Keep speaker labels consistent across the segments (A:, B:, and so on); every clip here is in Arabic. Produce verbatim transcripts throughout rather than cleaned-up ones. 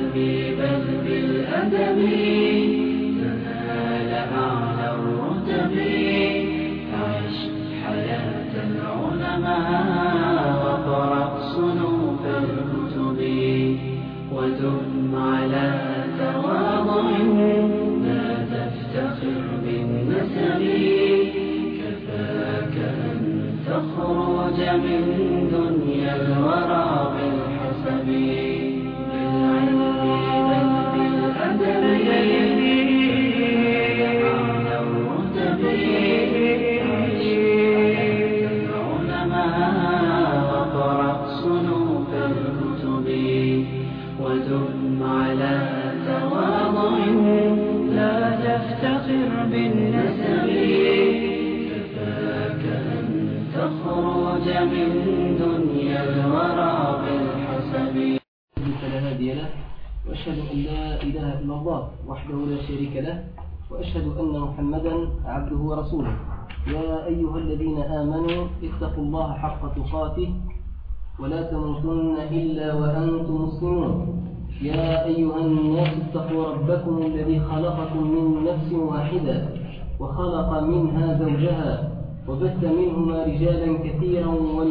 A: بالعلم بل بالأدب تنال أعلى الرتب. عش حياة العلماء واقرأ صنوف الكتب ودم على تواضع لا تفتخر بالنسب. كفاك أن تخرج من دنيا الورى بالحسب. بالعلم بل بالأدب أعلى الرتب. عش حياة العلماء واقرأ صنوف الكتب ودم على تواضع لا تفتخر بالنسب. كفاك أن تخرج من دنيا الورى بالحسب.
B: فلا هادي له، وأشهد أن لا إله إلا الله وحده لا شريك له، وأشهد أن محمدا عبده ورسوله. يا أيها الذين آمنوا اتقوا الله حق تقاته ولا تموتن إلا وأنتم مسلمون. يا أيها الناس اتقوا ربكم الذي خلقكم من نفس واحدة وخلق منها زوجها وبث منهما رجالا كثيرا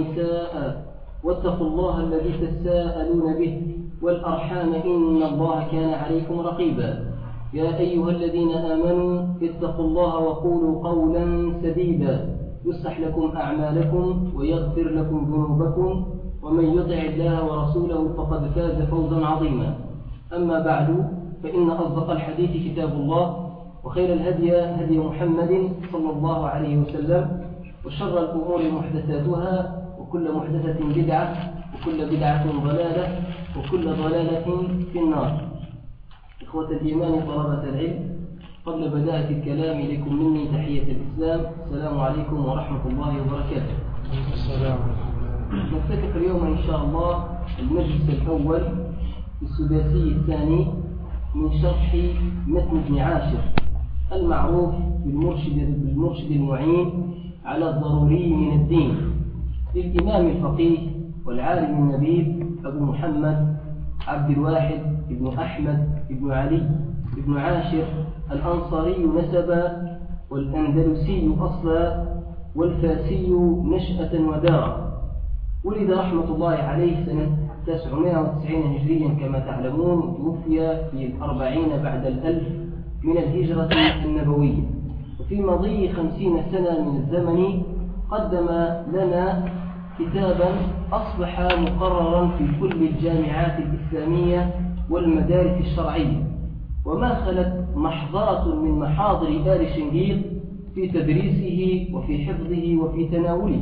B: ونساء واتقوا الله الذي تساءلون به والأرحام إن الله كان عليكم رقيبا. يا أيها الذين آمنوا اتقوا الله وقولوا قولا سديدا يصلح لكم أعمالكم ويغفر لكم ذنوبكم ومن يطع الله ورسوله فقد فاز فوزا عظيما. أما بعد، فإن أصدق الحديث كتاب الله، وخير الهدي هدي محمد صلى الله عليه وسلم، وشر الأمور محدثاتها، وكل محدثة بدعة، وكل بدعة ضلالة، وكل ضلالة في النار. إخوة الإيمان طلبة العلم، قبل بداية الكلام لكم مني تحية الإسلام. السلام عليكم ورحمة الله وبركاته.
C: السلام.
B: نفتتح اليوم إن شاء الله المجلس الأول السداسي الثاني من شرح متن ابن عاشر المعروف بالمرشد, بالمرشد المعين على الضروري من الدين، للإمام الفقيه والعالم النبيل أبو محمد عبد الواحد بن أحمد بن علي بن عاشر الأنصاري نسبا، والأندلسي أصلا، والفاسي نشأة ودارا. ولد رحمة الله عليه سنة تسعمائة وتسعين هجريا كما تعلمون، وتوفي في الأربعين بعد الألف من الهجرة النبوية. وفي مضي خمسين سنة من الزمن قدم لنا كتابا أصبح مقررا في كل الجامعات الإسلامية والمدارس الشرعية، وما خلت محظرة من محاضر آل شنقيط في تدريسه وفي حفظه وفي تناوله.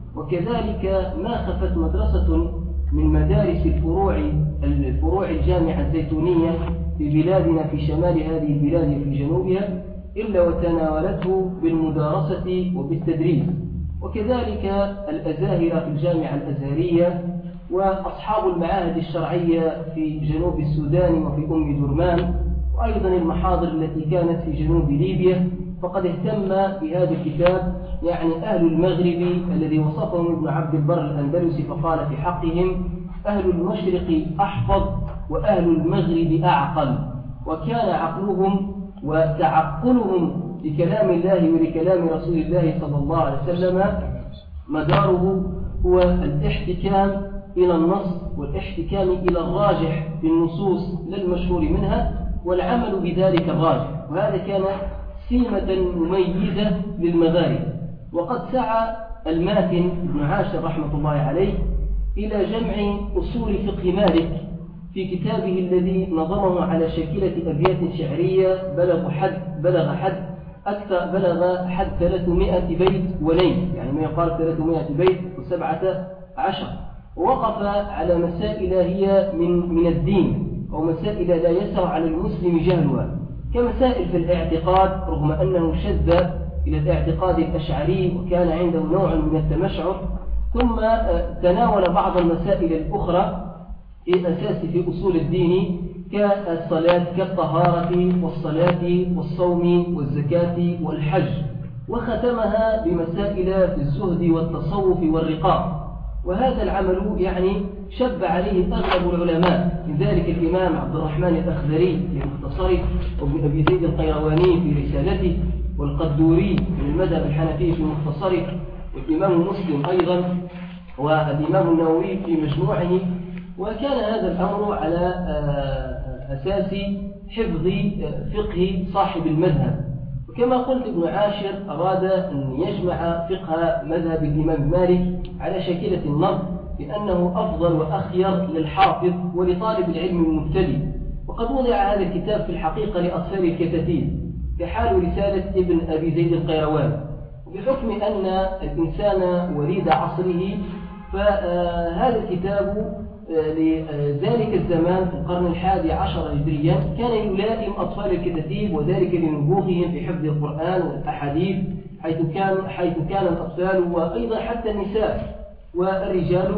B: وكذلك ما خفت مدرسة من مدارس الفروع الفروع الجامعة الزيتونية في بلادنا في شمال هذه البلاد في جنوبها إلا وتناولته بالمدارسة وبالتدريس. وكذلك الأزاهرة في الجامعة الأزهرية، وأصحاب المعاهد الشرعية في جنوب السودان وفي أم درمان، وأيضا المحاضر التي كانت في جنوب ليبيا. فقد اهتم بهذا الكتاب يعني أهل المغرب الذي وصفهم ابن عبد البر الأندلسي فقال في حقهم: أهل المشرق أحفظ وأهل المغرب أعقل. وكان عقلهم وتعقلهم لكلام الله ولكلام رسول الله صلى الله عليه وسلم مداره هو الاحتكام إلى النص والاحتكام إلى الراجح في النصوص للمشهور منها والعمل بذلك الراجح. وهذا كان سمة مميزة للمغاربة. وقد سعى الماتن ابن عاشر رحمة الله عليه إلى جمع أصول فقه مالك في كتابه الذي نظمه على شكلة أبيات شعرية بلغ حد بلغ حد أكثر بلغ حد ثلاثمائة بيت ونيف، يعني ما يقال ثلاثمائة بيت وسبعة عشر. ووقف على مسائل هي من من الدين، أو مسائل لا يسع على المسلم جهلها، كمسائل في الاعتقاد، رغم أنه شذ إلى الاعتقاد الأشعري وكان عنده نوع من التمشعر. ثم تناول بعض المسائل الأخرى في أساس في أصول الدين كالصلاة كالطهارة والصلاة والصوم والزكاة والحج، وختمها بمسائل في الزهد والتصوف والرقاق. وهذا العمل يعني شب عليه أغلب العلماء، من ذلك الإمام عبد الرحمن الأخضري في مختصره، وابن أبي زيد القيرواني في رسالته، والقدوري من المذهب الحنفي في مختصره، والإمام مسلم أيضا، والإمام النووي في مجموعه. وكان هذا الأمر على أساس حفظ فقه صاحب المذهب. وكما قلت ابن عاشر أراد أن يجمع فقه مذهب الإمام مالك على شاكلة النظم، لأنه أفضل وأخير للحافظ ولطالب العلم المبتدئ. وقد وضع هذا الكتاب في الحقيقة لأطفال الكتاتيب كحال رسالة ابن أبي زيد القيرواني. بحكم أن الإنسان وليد عصره، فهذا الكتاب لذلك الزمان في القرن الحادي عشر هجريا كان يلائم أطفال الكتاتيب، وذلك لنبوغهم في حفظ القرآن والأحاديث، حيث كان حيث كان الأطفال وأيضا حتى النساء والرجال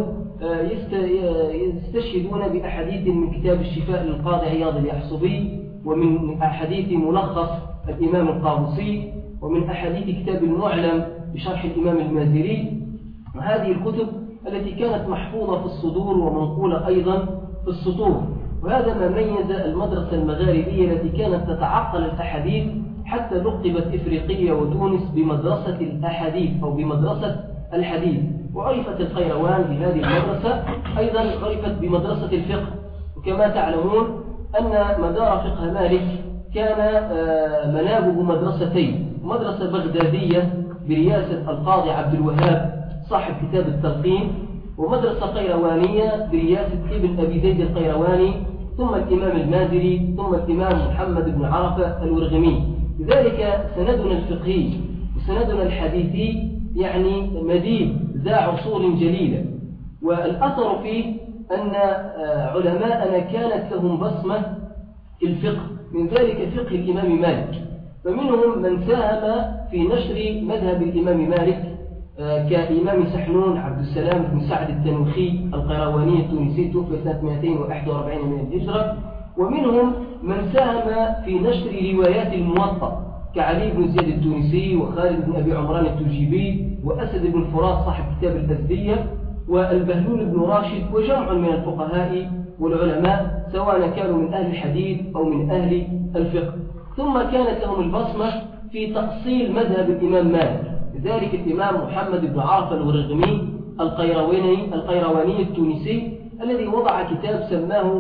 B: يستشهدون بأحاديث من كتاب الشفاء للقاضي عياض اليحصبي، ومن أحاديث ملخص الإمام القابوسي، ومن أحاديث كتاب المعلم بشرح الإمام المازري. وهذه الكتب التي كانت محفوظة في الصدور ومنقولة أيضا في السطور. وهذا ما ميز المدرسة المغاربية التي كانت تتعقل الأحاديث، حتى لقبت إفريقية وتونس بمدرسة الأحاديث أو بمدرسة الحديث. وعرفت القيروان بهذه المدرسة، أيضا عرفت بمدرسة الفقه. وكما تعلمون أن مدار فقه مالك كان منابه مدرستين: مدرسة بغدادية برياسة القاضي عبد الوهاب صاحب كتاب التلقين، ومدرسة قيروانية برياسة ابن أبي زيد القيرواني، ثم الإمام المازري، ثم الإمام محمد بن عرفة الورغمي. لذلك سندنا الفقهي وسندنا الحديثي يعني مديد ذا عصور جليلة. والأثر فيه أن علماءنا كانت لهم بصمة في الفقه، من ذلك فقه الإمام مالك. فمنهم من ساهم في نشر مذهب الإمام مالك كإمام سحنون عبد السلام بن سعد التنوخي القيرواني التونسي، توفي سنة مئتين وواحد وأربعين من الهجرة. ومنهم من ساهم في نشر روايات الموطأ كعلي بن زياد التونسي، وخالد بن أبي عمران التجيبي، وأسد بن فرات صاحب كتاب الأزدية، والبهلول بن راشد، وجمع من الفقهاء والعلماء سواء كانوا من أهل الحديث أو من أهل الفقه. ثم كانت لهم البصمة في تأصيل مذهب الإمام مالك، لذلك الإمام محمد بن عرفة الورغمي القيرواني القيرواني التونسي، الذي وضع كتاب سماه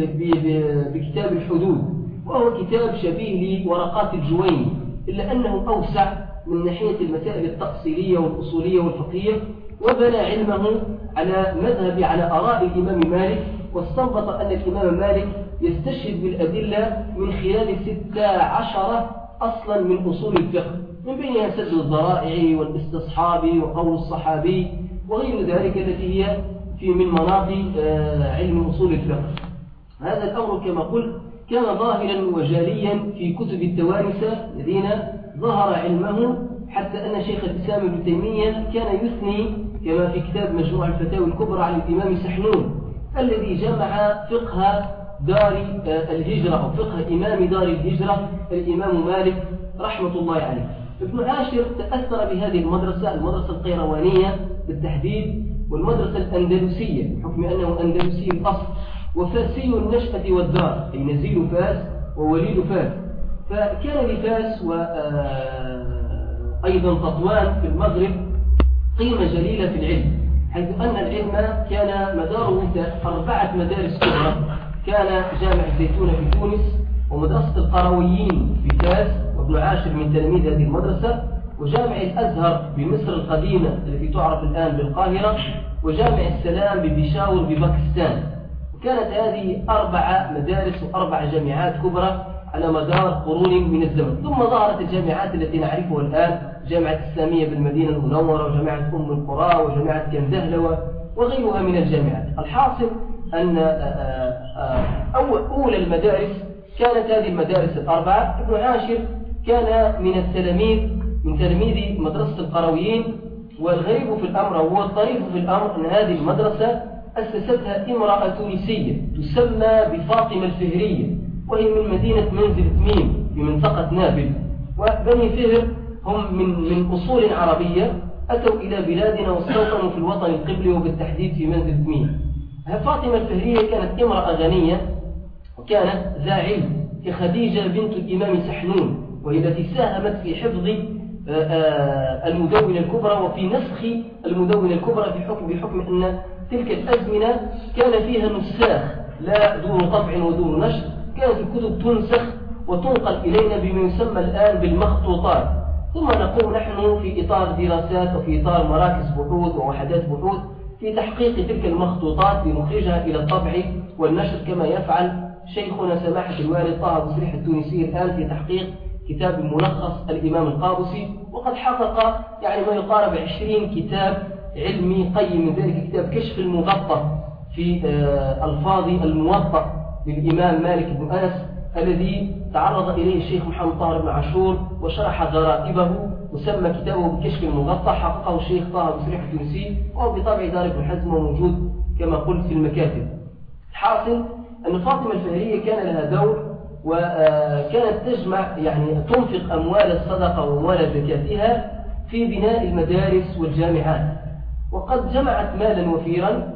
B: بكتاب الحدود، وهو كتاب شبيه لورقات الجويني، إلا أنه أوسع من ناحية المسائل التأصيلية والأصولية والفقهية، وبنى علمه على مذهب على آراء الإمام مالك، واستنبط أن الإمام مالك يستشهد بالأدلة من خلال ستة عشر أصلا من أصول الفقه، من بينها سد الذرائع والاستصحاب وقول الصحابي وغير ذلك، التي هي في من مناط علم أصول الفقه. هذا الأمر كما قلت كان ظاهرا وجاليا في كتب التوارثة الذين ظهر علمه، حتى أن شيخ الإسلام ابن تيمية كان يثني كما في كتاب مجموع الفتاوى الكبرى على الإمام سحنون الذي جمع فقه دار الهجرة أو فقه إمام دار الهجرة الإمام مالك رحمة الله عليه. ابن عاشر تأثر بهذه المدرسة، المدرسة القيروانية بالتحديد، والمدرسة الأندلسية بحكم أنه أندلسي الأصل، وفاسي النشأة والدار، أي نزيل فاس ووليد فاس. فكان لفاس وأيضا تطوان في المغرب قيمة جليلة في العلم، حيث أن العلم كان مداره أربعة مدارس كبرى. كان جامع الزيتون في تونس، ومدرسة القرويين في فاس، وابن عاشر من تلاميذ هذه المدرسة، وجامع الأزهر بمصر القديمة التي تعرف الآن بالقاهرة، وجامع السلام ببيشاور بباكستان. وكانت هذه أربع مدارس وأربع جامعات كبرى على مدار قرون من الزمن. ثم ظهرت الجامعات التي نعرفها الآن، جامعة الإسلامية بالمدينة المنورة، وجامعة أم القرى، وجامعة كندهلوة، وغيرها من الجامعات. الحاصل أن أول المدارس كانت هذه المدارس الأربعة. ابن عاشر كان من التلاميذ من تلاميذ مدرسة القرويين. والغريب في الأمر هو الطريف في الأمر أن هذه المدرسة أسستها امرأة تونسية تسمى بفاطمة الفهرية، وهي من مدينة منزل تميم في منطقة نابل. وبني فهر هم من من أصول عربية، أتوا إلى بلادنا واستوطنوا في الوطن القبلي وبالتحديد في منزل تميم. فاطمة الفهرية كانت امرأة غنية وكانت ذا علم كخديجة بنت الإمام سحنون، وهي التي ساهمت في حفظ المدونة الكبرى وفي نسخ المدونة الكبرى في حكم بحكم أن تلك الأزمنة كان فيها نساخ لا دور طبع ودور نشر، كانت الكتب تنسخ وتنقل إلينا بما يسمى الآن بالمخطوطات. ثم نقوم نحن في إطار دراسات وفي إطار مراكز بحوث ووحدات بحوث في تحقيق تلك المخطوطات لنخرجها إلى الطبع والنشر، كما يفعل شيخنا سماحة الوالد طه أبو سريح التونسي الآن في تحقيق كتاب ملخص الإمام القابسي، وقد حقق يعني ما يقارب عشرين كتاب علمي قيم، من ذلك كتاب كشف المغطى في ألفاظ الموطأ للإمام مالك بن أنس الذي تعرض إليه الشيخ محمد طاهر بن عاشور وشرح غرائبه، وسمى كتابه بكشف المغطى، حققه الشيخ طه أبو سريح التونسي وهو بطبع دار ابن حزم وموجود كما قلت في المكاتب. حاصل أن فاطمة الفهرية كان لها دور، وكانت تجمع يعني تنفق أموال الصدقة وأموال زكاتها في بناء المدارس والجامعات، وقد جمعت مالا وفيرا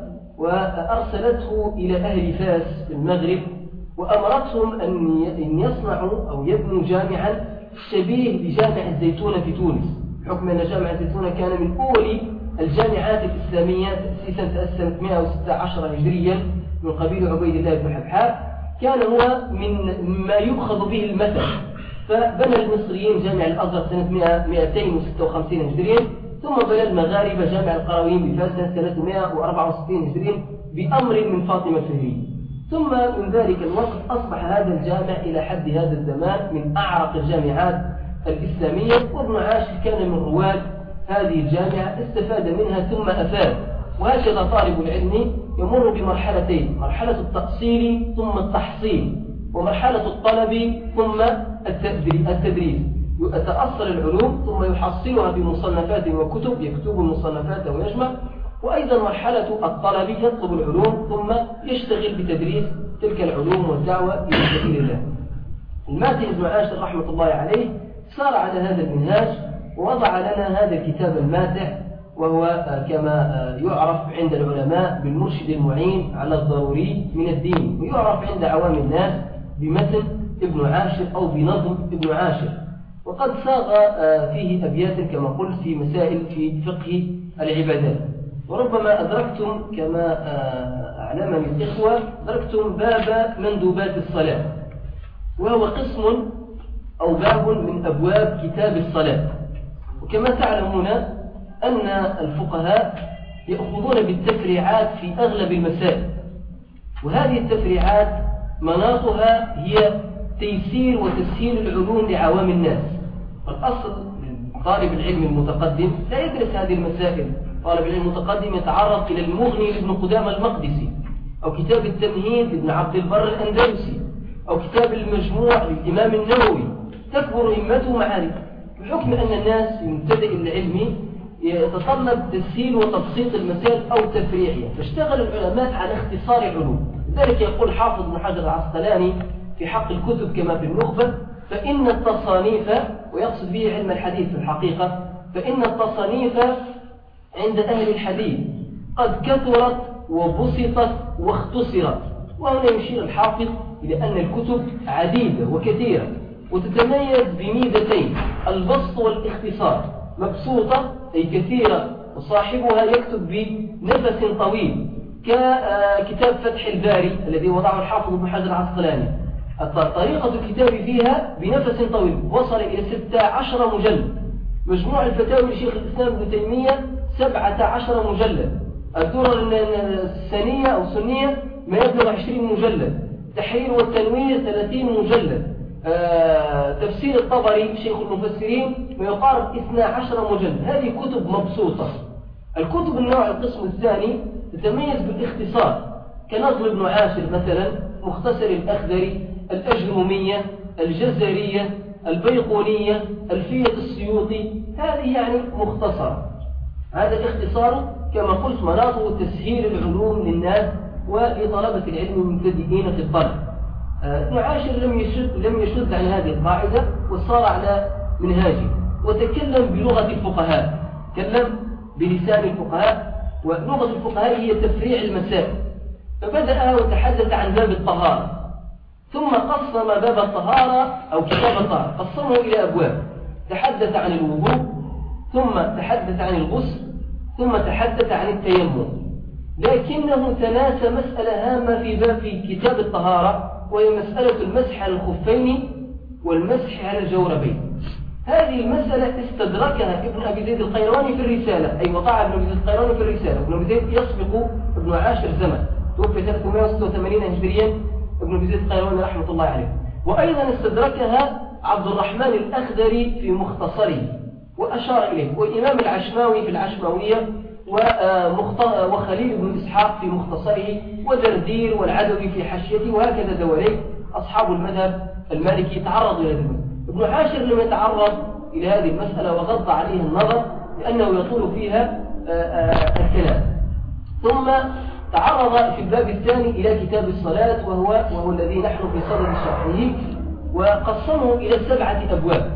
B: وأرسلته إلى أهل فاس في المغرب، وأمرتهم أن يصنعوا أو يبنوا جامعا شبيه بجامع الزيتونة في تونس، بحكم أن جامع الزيتونة كان من أول الجامعات الإسلامية تأسيسا تأسس مئة وستة عشر هجريا من قبيل عبيد الله بن حبحاب، كان هو من ما يؤخذ به المثل. فبنى المصريين جامع الأزهر سنة مئتين وستة وخمسين هجريا، ثم بنى المغاربة جامع القرويين بفاس سنة ثلاثمئة وأربعة وستين هجريا بأمر من فاطمة الفهرية. ثم من ذلك الوقت أصبح هذا الجامع إلى حد هذا الزمان من أعرق الجامعات الإسلامية، وابن عاشر كان من رواد هذه الجامعة، استفاد منها ثم أفاد. وهكذا طالب العلم يمر بمرحلتين، مرحلة التأصيل ثم التحصيل، ومرحلة الطلب ثم التدريس. يتأصل العلوم ثم يحصلها بمصنفات وكتب، يكتب المصنفات ويجمع، وأيضا مرحلة الطلب يطلب العلوم ثم يشتغل بتدريس تلك العلوم والدعوة إلى سبيل الله. الماتع بن عاشر رحمة الله عليه سار على هذا المنهاج ووضع لنا هذا الكتاب الماتع، وهو كما يعرف عند العلماء بالمرشد المعين على الضروري من الدين، ويعرف عند عوام الناس بمتن ابن عاشر أو بنظم ابن عاشر. وقد صاغ فيه أبيات كما قلت في مسائل في فقه العبادات. وربما أدركتم كما أعلمني الإخوة أدركتم باب مندوبات الصلاة، وهو قسم أو باب من أبواب كتاب الصلاة. وكما تعلمون أن الفقهاء يأخذون بالتفريعات في أغلب المسائل، وهذه التفريعات مناطها هي تيسير وتسهيل العلوم لعوام الناس. الأصل طالب العلم المتقدم لا يدرس هذه المسائل. طالب العلم المتقدم يتعرض إلى المغني لابن قدامة المقدسي، أو كتاب التمهيد لابن عبد البر الأندلسي، أو كتاب المجموع للإمام النووي، تكبر همته معارف، بحكم أن الناس في مبتدئ العلم يتطلب تسهيل وتبسيط المسائل أو تفريعها، فاشتغل العلماء على اختصار علوم. لذلك يقول حافظ بن حجر العسقلاني في حق الكتب كما في النخبة: فإن التصانيف، ويقصد به علم الحديث في الحقيقة، فإن التصانيف عند أهل الحديث قد كثرت وبسطت واختصرت. وهنا يشير الحافظ إلى أن الكتب عديدة وكثيرة، وتتميز بميزتين: البسط والاختصار. مبسوطة أي كثيرة، وصاحبها يكتب بنفس طويل ككتاب فتح الباري الذي وضعه الحافظ بن حجر العسقلاني. طريقة الكتاب فيها بنفس طويل وصل إلى ستة عشر مجلد. مجموع الفتاوي لشيخ الإسلام ابن تيمية سبعة عشر مجلد. الدرر السنية أو السنية ما يبلغ عشرين مجلد. تحرير والتنوير ثلاثين مجلد. آه تفسير الطبري شيخ المفسرين ما يقارب اثنا عشر مجلد. هذه كتب مبسوطة. الكتب النوع القسم الثاني تتميز بالاختصار، كنظم ابن عاشر مثلا، مختصر الأخضري، الأجرومية، الجزرية، البيقونية، ألفية السيوطي. هذه يعني مختصرة. هذا الاختصار كما قلت مناطه تسهيل العلوم للناس ولطلبة العلم المبتدئين في الطلب. ابن عاشر لم يشد لم يشد عن هذه القاعدة وصار على منهاجه، وتكلم بلغة الفقهاء، تكلم بلسان الفقهاء. ولغة الفقهاء هي تفريع المسائل. فبدأ وتحدث عن باب الطهارة، ثم قسم باب الطهارة أو كتاب الطهارة قسمه إلى أبواب. تحدث عن الوضوء، ثم تحدث عن الغسل، ثم تحدث عن التيمم. لكنه تناسى مسألة هامة في باب في كتاب الطهارة، وهي مسألة المسح على الخفين والمسح على الجوربين. هذه المسألة استدركها ابن أبي زيد القيرواني في الرسالة، أي وقع ابن أبي زيد القيرواني في الرسالة. ابن أبي زيد يسبق ابن عاشر زمن، توفي ثلاثمائة وستة وثمانين هجريا ابن أبي زيد القيرواني رحمة الله عليه. وأيضا استدركها عبد الرحمن الأخدري في مختصره وأشار إليه، والإمام العشماوي في العشماوية، وخليل بن إسحاق في مختصره، ودردير والعدوي في حاشيته، وهكذا دواليك أصحاب المذهب المالكي تعرضوا إلى ذلك. ابن عاشر لم يتعرض إلى هذه المسألة وغض عليه النظر لأنه يطول فيها الكلام. ثم تعرض في الباب الثاني إلى كتاب الصلاة، وهو, وهو الذي نحن في صدد شرحه، وقسمه إلى سبعة أبواب.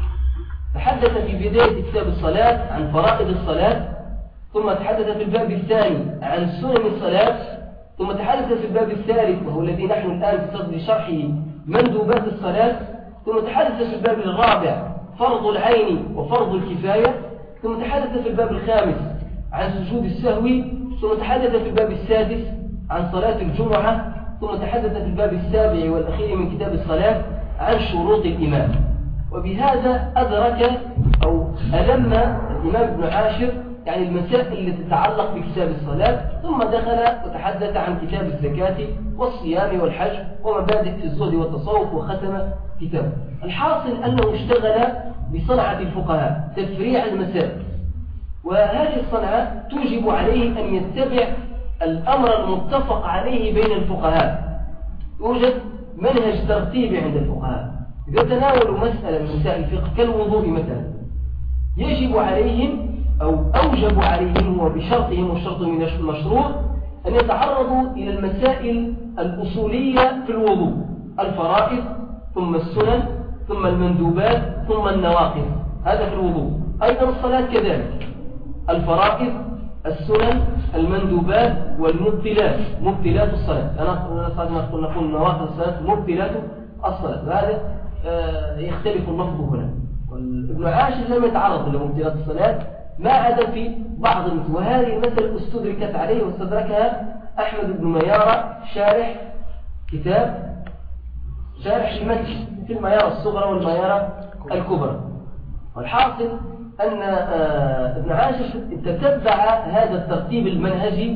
B: تحدث في بداية كتاب الصلاة عن فرائض الصلاة، ثم تحدث في الباب الثاني عن سنن الصلاة، ثم تحدث في الباب الثالث وهو الذي نحن الآن في صدد شرحه مندوبات الصلاة، ثم تحدث في الباب الرابع فرض العين وفرض الكفاية، ثم تحدث في الباب الخامس عن سجود السهو، ثم تحدث في الباب السادس عن صلاة الجمعة، ثم تحدث في الباب السابع والأخير من كتاب الصلاة عن شروط الإمام. وبهذا أدرك أو ألم الإمام ابن عاشر يعني المسائل التي تتعلق بكتاب الصلاة، ثم دخل وتحدث عن كتاب الزكاة والصيام والحج ومبادئ في الزهد والتصوف، وختم كتابه. الحاصل أنه اشتغل بصنعة الفقهاء، تفريع المسائل، وهذه الصنعة توجب عليه أن يتبع الأمر المتفق عليه بين الفقهاء. يوجد منهج ترتيبي عند الفقهاء، إذا تناولوا مسألة من مسائل الفقه كالوضوء مثلا، يجب عليهم أو أوجب عليهم وبشرطهم والشرط من المشروع أن يتعرضوا إلى المسائل الأصولية في الوضوء، الفرائض ثم السنن ثم المندوبات ثم النواقض، هذا في الوضوء. أيضا الصلاة كذلك، الفرائض السنن المندوبات والمبتلات، مبتلات الصلاة. أنا نقول نقول نواقض الصلاة مبتلات الصلاة، وهذا يختلف اللفظ هنا. ابن عاشر لم يتعرض إلى مبتلات الصلاة ما عدا في بعض المثل، وهذه المسألة استدركت عليه واستدركها أحمد بن ميارة شارح كتاب شارح المتن في الميارة الصغرى والميارة الكبرى. والحاصل أن ابن عاشر تتبع هذا الترتيب المنهجي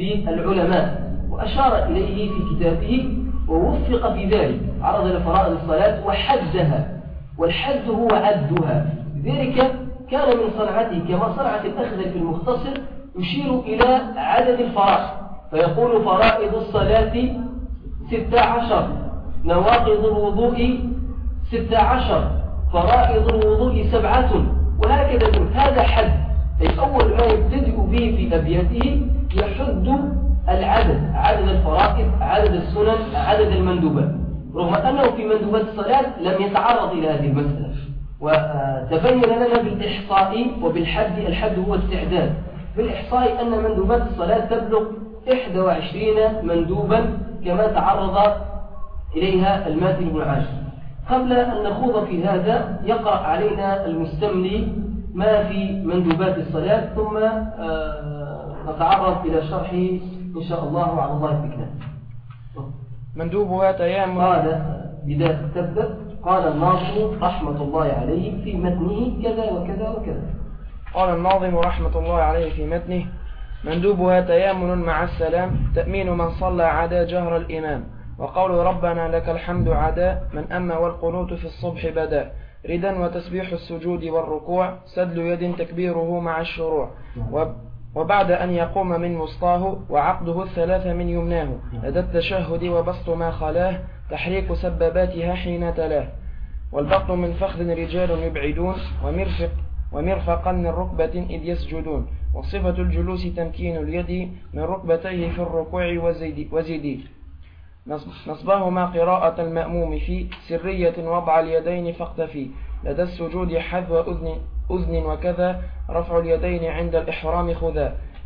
B: للعلماء وأشار إليه في كتابه، ووفق في ذلك، عرض لفرائض الصلاة وحدها، والحد هو عدها. لذلك كان من صنعته كما صنعت الأخذل في المختصر يشير إلى عدد الفرائض، فيقول فرائض الصلاة ستة عشر، نواقض الوضوء ستة عشر، فرائض الوضوء سبعة، وهكذا. هذا حد، أي أول ما يبتدئ به في أبياته يحد العدد، عدد الفرائض، عدد السنن، عدد المندوبات، رغم أنه في مندوبات الصلاة لم يتعرض إلى هذه المسألة. وتبين لنا بالإحصاء وبالحد، الحد هو التعداد، بالإحصاء أن مندوبات الصلاة تبلغ إحدى وعشرين مندوبا كما تعرض إليها الماتن بن عاشر. قبل أن نخوض في هذا يقرأ علينا المستملي ما في مندوبات الصلاة، ثم نتعرض إلى شرحه إن شاء الله وعلى الله بكنا.
C: مندوبها تيامن.
B: قال بداية تبدأ قال الناظم رحمة الله عليه في متنه كذا وكذا وكذا.
C: قال الناظم رحمة الله عليه في متنه: مندوبها تيامن مع السلام، تأمين من صلى عدا جهر الإمام، وقول ربنا لك الحمد عدا من أما والقنوت في الصبح بدا، ردا وتسبيح السجود والركوع، سدل يد تكبيره مع الشروع، وبعد أن يقوم من وسطاه، وعقده الثلاث من يمناه، لدى التشهد وبسط ما خلاه، تحريك سباباتها حين تلاه، والبطن من فخذ رجال يبعدون، ومرفق ومرفقا من ركبة إذ يسجدون، وصفة الجلوس تمكين اليد من ركبتيه في الركوع وزيدي، نصبهما قراءة المأموم في سرية وضع اليدين فاقتفي، لدى السجود حذو أذن, أذن وكذا، رفع اليدين عند الإحرام خذا،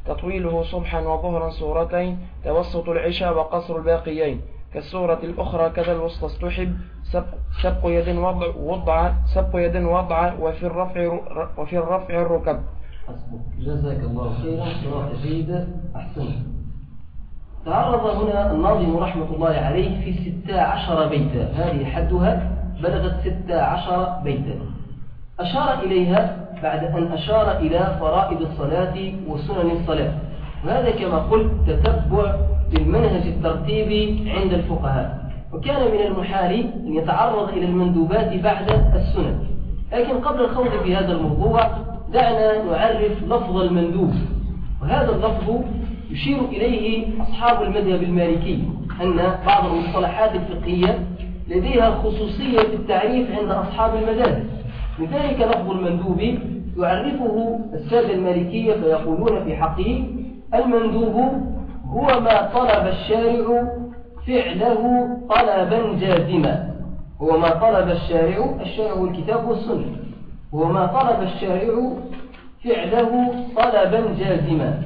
C: تطويله صبحا وظهرا سورتين، توسط العشاء وقصر الباقيين كالسورة الأخرى، كذا الوسطى استحب، سبق يد وضع, وضع سبق يد وضع وفي الرفع وفي الرفع الركب.
B: جزاك الله خيرا، قراءة جيدة، أحسنت. تعرض هنا الناظم رحمة الله عليه في ستة عشر بيتا، هذه حدها بلغت ستة عشر بيتا، أشار إليها بعد أن أشار إلى فرائض الصلاة وسنن الصلاة، وهذا كما قلت تتبع للمنهج الترتيبي عند الفقهاء، وكان من المحال أن يتعرض إلى المندوبات بعد السنن. لكن قبل الخوض في هذا الموضوع دعنا نعرف لفظ المندوب، وهذا اللفظ يشير إليه أصحاب المذهب المالكي أن بعض المصطلحات الفقهية لديها خصوصية في التعريف عند أصحاب المذاهب. لذلك لفظ المندوب يعرفه السادة المالكية فيقولون في حقه: المندوب هو ما طلب الشارع فعله طلبا جازما، هو ما طلب الشارع، الشارع والكتاب والسنة، هو ما طلب الشارع فعله طلبا جازما،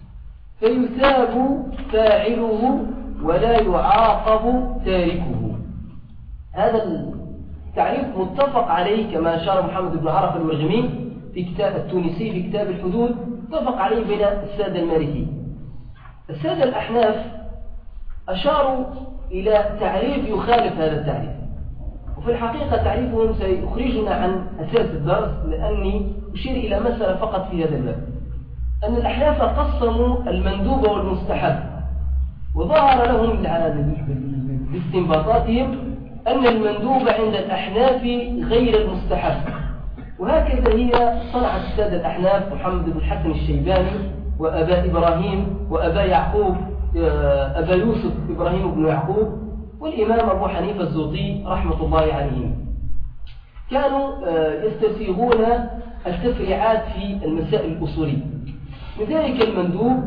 B: فيثاب فاعله ولا يعاقب تاركه. هذا التعريف متفق عليه كما أشار محمد بن عرفة الورغمي في كتاب التونسي في كتاب الحدود، اتفق عليه بين السادة المالكي. السادة الأحناف أشاروا إلى تعريف يخالف هذا التعريف، وفي الحقيقة تعريفهم سيخرجنا عن أساس الدرس، لأني أشير إلى مسألة فقط في هذا الباب، أن الأحناف قسموا المندوب والمستحب، وظهر لهم باستنباطاتهم أن المندوب عند الأحناف غير المستحب، وهكذا هي صنعت السادة الأحناف محمد بن الحسن الشيباني وأبا إبراهيم وأبا يعقوب أبا يوسف إبراهيم بن يعقوب والإمام أبو حنيفة الزوطي رحمة الله عليهم. كانوا يستسيغون التفريعات في المسائل الأصولية. لذلك المندوب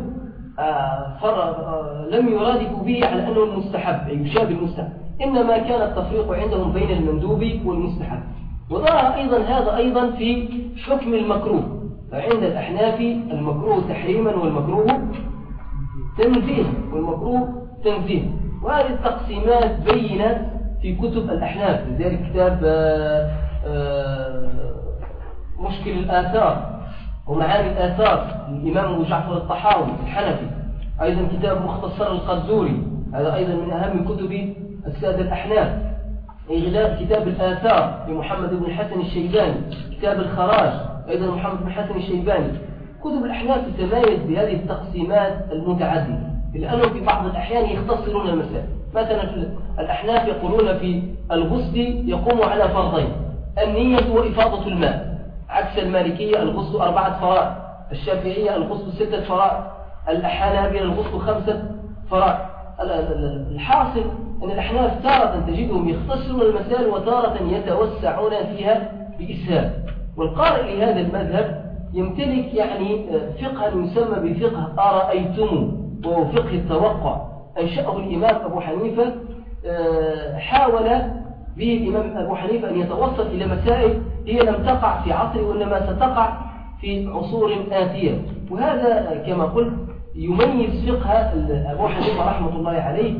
B: لم يرادفوا به على أنه المستحب أي يشابه المستحب، إنما كان التفريق عندهم بين المندوب والمستحب. وظهر أيضا هذا أيضا في حكم المكروه، فعند الأحناف المكروه تحريما والمكروه تنزيه والمكروه تنزيه، وهذه التقسيمات بينت في كتب الأحناف. لذلك كتاب مشكل الآثار ومعاني الآثار الإمام أبو جعفر الطحاوي الحنفي، أيضا كتاب مختصر القدوري، هذا أيضا من أهم كتب السادة الأحناف. كتاب الآثار لمحمد بن الحسن الشيباني، كتاب الخراج أيضا محمد بن الحسن الشيباني. كتب الأحناف تتميز بهذه التقسيمات المتعددة، لأنه في بعض الأحيان يختصرون المسائل. مثلا الأحناف يقولون في الغسل يقوم على فرضين: النية وإفاضة الماء، عكس المالكية الغسل أربعة فرائض، الشافعية الغسل ستة فرائض، الحنابلة الغسل خمسة فرائض. الحاصل أن الأحناف تارة تجدهم يختصرون المسائل وتارة يتوسعون فيها بإسهاب. والقارئ لهذا المذهب يمتلك يعني فقها يسمى بفقه أرأيتم، وهو فقه التوقع، أنشأه الإمام أبو حنيفة. حاول به الإمام أبو حنيفة أن يتوصل إلى مسائل هي لم تقع في عصره وإنما ستقع في عصور آتية، وهذا كما قلت يميز فقه أبو حنيفة رحمة الله عليه.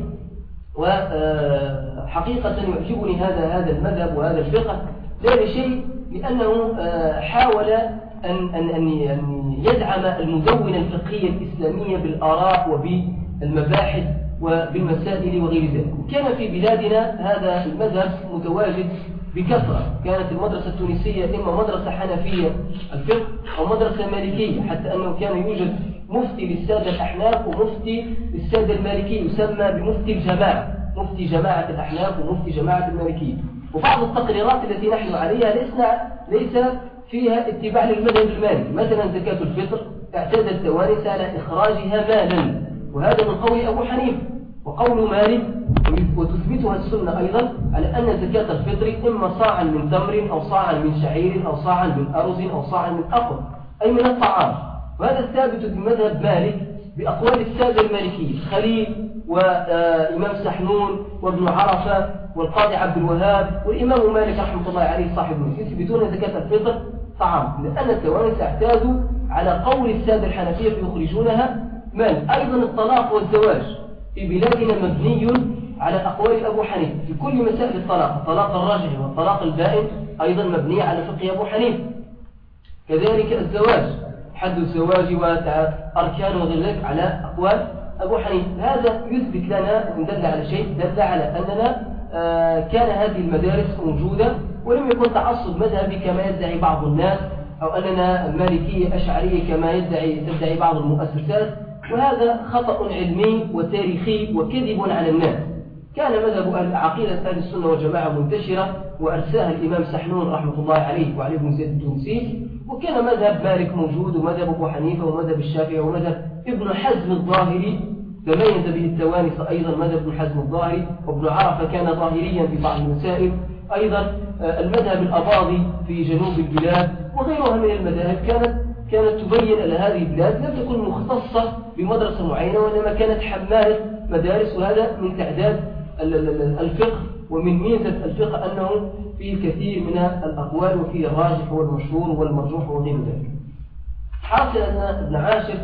B: وحقيقة يعجبني هذا هذا المذهب وهذا الفقه لا لشيء، لأنه حاول أن أن أن يدعم المدونة الفقهية الإسلامية بالآراء وبالمباحث وبالمسائل وغير ذلك. وكان في بلادنا هذا المذهب متواجد بكثرة. كانت المدرسة التونسية إما مدرسة حنفية الفقه أو مدرسة مالكية، حتى أنه كان يوجد مفتي للسادة الأحناف ومفتي للسادة المالكية يسمى بمفتي الجماعة، مفتي جماعة الأحناف ومفتي جماعة المالكية. وبعض التقريرات التي نحن عليها ليس فيها اتباع للمذهب المالكي. مثلا زكاة الفطر اعتاد التوارث على إخراجها مالا، وهذا من قول أبو حنيفة وقول مالك، وتثبتها السنة أيضا على أن زكاة الفطر إما صاعا من تمر أو صاعا من شعير أو صاعا من أرز أو صاعا من أقل، أي من الطعام. وهذا الثابت بمذهب مالك بأقوال السادة المالكية خليل وإمام سحنون وابن عرفة والقاضي عبد الوهاب والإمام مالك رحمة الله عليه صاحب يثبتون زكاة الفطر طعام، لأن التوانس اعتادوا على قول السادة الحنفية فيخرجونها مال. أيضا الطلاق والزواج في بلادنا مبني على أقوال أبو حنيفة في كل مسائل الطلاق، الطلاق الراجح والطلاق البائن أيضا مبني على فقه أبو حنيفة. كذلك الزواج، حد الزواج وأركانه وغير ذلك على أقوال أبو حنيفة. هذا يثبت لنا إن دل على شيء دل على أننا آه كان هذه المدارس موجودة ولم يكن تعصب مذهبي كما يدعي بعض الناس، أو أننا مالكية أشعرية كما يدعي تدعي بعض المؤسسات، وهذا خطأ علمي وتاريخي وكذب على الناس. كان مذهب أهل عقيدة أهل السنة والجماعة منتشرة وأرساها الإمام سحنون رحمة الله عليه وعليه بن زيد التونسي، وكان مذهب مالك موجود ومذهب أبو حنيفة ومذهب الشافعي ومذهب ابن حزم الظاهري، تميز به التوانس أيضا مذهب ابن حزم الظاهري، وابن عرفة كان ظاهريا في بعض المسائل، أيضا المذهب الأباضي في جنوب البلاد وغيرها من المذاهب كانت كانت تبين أن هذه البلاد لم تكن مختصة بمدرسة معينة، وإنما كانت حمالة مدارس، وهذا من تعداد الفقه ومن ميزة الفقه أنه فيه كثير من الأقوال وفيه الراجح والمشهور والمرجوح وغير ذلك. حاصل أن ابن عاشر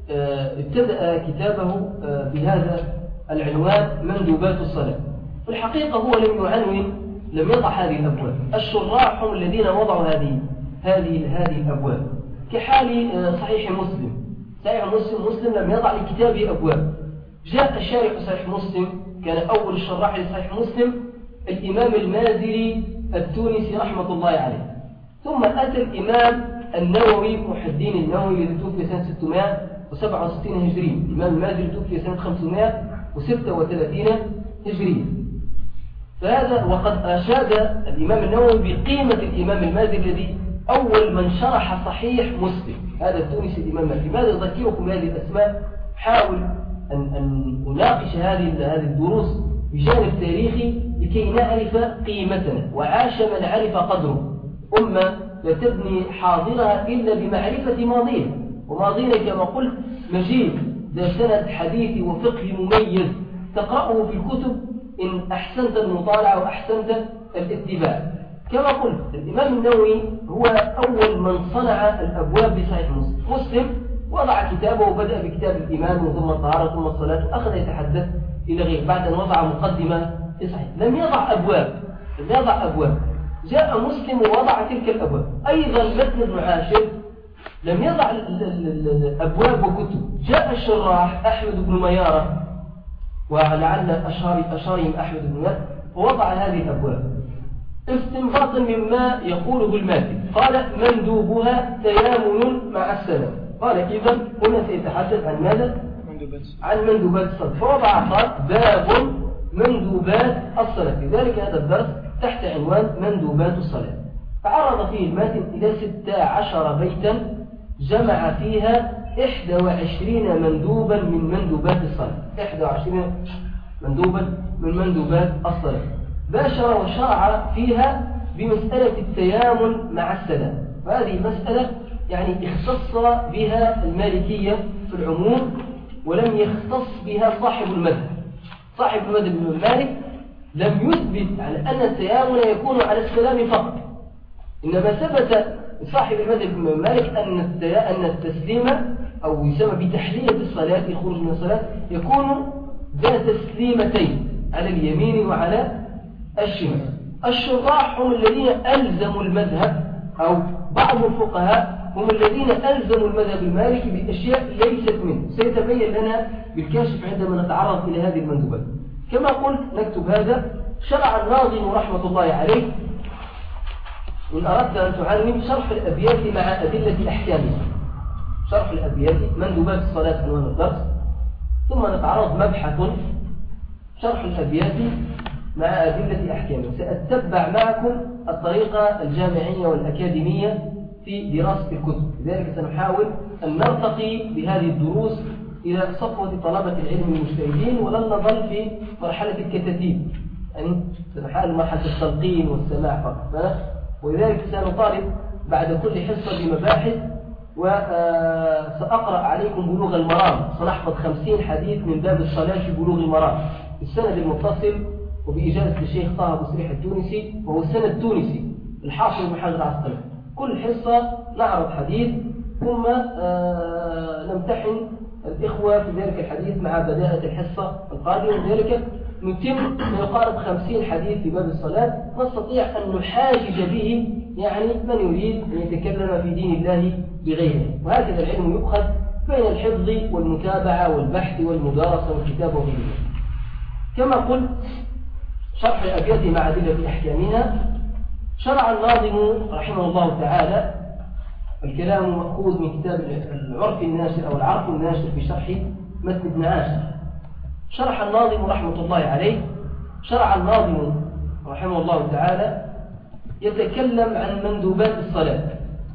B: ابتدأ كتابه بهذا العنوان مندوبات الصلاة. في الحقيقة هو لم يعنون لم يضع هذه الأبواب، الشراح هم الذين وضعوا هذه هذه هذه الأبواب، كحال صحيح مسلم. صحيح مسلم مسلم لم يضع لكتابه أبواب. جاء شارح صحيح مسلم، كان أول الشراح لصحيح مسلم الإمام المازري التونسي رحمة الله عليه، ثم أتى الإمام النووي محي الدين النووي الذي توفي سنة ستمائة وسبعة وستين هجرية. الإمام المازري توفي سنة خمسمائة وستة وثلاثين هجرية. فهذا وقد أشاد الإمام النووي بقيمة الإمام المازري الذي أول من شرح صحيح مسلم، هذا التونسي الإمام المازري. لماذا أذكركم بهذه الأسماء؟ حاول أن, أن أناقش هذه هذه الدروس بجانب تاريخي لكي نعرف قيمتنا، وعاش من عرف قدره. أمة لا تبني حاضرها إلا بمعرفة ماضيها، وماضينا كما قلت مجيد ذا سند حديث وفقه مميز تقرأه في الكتب إن أحسنت المطالعة وأحسنت الاتباع. كما قلت الإمام النووي هو أول من صنع الأبواب بصحيح مسلم. مسلم وضع كتابه وبدأ بكتاب الإيمان وثم الطهارة ثم الصلاة، وأخذ يتحدث إلى غير بعد أن وضع مقدمة صحيح. لم يضع أبواب، لم يضع أبواب. جاء مسلم ووضع تلك الأبواب. أيضا متن ابن عاشر لم يضع الأبواب وكتب. جاء الشراح أحمد بن ميارة، ولعل أشارهم أحمد بن ميارة، ووضع هذه الأبواب استنباطا مما يقوله الماتن. قال مندوبها تيامن مع السلام. قال إذا هنا سيتحدث عن ماذا؟ عن مندوبات الصلاة. فوضع قال باب مندوبات الصلاة، لذلك هذا الدرس تحت عنوان مندوبات الصلاة. فعرض فيه الماتن إلى ستة عشر بيتا جمع فيها إحدى وعشرين مندوبا من مندوبات الصلاة، إحدى وعشرين مندوبا من مندوبات الصلاة. باشر وشرع فيها بمسألة التيامن مع السلام. فهذه المسألة يعني اختص بها المالكية في العموم، ولم يختص بها صاحب المذهب. صاحب المذهب ابن مالك لم يثبت على أن التيامن يكون على السلام فقط، إنما ثبت صاحب المذهب ابن مالك أن التسليم أو يسمى بتحلية الصلاة الخروج من الصلاة يكون ذات تسليمتين على اليمين وعلى الشمال. الشراح هم الذين ألزموا المذهب، أو بعض الفقهاء هم الذين ألزموا المذهب المالكي بأشياء ليست منه، سيتبين لنا بالكاشف عندما نتعرض إلى هذه المندوبات. كما قلت نكتب هذا. شرع الناظم رحمة الله عليه إن أردت أن تعلم شرح الأبيات مع أدلة أحكامها. شرح الأبيات مندوبات الصلاة عنوان الدرس، ثم نتعرض مبحث شرح الأبيات مع أدلة أحكامها. سأتبع معكم الطريقة الجامعية والأكاديمية في دراسة الكتب، لذلك سنحاول أن نرتقي بهذه الدروس إلى صفوة طلبة العلم المجتهدين، ولن نظل في مرحلة الكتاتيب، يعني سنحاول مرحلة التلقين والسماع فقط. ولذلك سنطالب بعد كل حصة بمباحث، وسأقرأ عليكم بلوغ المرام. سنحفظ خمسين حديث من باب الصلاة في بلوغ المرام السند المتصل، وبإجازة الشيخ طه أبو سريح التونسي، وهو السند التونسي الحافظ بن حجر العسقلاني. كل حصة نعرض حديث ثم آه نمتحن الإخوة في ذلك الحديث مع بداية الحصة القادمة، وذلك نتم ما يقارب خمسين حديث في باب الصلاة، نستطيع أن نحاجج به يعني من يريد أن يتكلم في دين الله بغيره. وهكذا العلم يؤخذ بين الحفظ والمتابعة والبحث والمدارسة والكتابة وغيره. كما قلت شرح الأبيات مع أدلة أحكامها. شرع الناظم رحمه الله تعالى، الكلام مأخوذ من كتاب العرف الناشر أو العرف الناشر في شرح متن ابن عاشر. شرح الناظم رحمة الله عليه، شرع الناظم رحمه الله تعالى يتكلم عن مندوبات الصلاة،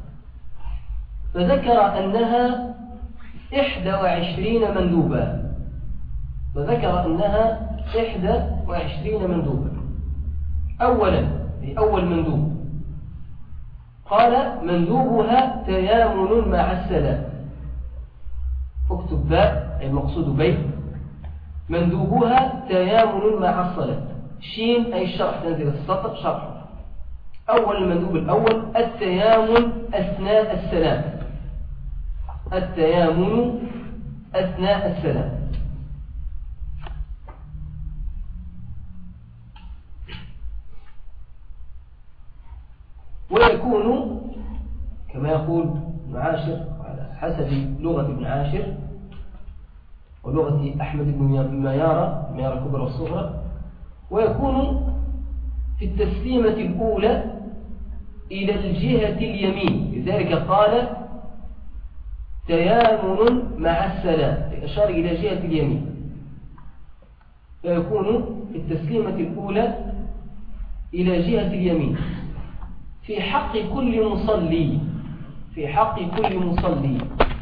B: فذكر أنها إحدى وعشرين مندوبة فذكر أنها إحدى وعشرين مندوبة. أولا في أول مندوب قال مندوبها تيامن مع السلام. اكتب باء المقصود بيت. مندوبها تيامن مع الصلاة. شين أي الشرح، تنزل السطر شرح. أول المندوب الأول التيامن أثناء السلام. التيامن أثناء السلام. ويكون كما يقول ابن عاشر على حسب لغة ابن عاشر ولغة أحمد بن ميارة ميارة الكبرى والصغرى، ويكون في التسليمة الأولى إلى الجهة اليمين، لذلك قال تيامن مع السلام، أشار إلى جهة اليمين. فيكون في التسليمة الأولى إلى جهة اليمين في حق كل مصلي في حق كل مصلي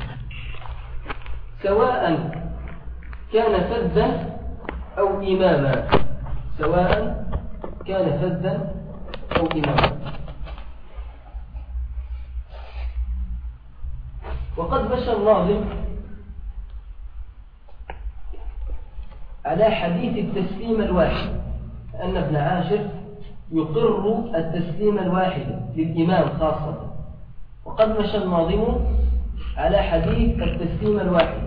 B: سواء كان فذا أو إماما سواء كان فذا أو إماما. وقد مشى الناظم على حديث التسليم الواحد، أن ابن عاشر يقر التسليم الواحد للإمام خاصة، وقد مشى الناظم على حديث التسليم الواحد،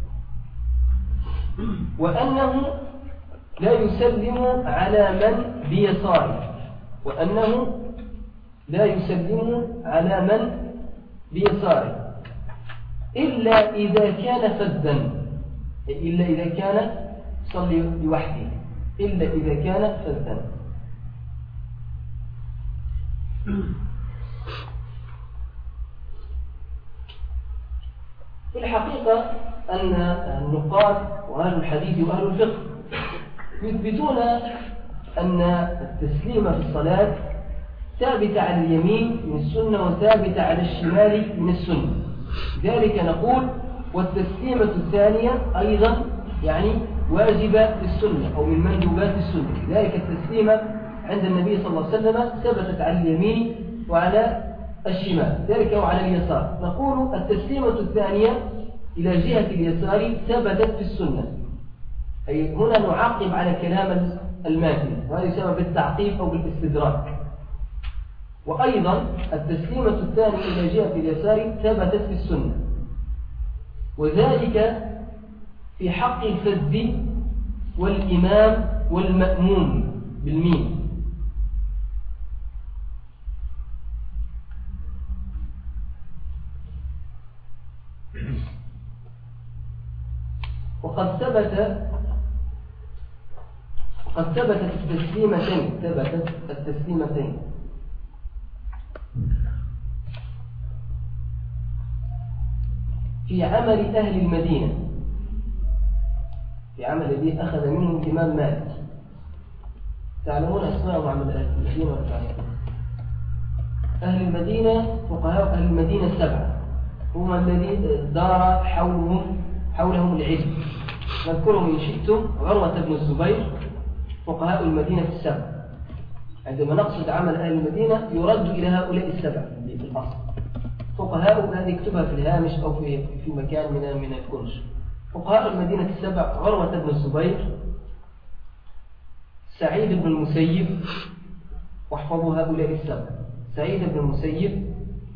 B: وأنه لا يسلم على من بيساره وأنه لا يسلم على من بيساره إلا إذا كان فذا، إلا إذا كان يصلي لوحده إلا إذا كان فذا. في الحقيقة أن النقاد وأهل الحديث وأهل الفقه يثبتون أن التسليم في الصلاة ثابت على اليمين من السنة وثابت على الشمال من السنة. ذلك نقول والتسليمة الثانية أيضا يعني واجبة في السنة أو من مندوبات السنة. ذلك التسليمة عند النبي صلى الله عليه وسلم ثبتت على اليمين وعلى الشمال، ذلك وعلى اليسار. نقول التسليمة الثانية إلى جهة اليسار ثبتت في السنة، أي هنا نعقب على كلام الماتن، وهذا يسمى بالتعقيب أو بالاستدراك. وأيضا التسليمة الثانية إلى جهة اليسار ثبتت في السنة، وذلك في حق الفذ والإمام والمأموم بالميم. وقد ثبت قد ثبتت التسليمتين ثبتت التسليمتين في عمل أهل المدينة، في عمل الذي أخذ منه الإمام مالك. تعلمون أسماء عمل أهل المدينة وتعلمون أهل المدينة فقهاء أهل المدينة السبعة هم الذين دار حولهم حولهم العلم. نذكرهم إن شئتم: عروة بن الزبير، فقهاء المدينة السبعة. عندما نقصد عمل أهل المدينة يرد إلى هؤلاء السبعة في الأصل. فقهاء هذه اكتبها في الهامش أو في في مكان من من الكرش. فقهاء المدينة السبع: عروة بن الزبير، سعيد بن المسيب، واحفظوا هؤلاء السبع: سعيد بن المسيب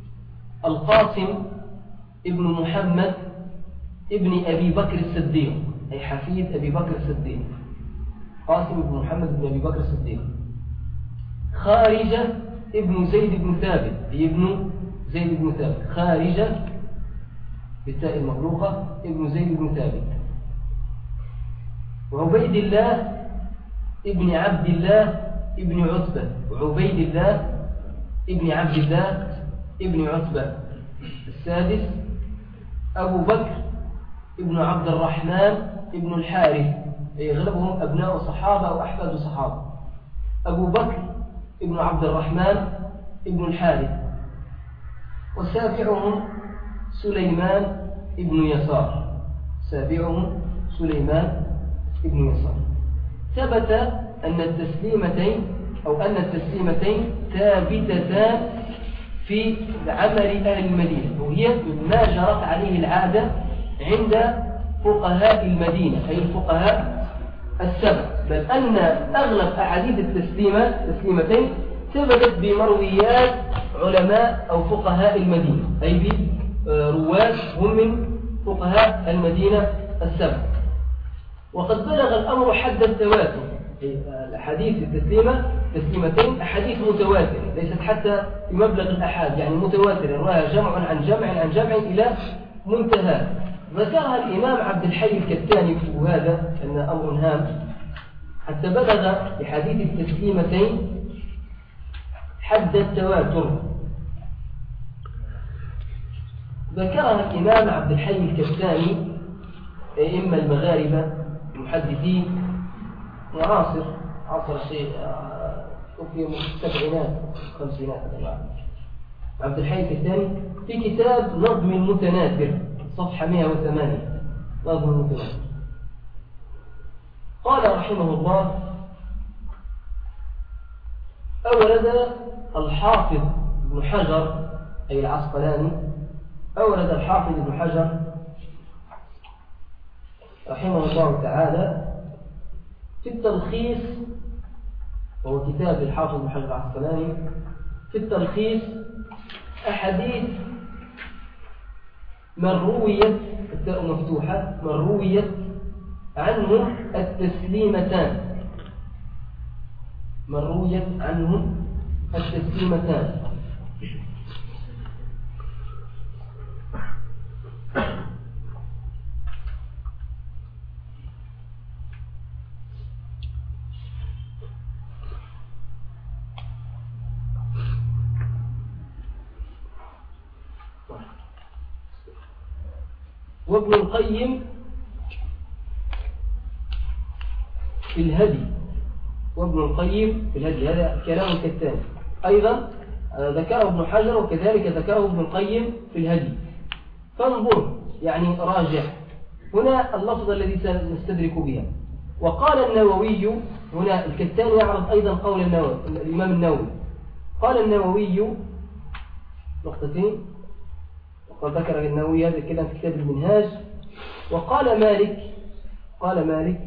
B: القاسم ابن محمد ابن أبي بكر الصديق، أي حفيد أبي بكر الصديق، قاسم ابن محمد بن أبي بكر الصديق. خارجة ابن زيد بن ثابت، أي ابن زيد بن ثابت، خارجة بالتاء المغلوقة ابن زيد بن ثابت. وعبيد الله ابن عبد الله ابن عتبة، وعبيد الله ابن عبد الله ابن عتبة. السادس أبو بكر ابن عبد الرحمن ابن الحارث، أي أغلبهم أبناء صحابة أو أحفاد صحابة. أبو بكر ابن عبد الرحمن ابن الحارث. وسابعهم سليمان ابن يسار، سابعهم سليمان ابن يسار. ثبت أن التسليمتين أو أن التسليمتين ثابتتان في عمل أهل المدينة، وهي مما جرت عليه العادة عند فقهاء المدينة، أي الفقهاء السبع، بل أن أغلب أحاديث التسليمة تسليمتين ثبتت بمرويات علماء أو فقهاء المدينة، أي برواة هم من فقهاء المدينة السبع. وقد بلغ الأمر حد التواتر، الأحاديث التسليمة تسليمتين أحاديث متواترة، ليست حتى بمبلغ الأحاد، يعني متواترة رواها جمع عن جمع عن جمع إلى منتهى. ذكرها الإمام عبد الحي الكتاني، وهذا أن أمر هام، حتى بلغ لحديث التسليمتين حد التواتر. ذكرها الإمام عبد الحي الكتاني، أئمة المغاربة المحدثين معاصر، عصر الشيء في السبعينات الخمسينات، عبد الحي الكتاني في كتاب نظم المتناثر صفحة مئة وثمانية، نظم المتناثر، قال رحمه الله: أورد الحافظ ابن حجر أي العسقلاني، أورد الحافظ ابن حجر رحمه الله تعالى في التلخيص، وهو كتاب الحافظ ابن حجر العسقلاني، في التلخيص أحاديث من رويت، التاء مفتوحة، من رويت عنه التسليمتان، من رويت عنه التسليمتان. وابن القيم في الهدي، وابن القيم في الهدي، هذا كلام الكتاني أيضا ذكره ابن حجر، وكذلك ذكره ابن القيم في الهدي. فانظر يعني راجع هنا اللفظ الذي سنستدرك بها. وقال النووي، هنا الكتاني يعرض أيضا قول النووي الإمام النووي، قال النووي نقطتين، وقد ذكر النووي هذا الكلام في كتاب المنهاج. وقال مالك، قال مالك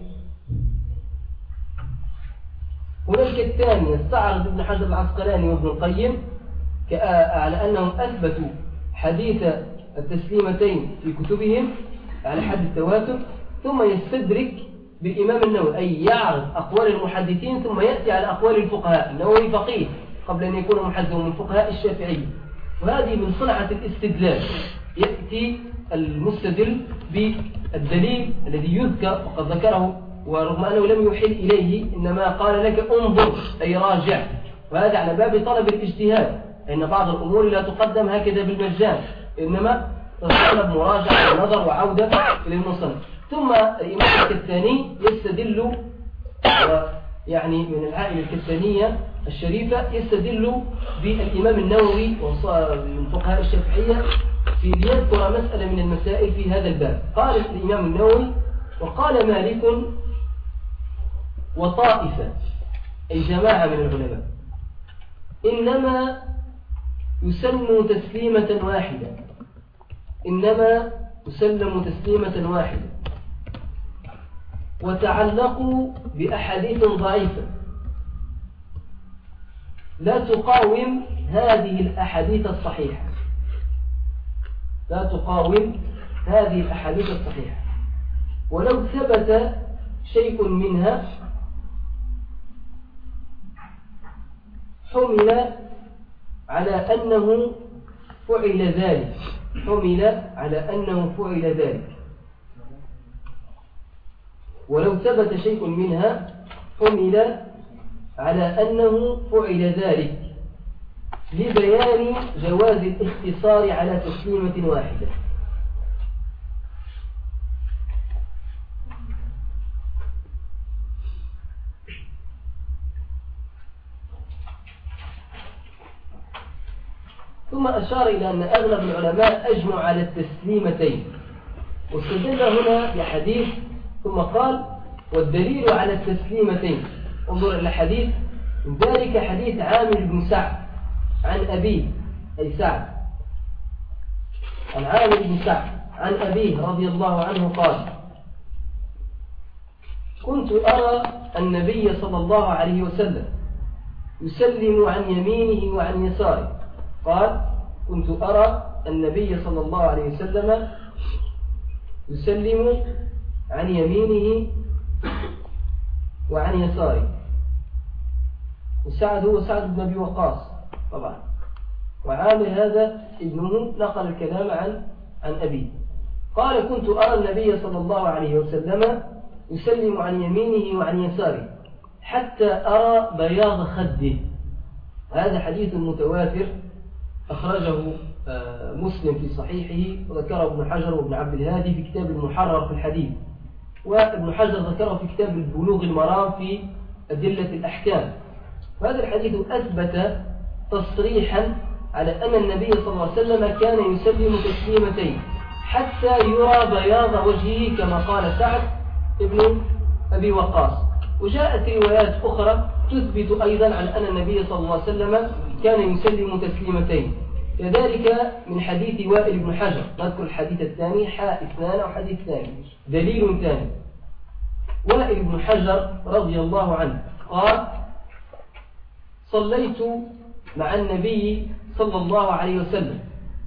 B: هناك الثاني يستعرض ابن حجر العسقلاني وابن القيم على أنهم أثبتوا حديث التسليمتين في كتبهم على حد التواتر، ثم يستدرك بالإمام النووي، أي يعرض أقوال المحدثين ثم يأتي على أقوال الفقهاء. النووي فقيه قبل أن يكون محدثا من فقهاء الشافعية، وهذه من صنعة الاستدلال. يأتي المستدل بالدليل الذي يذكر وقد ذكره، ورغم أنه لم يحل إليه إنما قال لك انظر أي راجع، وهذا على باب طلب الاجتهاد، إن بعض الأمور لا تقدم هكذا بالمجان، إنما تطلب مراجعة ونظر وعودة إلى المصنف. ثم الإمام الكتاني يستدل، يعني من العائلة الكتانية الشريفة، يستدل بالإمام النووي من فقهاء الشافعية في ليذكر مسألة من المسائل في هذا الباب. قال الإمام النووي: وقال مالك وطائفة أي جماعة من العلماء إنما يسلم تسليمة واحدة، إنما يسلم تسليمة واحدة، وتعلقوا بأحاديث ضعيفة لا تقاوم هذه الأحاديث الصحيحة. لا تقاوم هذه الأحاديث الصحيحة. ولو ثبت شيء منها حمل على أنه فعل ذلك حمل على أنه فعل ذلك ولو ثبت شيء منها حمل على أنه فعل ذلك لبيان جواز الاختصار على تسليمة واحدة. ثم أشار إلى أن أغلب العلماء أجمع على التسليمتين، واستدل هنا بحديث ثم قال والدليل على التسليمتين. انظر إلى حديث من ذلك حديث عامر بن سعد عن أبيه أي سعد عن عامر بن سعد عن أبيه رضي الله عنه قال كنت أرى النبي صلى الله عليه وسلم يسلم عن يمينه وعن يساره. قال كنت أرى النبي صلى الله عليه وسلم يسلم عن يمينه وعن يساره. وسعد هو سعد بن أبي وقاص طبعا، وعامر هذا ابنه نقل الكلام عن عن أبيه. قال كنت أرى النبي صلى الله عليه وسلم يسلم عن يمينه وعن يساره حتى أرى بياض خده. هذا حديث متواتر أخرجه مسلم في صحيحه وذكره ابن حجر وابن عبد الهادي في كتاب المحرر في الحديث، وابن حجر ذكره في كتاب البلوغ المرام في أدلة الأحكام. وهذا الحديث أثبت تصريحا على أن النبي صلى الله عليه وسلم كان يسلم تسليمتين حتى يرى بياض وجهه كما قال سعد ابن أبي وقاص. وجاءت روايات أخرى تثبت أيضا على أن النبي صلى الله عليه وسلم كان يسلم تسليمتين، كذلك من حديث وائل بن حجر. نذكر الحديث الثاني حاء اثنان أو حديث ثاني دليل ثاني. وائل بن حجر رضي الله عنه قال صليت مع النبي صلى الله عليه وسلم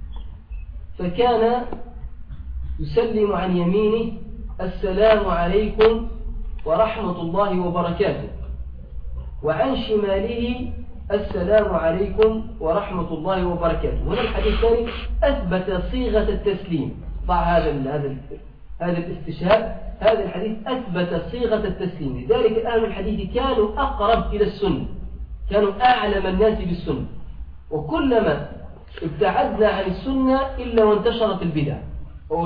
B: فكان يسلم عن يمينه السلام عليكم ورحمة الله وبركاته، وعن شماله السلام عليكم ورحمة الله وبركاته. هنا الحديث الثاني أثبت صيغة التسليم. ضع هذا هذا هذا الاستشهاد. هذا الحديث أثبت صيغة التسليم، لذلك أهل الحديث كانوا أقرب إلى السنة، كانوا أعلم الناس بالسنة. وكلما ابتعدنا عن السنة إلا وانتشرت البدع أو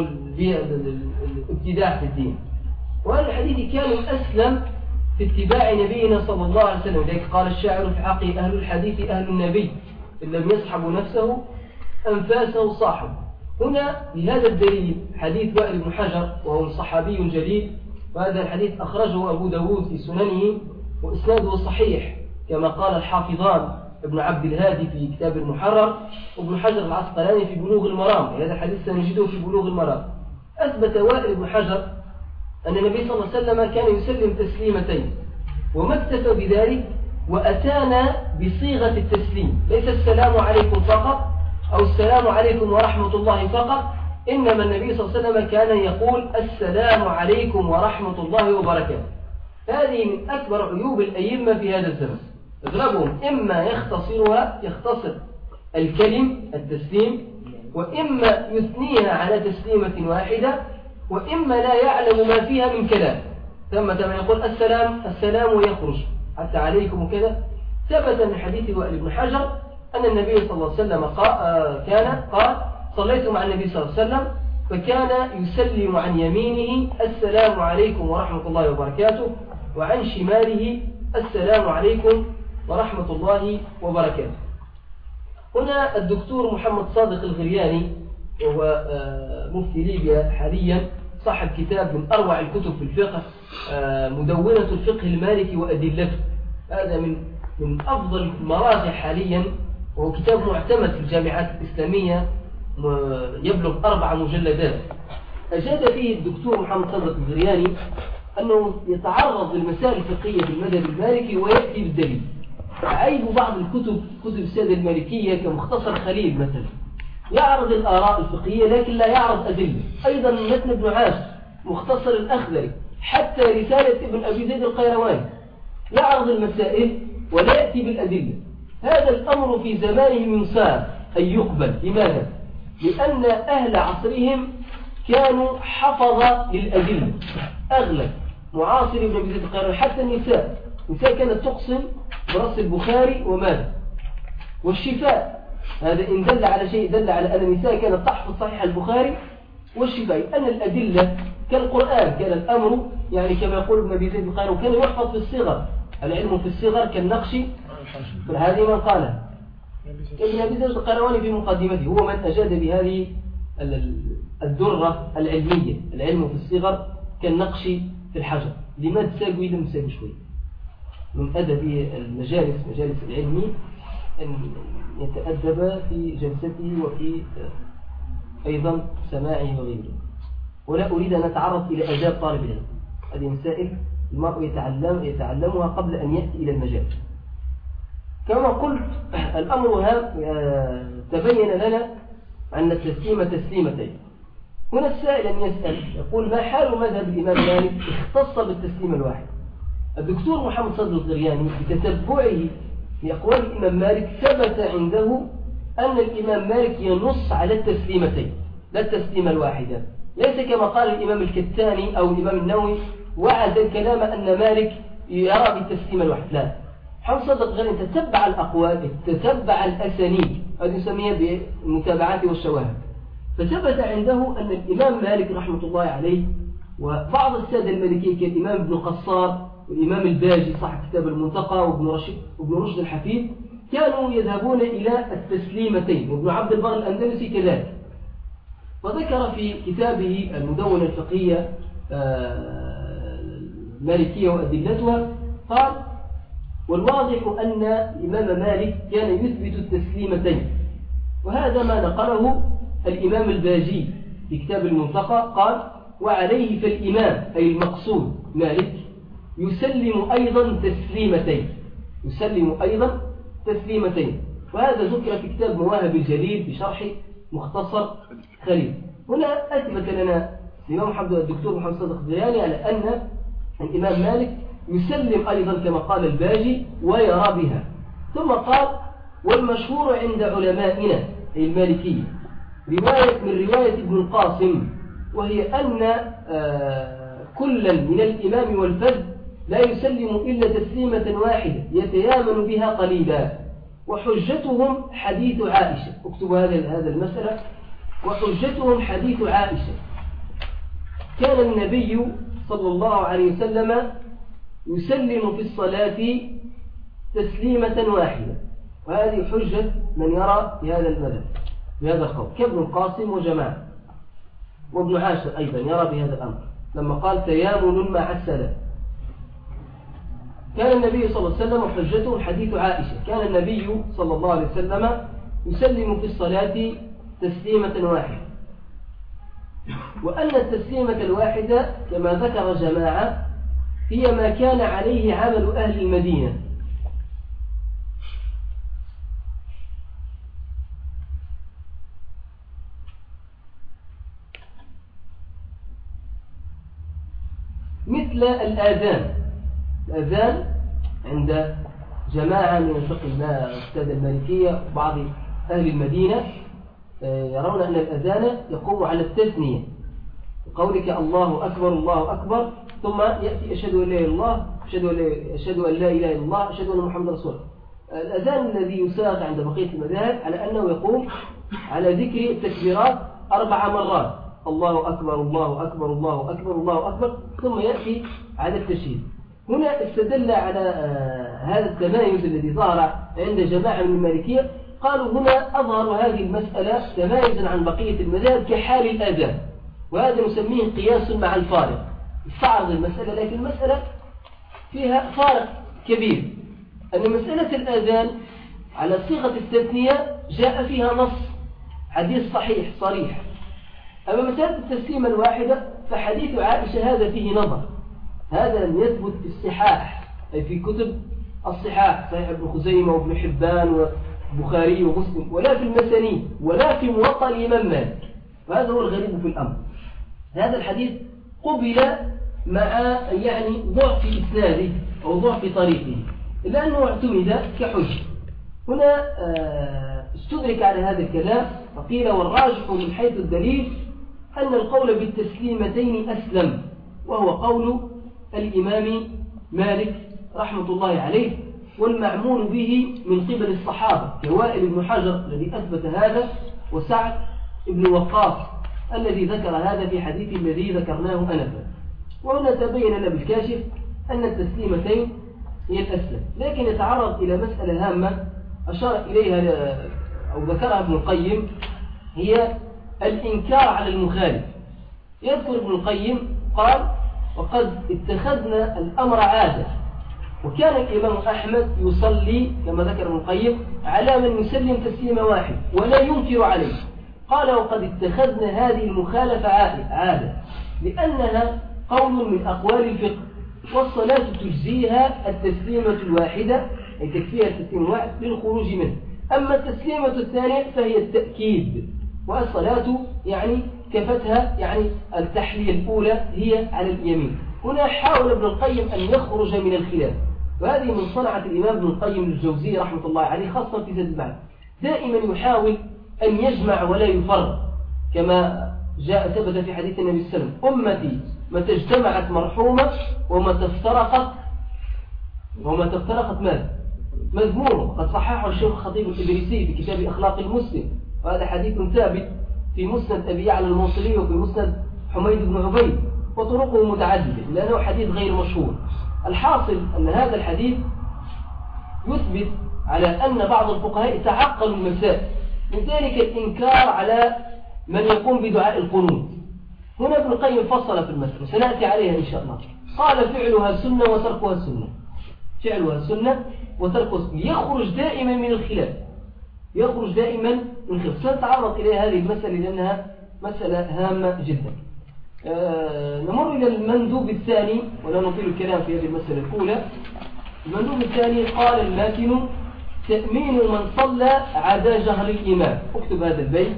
B: الابتداع في الدين. وأهل الحديث كانوا أسلم في اتباع نبينا صلى الله عليه وسلم. ذلك قال الشاعر في حقه أهل الحديث أهل النبي إن لم يصحبوا نفسه أنفاسه صاحب. هنا لهذا الدليل حديث وائل بن حجر وهو صحابي جليل، وهذا الحديث أخرجه أبو داود في سننه وإسناده صحيح كما قال الحافظان ابن عبد الهادي في كتاب المحرر وابن حجر العسقلاني في بلوغ المرام. هذا الحديث سنجده في بلوغ المرام. أثبت وائل بن حجر أن النبي صلى الله عليه وسلم كان يسلم تسليمتين، وما اكتفى بذلك وأتانا بصيغة التسليم، ليس السلام عليكم فقط أو السلام عليكم ورحمة الله فقط، إنما النبي صلى الله عليه وسلم كان يقول السلام عليكم ورحمة الله وبركاته. هذه من أكبر عيوب الأئمة في هذا الزمن، أغلبهم إما يختصرها يختصر الكلم التسليم، وإما يثنيها على تسليمة واحدة، وإما لا يعلم ما فيها من كلام. ثم من يقول السلام السلام ويخرج حتى عليكم وكذا. ثبت من حديث وائل بن حجر أن النبي صلى الله عليه وسلم قال كان قال صليت مع النبي صلى الله عليه وسلم فكان يسلم عن يمينه السلام عليكم ورحمة الله وبركاته، وعن شماله السلام عليكم ورحمة الله وبركاته. هنا الدكتور محمد صادق الغرياني وهو مفتي ليبيا حاليا صاحب كتاب من أروع الكتب في الفقه مدونة الفقه المالكي وأدلته. هذا من من أفضل المراجع حاليا، وهو كتاب معتمد في الجامعات الإسلامية يبلغ أربع مجلدات. أجاد فيه الدكتور محمد صادق الغرياني أنه يتعرض للمسائل الفقهية في المذهب المالكي ويأتي بالدليل. عيب بعض الكتب كتب السادة المالكية كمختصر خليل مثلا يعرض الآراء الفقهية لكن لا يعرض أدلة. أيضا متن ابن عاشر، مختصر الأخضري، حتى رسالة ابن أبي زيد القيرواني يعرض المسائل ولا يأتي بالأدلة. هذا الأمر في زمانهم ينسى أن يقبل. لماذا؟ لأن أهل عصرهم كانوا حفظ للأدلة. أغلب معاصر ابن أبي زيد القيرواني حتى النساء النساء كانت تقسم برأس البخاري وماذا والشفاء. هذا إن دل على شيء دل على أن النساء كانت تحفظ صحيح البخاري والشفاء. أن الأدلة كالقرآن كان الأمر يعني كما يقول ابن أبي زيد القيرواني كان يحفظ في الصغر. العلم في الصغر كالنقش. فهذه من قالها ابن أبي زيد القيرواني في مقدمته، هو من أجاد بهذه الدرة العلمية. العلم في الصغر كالنقش في الحجر. لماذا تساقوا إذا مساقوا شوي؟ من أدب المجالس مجالس العلم أن يتأدب في جلسته وفي أيضا سماعه وغيره. ولا أريد أن أتعرض إلى آداب طالب العلم. هذه مسائل المرء يتعلم يتعلمها قبل أن يأتي إلى المجال. كما قلت الأمر تبين لنا أن التسليم تسليمتين. هنا السائل أن يسأل يقول ما حال مذهب الإمام مالك اختص بالتسليم الواحد؟ الدكتور محمد صدر الغرياني بتتبعه لأقوال الإمام مالك ثبت عنده أن الإمام مالك ينص على التسليمتين لا التسليم الواحدة. ليس كما قال الإمام الكتاني أو الإمام النووي وعد الكلام أن مالك يرى بالتسليم الواحد. لا، محمد صدر الغرياني تتبع الأقوال تتبع الأسانيد، هذه نسميها بالمتابعات والشواهد. فثبت عنده أن الإمام مالك رحمة الله عليه وبعض السادة المالكية كالإمام ابن قصار والإمام الباجي صاحب كتاب المنتقى وابن رشد وابن رشد الحفيد كانوا يذهبون إلى التسليمتين، وابن عبد البر الأندلسي كذلك. وذكر في كتابه المدونة الفقهية المالكية وأدلتها قال والواضح أن الإمام مالك كان يثبت التسليمتين، وهذا ما نقله الإمام الباجي في كتاب المنتقى قال وعليه فالإمام أي المقصود مالك يسلم أيضا تسليمتين يسلم أيضا تسليمتين وهذا ذكر في كتاب مواهب الجليل بشرح مختصر خليل. هنا أثبت لنا الإمام محمد الدكتور محمد صدق الغرياني على أن الإمام مالك يسلم أيضا كما قال الباجي ويرى بها. ثم قال والمشهور عند علمائنا أي المالكية رواية من رواية ابن القاسم وهي أن كلا من الإمام والفذ لا يسلم إلا تسليمة واحدة يتيامن بها قليلا، وحجتهم حديث عائشة. اكتبوا هذا المسألة. وحجتهم حديث عائشة كان النبي صلى الله عليه وسلم يسلم في الصلاة تسليمة واحدة، وهذه حجة من يرى بهذا المذهب بهذا القول كابن القاسم وجماعة، وابن عاشر أيضا يرى بهذا الأمر لما قال تيامن مع السلام. كان النبي صلى الله عليه وسلم وحجته حديث عائشة كان النبي صلى الله عليه وسلم يسلم في الصلاة تسليمة واحدة، وأن التسليمة الواحدة كما ذكر جماعة هي ما كان عليه عمل أهل المدينة. مثل الآذان. الآذان عند جماعة من الفقه السادة المالكية وبعض أهل المدينة يرون أن الأذان يقوم على التثنية قولك الله أكبر الله أكبر ثم يأتي أشهد أن لا إله إلا الله أشهد أن لا إله إلا الله أشهد أن محمد رسول الله. الأذان الذي يساق عند بقية المذاهب على أنه يقوم على ذكر التكبيرات أربع مرات الله أكبر الله أكبر الله أكبر الله أكبر ثم يأتي على التشهيد. هنا استدل على هذا التمايز الذي ظهر عند جماعة من المالكية، قالوا هنا أظهر هذه المسألة تمايزا عن بقية المذاهب كحال الآذان، وهذا نسميه قياس مع الفارق. استعرض المسألة لكن المسألة فيها فارق كبير، أن مسألة الآذان على صيغة التثنية جاء فيها نص حديث صحيح صريح، أما مسألة التسليمة الواحدة فحديث عائشة هذا فيه نظر، هذا لم يثبت في الصحاح أي في كتب الصحاح صحيح ابن خزيمة وابن حبان البخاري ومسلم ولا في المسانيد ولا في موطأ الإمام مالك. وهذا هو الغريب في الأمر. هذا الحديث قبل مع يعني ضعف إسناده أو ضعف طريقه لأنه اعتمد كحجة. هنا استدرك على هذا الكلام فقيل والراجح من حيث الدليل أن القول بالتسليمتين أسلم، وهو قول الإمام مالك رحمة الله عليه، والمعمول به من قبل الصحابة كوائل بن حجر الذي أثبت هذا، وسعد بن وقاص الذي ذكر هذا في حديث الذي ذكرناه أنفا. وهنا تبين لنا بالكاشف أن التسليمتين هي الأسلم. لكن يتعرض إلى مسألة هامة أشار إليها أو ذكرها ابن القيم، هي الإنكار على المخالف. يذكر ابن القيم قال وقد اتخذنا الأمر عادة، وكان الإمام أحمد يصلي كما ذكر ابن القيم على من يسلم تسليم واحد ولا ينكر عليه. قال وقد اتخذنا هذه المخالفة عادة لأنها قول من أقوال الفقه، والصلاة تجزيها التسليمة الواحدة أي تكفيها التسليم الواحد للخروج منه. أما التسليمة الثانية فهي التأكيد، والصلاة يعني كفتها يعني التحلية الأولى هي على اليمين. هنا حاول ابن القيم أن يخرج من الخلاف، وهذه من صنعة الإمام ابن القيم الجوزي رحمة الله عليه خاصة في زاد المعاد، دائما يحاول أن يجمع ولا يفرق، كما جاء ثبت في حديث النبي صلى الله عليه وسلم أمتي متى اجتمعت مرحومة ومتى افترقت ومتى افترقت ماذا؟ مذمومة. قد صححه الشيخ الخطيب الإدريسي في كتاب أخلاق المسلم، وهذا حديث ثابت في مسند أبي يعلى الموصلي وفي مسند حميد بن عبيد، وطرقه متعددة لأنه حديث غير مشهور. الحاصل أن هذا الحديث يثبت على أن بعض الفقهاء تعقلوا المسائل، من ذلك الإنكار على من يقوم بدعاء القنوت. هنا ابن القيم فصل في المسألة سنأتي عليها إن شاء الله. قال فعلها سنة وتركها سنة، فعلها سنة وتركها سنة، يخرج دائما من الخلاف، يخرج دائما من الخلاف. سنتعرض إلى هذه المسألة لأنها مسألة هامة جدا. آه نمر إلى المندوب الثاني ولا نطيل الكلام في هذه المسألة الأولى. المندوب الثاني قال الماتن تأمين من صلى عدا جهر الإمام. اكتب هذا البيت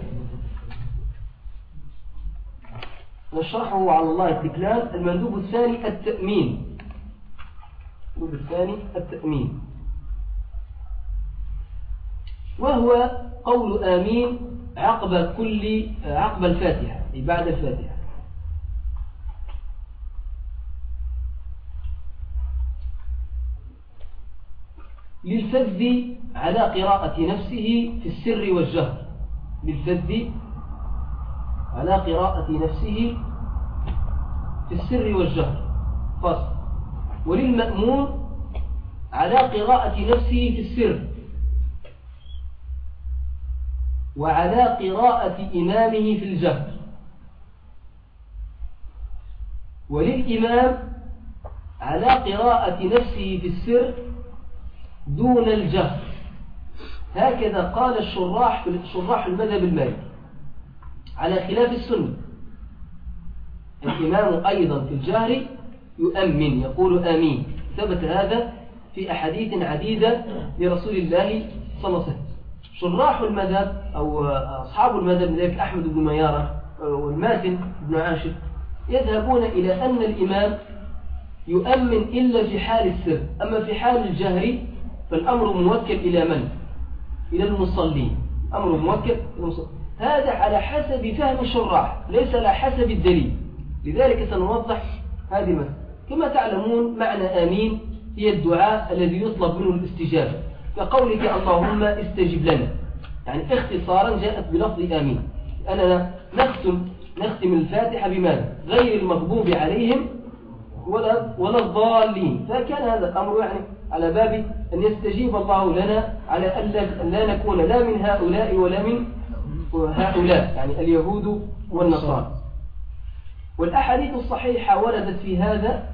B: نشرحه على الله التكلان. المندوب الثاني التأمين، المندوب الثاني التأمين، وهو قول آمين عقب كل عقب الفاتحة أي بعد الفاتحة. للفذ على قراءة نفسه في السر والجهر، للفذ على قراءة نفسه في السر والجهر فصل. وللمأمون على قراءة نفسه في السر وعلى قراءة إمامه في الجهر. وللإمام على قراءة نفسه في السر دون الجهر. هكذا قال الشراح في شراح المذهب المالكي على خلاف السنة. الإمام أيضا في الجهر يؤمن يقول آمين، ثبت هذا في أحاديث عديدة لرسول الله صلى الله عليه وسلم. شراح المذهب أو أصحاب المذهب ذلك أحمد بن ميارة والماتن بن عاشر يذهبون إلى أن الإمام يؤمن إلا في حال السر، أما في حال الجهر فالأمر موكل إلى من؟ إلى المصلين. أمر موكل إلى المصلين. هذا على حسب فهم الشراح ليس على حسب الدليل، لذلك سنوضح هذه المسألة. كما تعلمون معنى آمين هي الدعاء الذي يطلب منه الاستجابة، كقولك اللهم استجب لنا، يعني اختصارا جاءت بلفظ آمين. أننا نختم نختم الفاتحة بماذا؟ غير المغضوب عليهم ولا ولا الضالين. فكان هذا الأمر يعني على باب أن يستجيب الله لنا على أن لا نكون لا من هؤلاء ولا من هؤلاء، يعني اليهود والنصارى. والأحاديث الصحيحة وردت في هذا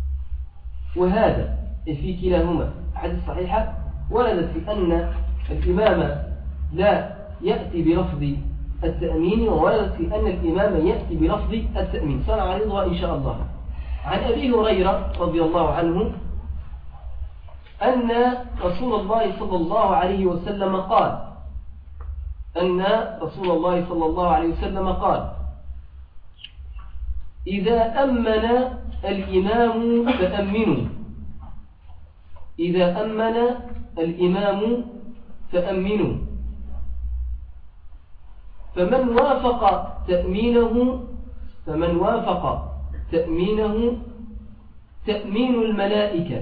B: وهذا في كلاهما. الأحاديث الصحيحة وردت في أن الإمام لا يأتي بلفظ التأمين، ووردت في أن الإمام يأتي بلفظ التأمين. سنعرضها إن شاء الله. عن أبي هريرة رضي الله عنه أن رسول الله صلى الله عليه وسلم قال أن رسول الله صلى الله عليه وسلم قال إذا أمن الإمام فأمنوا إذا أمن الإمام فأمنوا فمن وافق تأمينه فمن وافق تأمينه تأمين الملائكة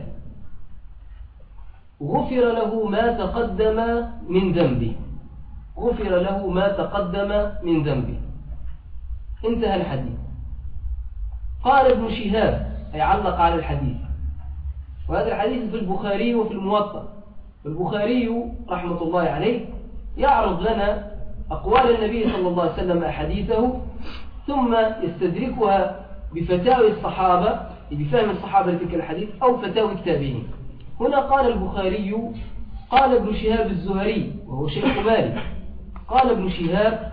B: غفر له ما تقدم من ذنبه غفر له ما تقدم من ذنبه. انتهى الحديث. قال ابن شهاب أي علق على الحديث، وهذا الحديث في البخاري وفي الموطأ. البخاري رحمة الله عليه يعرض لنا أقوال النبي صلى الله عليه وسلم أحاديثه ثم يستدركها بفتاوي الصحابة بفهم الصحابة لتلك الحديث أو فتاوي التابعين. هنا قال البخاري قال ابن شهاب الزهري وهو شيخ مالك قال ابن شهاب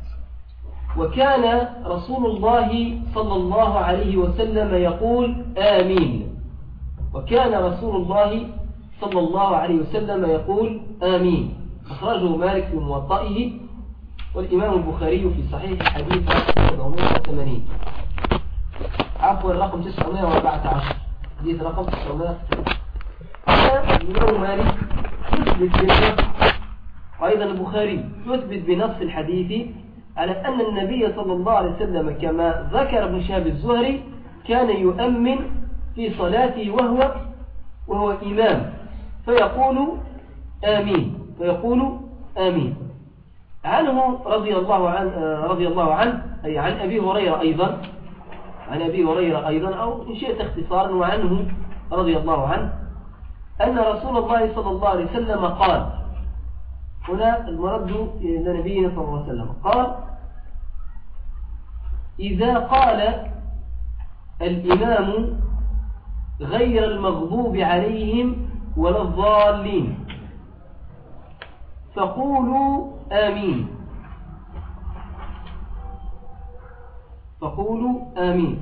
B: وكان رسول الله صلى الله عليه وسلم يقول آمين وكان رسول الله صلى الله عليه وسلم يقول آمين. أخرجه مالك في موطئه والإمام البخاري في صحيح حديث سبعمائة وثمانين عفوا رقم تسعمائة وأربعة عشر حديث رقم تسعمائة. الإمام مالك يثبت بنص وأيضا البخاري يثبت بنص الحديث على أن النبي صلى الله عليه وسلم كما ذكر ابن شهاب الزهري كان يؤمن في صلاته وهو وهو إمام فيقول آمين فيقول آمين. عنه رضي الله عنه رضي الله عنه أي عن أبي هريرة أيضا عن أبي هريرة أيضا أو إن شئت اختصارا وعنه رضي الله عنه أن رسول الله صلى الله عليه وسلم قال هنا المرد إلى نبينا صلى الله عليه وسلم قال إذا قال الإمام غير المغضوب عليهم ولا الضالين فقولوا آمين فقولوا آمين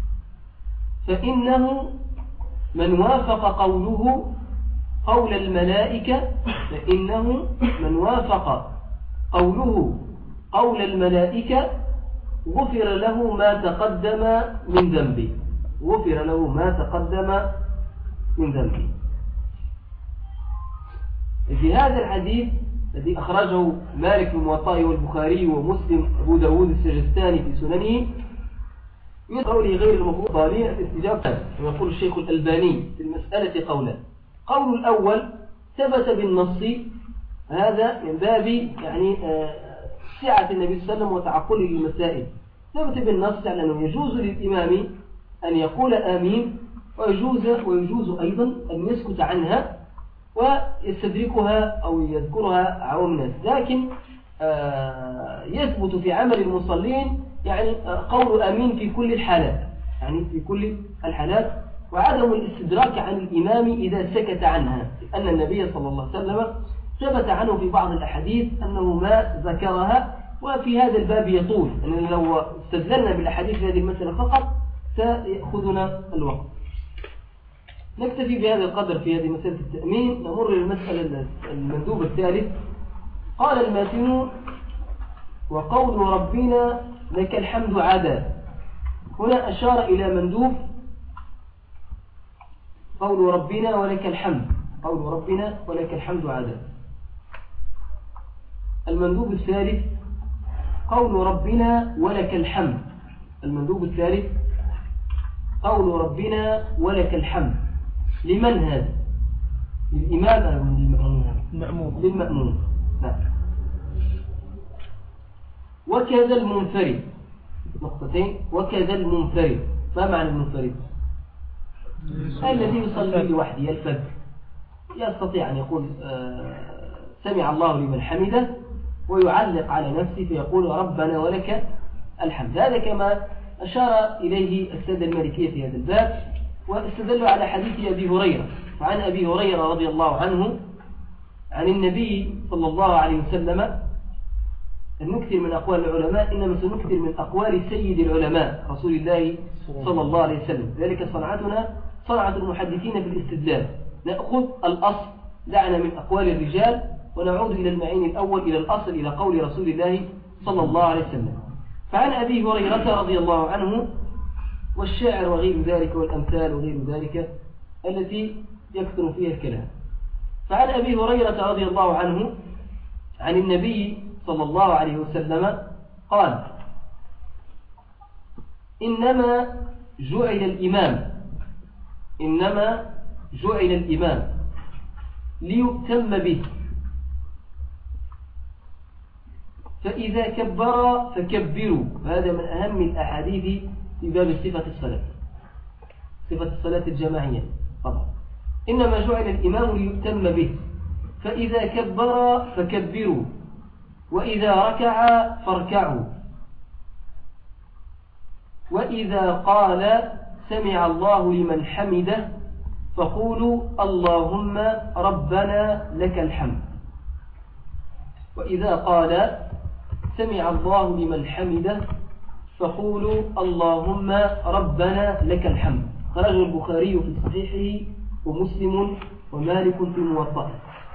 B: فإنه من وافق قوله قول الملائكة فإنه من وافق قوله قول الملائكة غفر له ما تقدم من ذنبه غفر له ما تقدم من ذنبه. في هذا الحديث الذي أخرجه مالك في موطئه والبخاري ومسلم أبو داود السجستاني في سننه يقول غير المفروض ضالين الاستجابة كما يقول الشيخ الألباني في المسألة قولا. قول الأول ثبت بالنص هذا من باب يعني سعة النبي صلى الله عليه وسلم وتعقله للمسائل. ثبت بالنص على أنه يجوز للإمام أن يقول آمين ويجوز, ويجوز أيضا أن يسكت عنها ويستدركها أو يذكرها عوام الناس. لكن يثبت في عمل المصلين يعني قول آمين في كل الحالات يعني في كل الحالات وعدم الاستدراك عن الإمام إذا سكت عنها لأن النبي صلى الله عليه وسلم ثبت عنه في بعض الأحاديث أنه ما ذكرها وفي هذا الباب يطول أننا لو استدللنا بالأحاديث في هذه المسألة فقط سيأخذنا الوقت. نكتفي بهذا القدر في هذه مسألة التأمين. نمر للمسألة المندوب الثالث. قال الماتن وقول ربنا لك الحمد عدا. هنا أشار إلى مندوب قول ربنا ولك الحمد قول ربنا ولك الحمد عدا. المندوب الثالث قول ربنا ولك الحمد. المندوب الثالث قول ربنا ولك الحمد. لمن هذا؟ للإمام أو للمأموم؟ للمأموم. نعم. وكذا المنفرد. نقطتين. وكذا المنفرد. ما معنى المنفرد؟ الذي يصلي لوحده الفذ يستطيع أن يقول آه سمع الله لمن حمده ويعلق على نفسه فيقول ربنا ولك الحمد. هذا كما أشار إليه السادة المالكية في هذا الباب واستدلوا على حديث أبي هريرة. فعن أبي هريرة رضي الله عنه عن النبي صلى الله عليه وسلم نكثر من أقوال العلماء إنما سنكثر من أقوال سيد العلماء رسول الله صلى الله عليه وسلم. ذلك صنعتنا صنعة المحدثين في الاستدلال نأخذ الأصل، دعنا من أقوال الرجال ونعود إلى المعين الأول، إلى الأصل، إلى قول رسول الله صلى الله عليه وسلم. فعن أبي هريرة رضي الله عنه، والشعر وغير ذلك والأمثال وغير ذلك التي يكثر فيها الكلام. فعن أبي هريرة رضي الله عنه عن النبي صلى الله عليه وسلم قال: إنما جعل الإمام إنما جعل الإمام ليؤتم به، فإذا كبر فكبروا. هذا من أهم الأحاديث في باب صفة الصلاة، صفة الصلاة الجماعية طبعا. إنما جعل الإمام ليؤتم به، فإذا كبر فكبروا، وإذا ركع فاركعوا، وإذا قال سمع الله لمن حمده فقولوا اللهم ربنا لك الحمد. وإذا قال سمع الله لمن حمده فقولوا اللهم ربنا لك الحمد. خرج البخاري في صحيحه ومسلم ومالك في موطئه.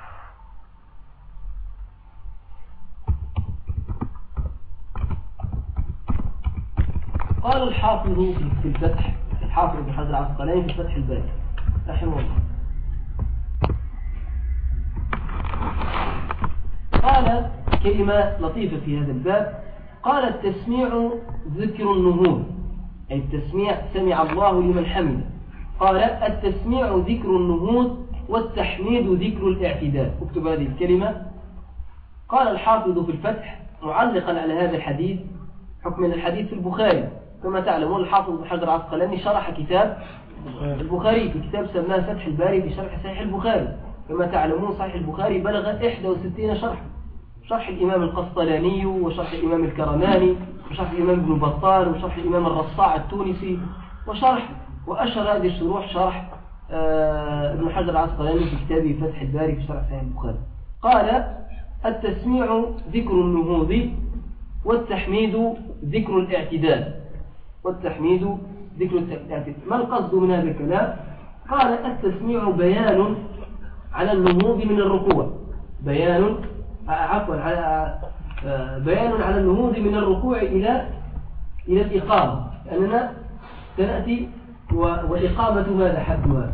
B: قال الحافظ في الفتح، الحافظ بن حجر العسقلاني في فتح الباري رحمه الله، قال كلمة لطيفة في هذا الباب، قال: التسميع ذكر النهوض، أي التسميع سمع الله لمن حمده. قال: التسميع ذكر النهوض، والتحميد ذكر الاعتدال. اكتب هذه الكلمة. قال الحافظ في الفتح معلقا على هذا الحديث، حكم الحديث في البخاري كما تعلمون. الحافظ بن حجر العسقلاني شرح كتاب البخاري في كتاب سماه فتح الباري بشرح صحيح البخاري. كما تعلمون صحيح البخاري بلغ إحدى وستين شرحا، شرح الإمام القسطلاني، وشرح الإمام الكرماني، وشرح الإمام ابن بطال، وشرح الإمام الرصاع التونسي، وشرح وأشهر هذه الشروح شرح آه ابن حجر العسقلاني في كتابه فتح الباري في شرح صحيح البخاري. قال: التسميع ذكر النهوض، والتحميد ذكر الاعتدال. والتحميد ذكر الاعتدال. ما القصد من هذا الكلام؟ قال: التسميع بيان على النهوض من الركوع، بيان عفوا على بيان على النهوض من الركوع إلى إلى الإقامة، لأننا سنأتي. والإقامة ماذا حكمها؟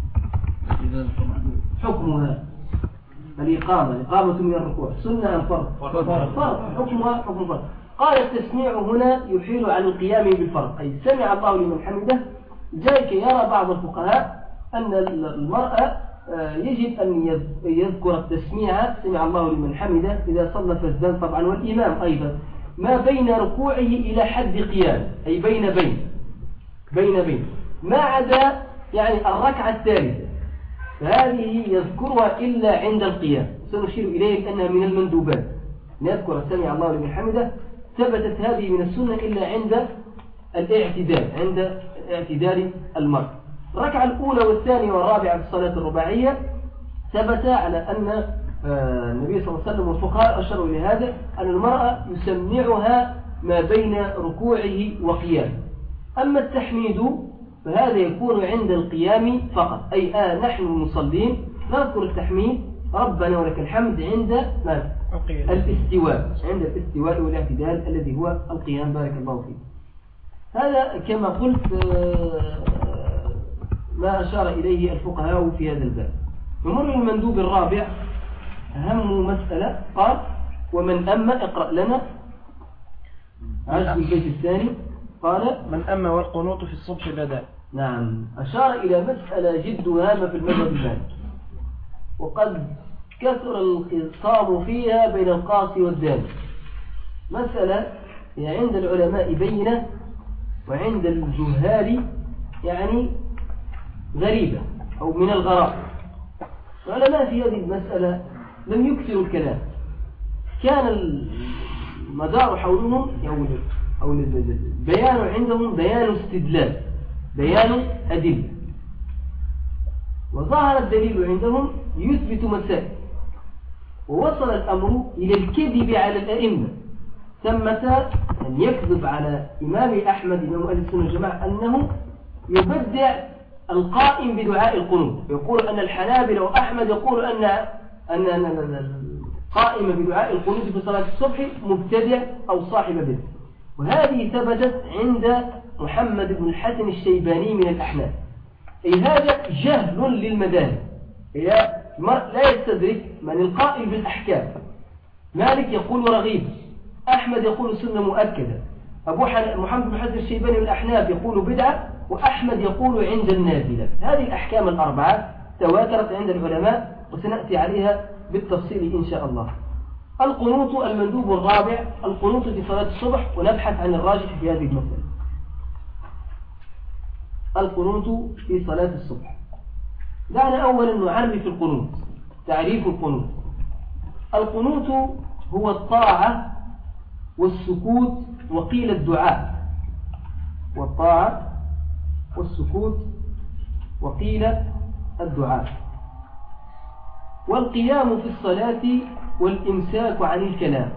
B: حكمها الإقامة، الإقامة من الركوع سنة أم فرض؟ فرض. حكمها حكم فرض. قال: التسميع هنا يحيل عن القيام بالفرض، أي سمع الله لمن حمده. ذلك يرى بعض الفقهاء أن المرأة يجب أن يذكر التسميع سمع الله لمن حمده إذا صلى فالزان طبعا، والإمام أيضا، ما بين ركوعه إلى حد قيام، أي بين بين بين بين ما عدا يعني الركعة الثالثة، فهذه يذكرها إلا عند القيام. سنشير إليه لأنها من المندوبات، نذكر سمع الله لمن حمده. ثبتت هذه من السنة إلا عند الاعتدال، عند اعتدال المرء. الركعة الأولى والثانية والرابعة في الصلاة الرباعية ثبت على أن النبي صلى الله عليه وسلم والفقهاء أشاروا إلى هذا، أن المرأة يسمعها ما بين ركوعه وقيامه. أما التحميد فهذا يكون عند القيام فقط، أي آه نحن المصلين نذكر التحميد ربنا ولك الحمد عند ماذا؟ الاستواء، عند الاستواء والاعتدال الذي هو القيام. بارك الله فيك. هذا كما قلت ما أشار إليه الفقهاء في هذا الباب. نمر المندوب الرابع، أهم مسألة. قال: ومن أما، اقرأ لنا عشر البيت الثاني. قال:
C: من أما والقنوط في الصبح بدا.
B: نعم، أشار إلى مسألة جد هامة في المذهب المالكي، وقد كثر الخصام فيها بين القاصي والداني. مسألة هي عند العلماء بينة، وعند الجهال يعني غريبة أو من الغرائب. العلماء في هذه المسألة لم يكثروا الكلام، كان المدار حولهم أو البيان عندهم بيان استدلال، بيان أدلة، وظهر الدليل عندهم يثبت مسائل، ووصل الأمر إلى الكذب على الأئمة. ثمة أن يكذب على إمام أحمد إمام أهل السنة والجماعة أنه يبدع القائم بدعاء القنوت، يقول أن الحنابلة وأحمد يقول أن أن القائم بدعاء القنوت في صلاة الصبح مبتدع أو صاحب بدعة. وهذه ثبتت عند محمد بن الحسن الشيباني من الأحناف. أي هذا جهل للمذاهب، لا يستدرك من القائل بالأحكام. مالك يقول رغيب، أحمد يقول سنة مؤكدة، أبو محمد بن الحسن الشيباني من الأحناف يقول بدعة، وأحمد يقول عند النازلة. هذه الأحكام الأربعة تواترت عند العلماء وسنأتي عليها بالتفصيل إن شاء الله. القنوت المندوب الرابع، القنوت في صلاة الصبح، ونبحث عن الراجح في هذه المسألة. القنوت في صلاة الصبح. دعنا أولا نعرف القنوت. تعريف القنوت: القنوت هو الطاعة والسكوت وقيل الدعاء، والطاعة والسكوت وقيل الدعاء، والقيام في الصلاة والإمساك عن الكلام،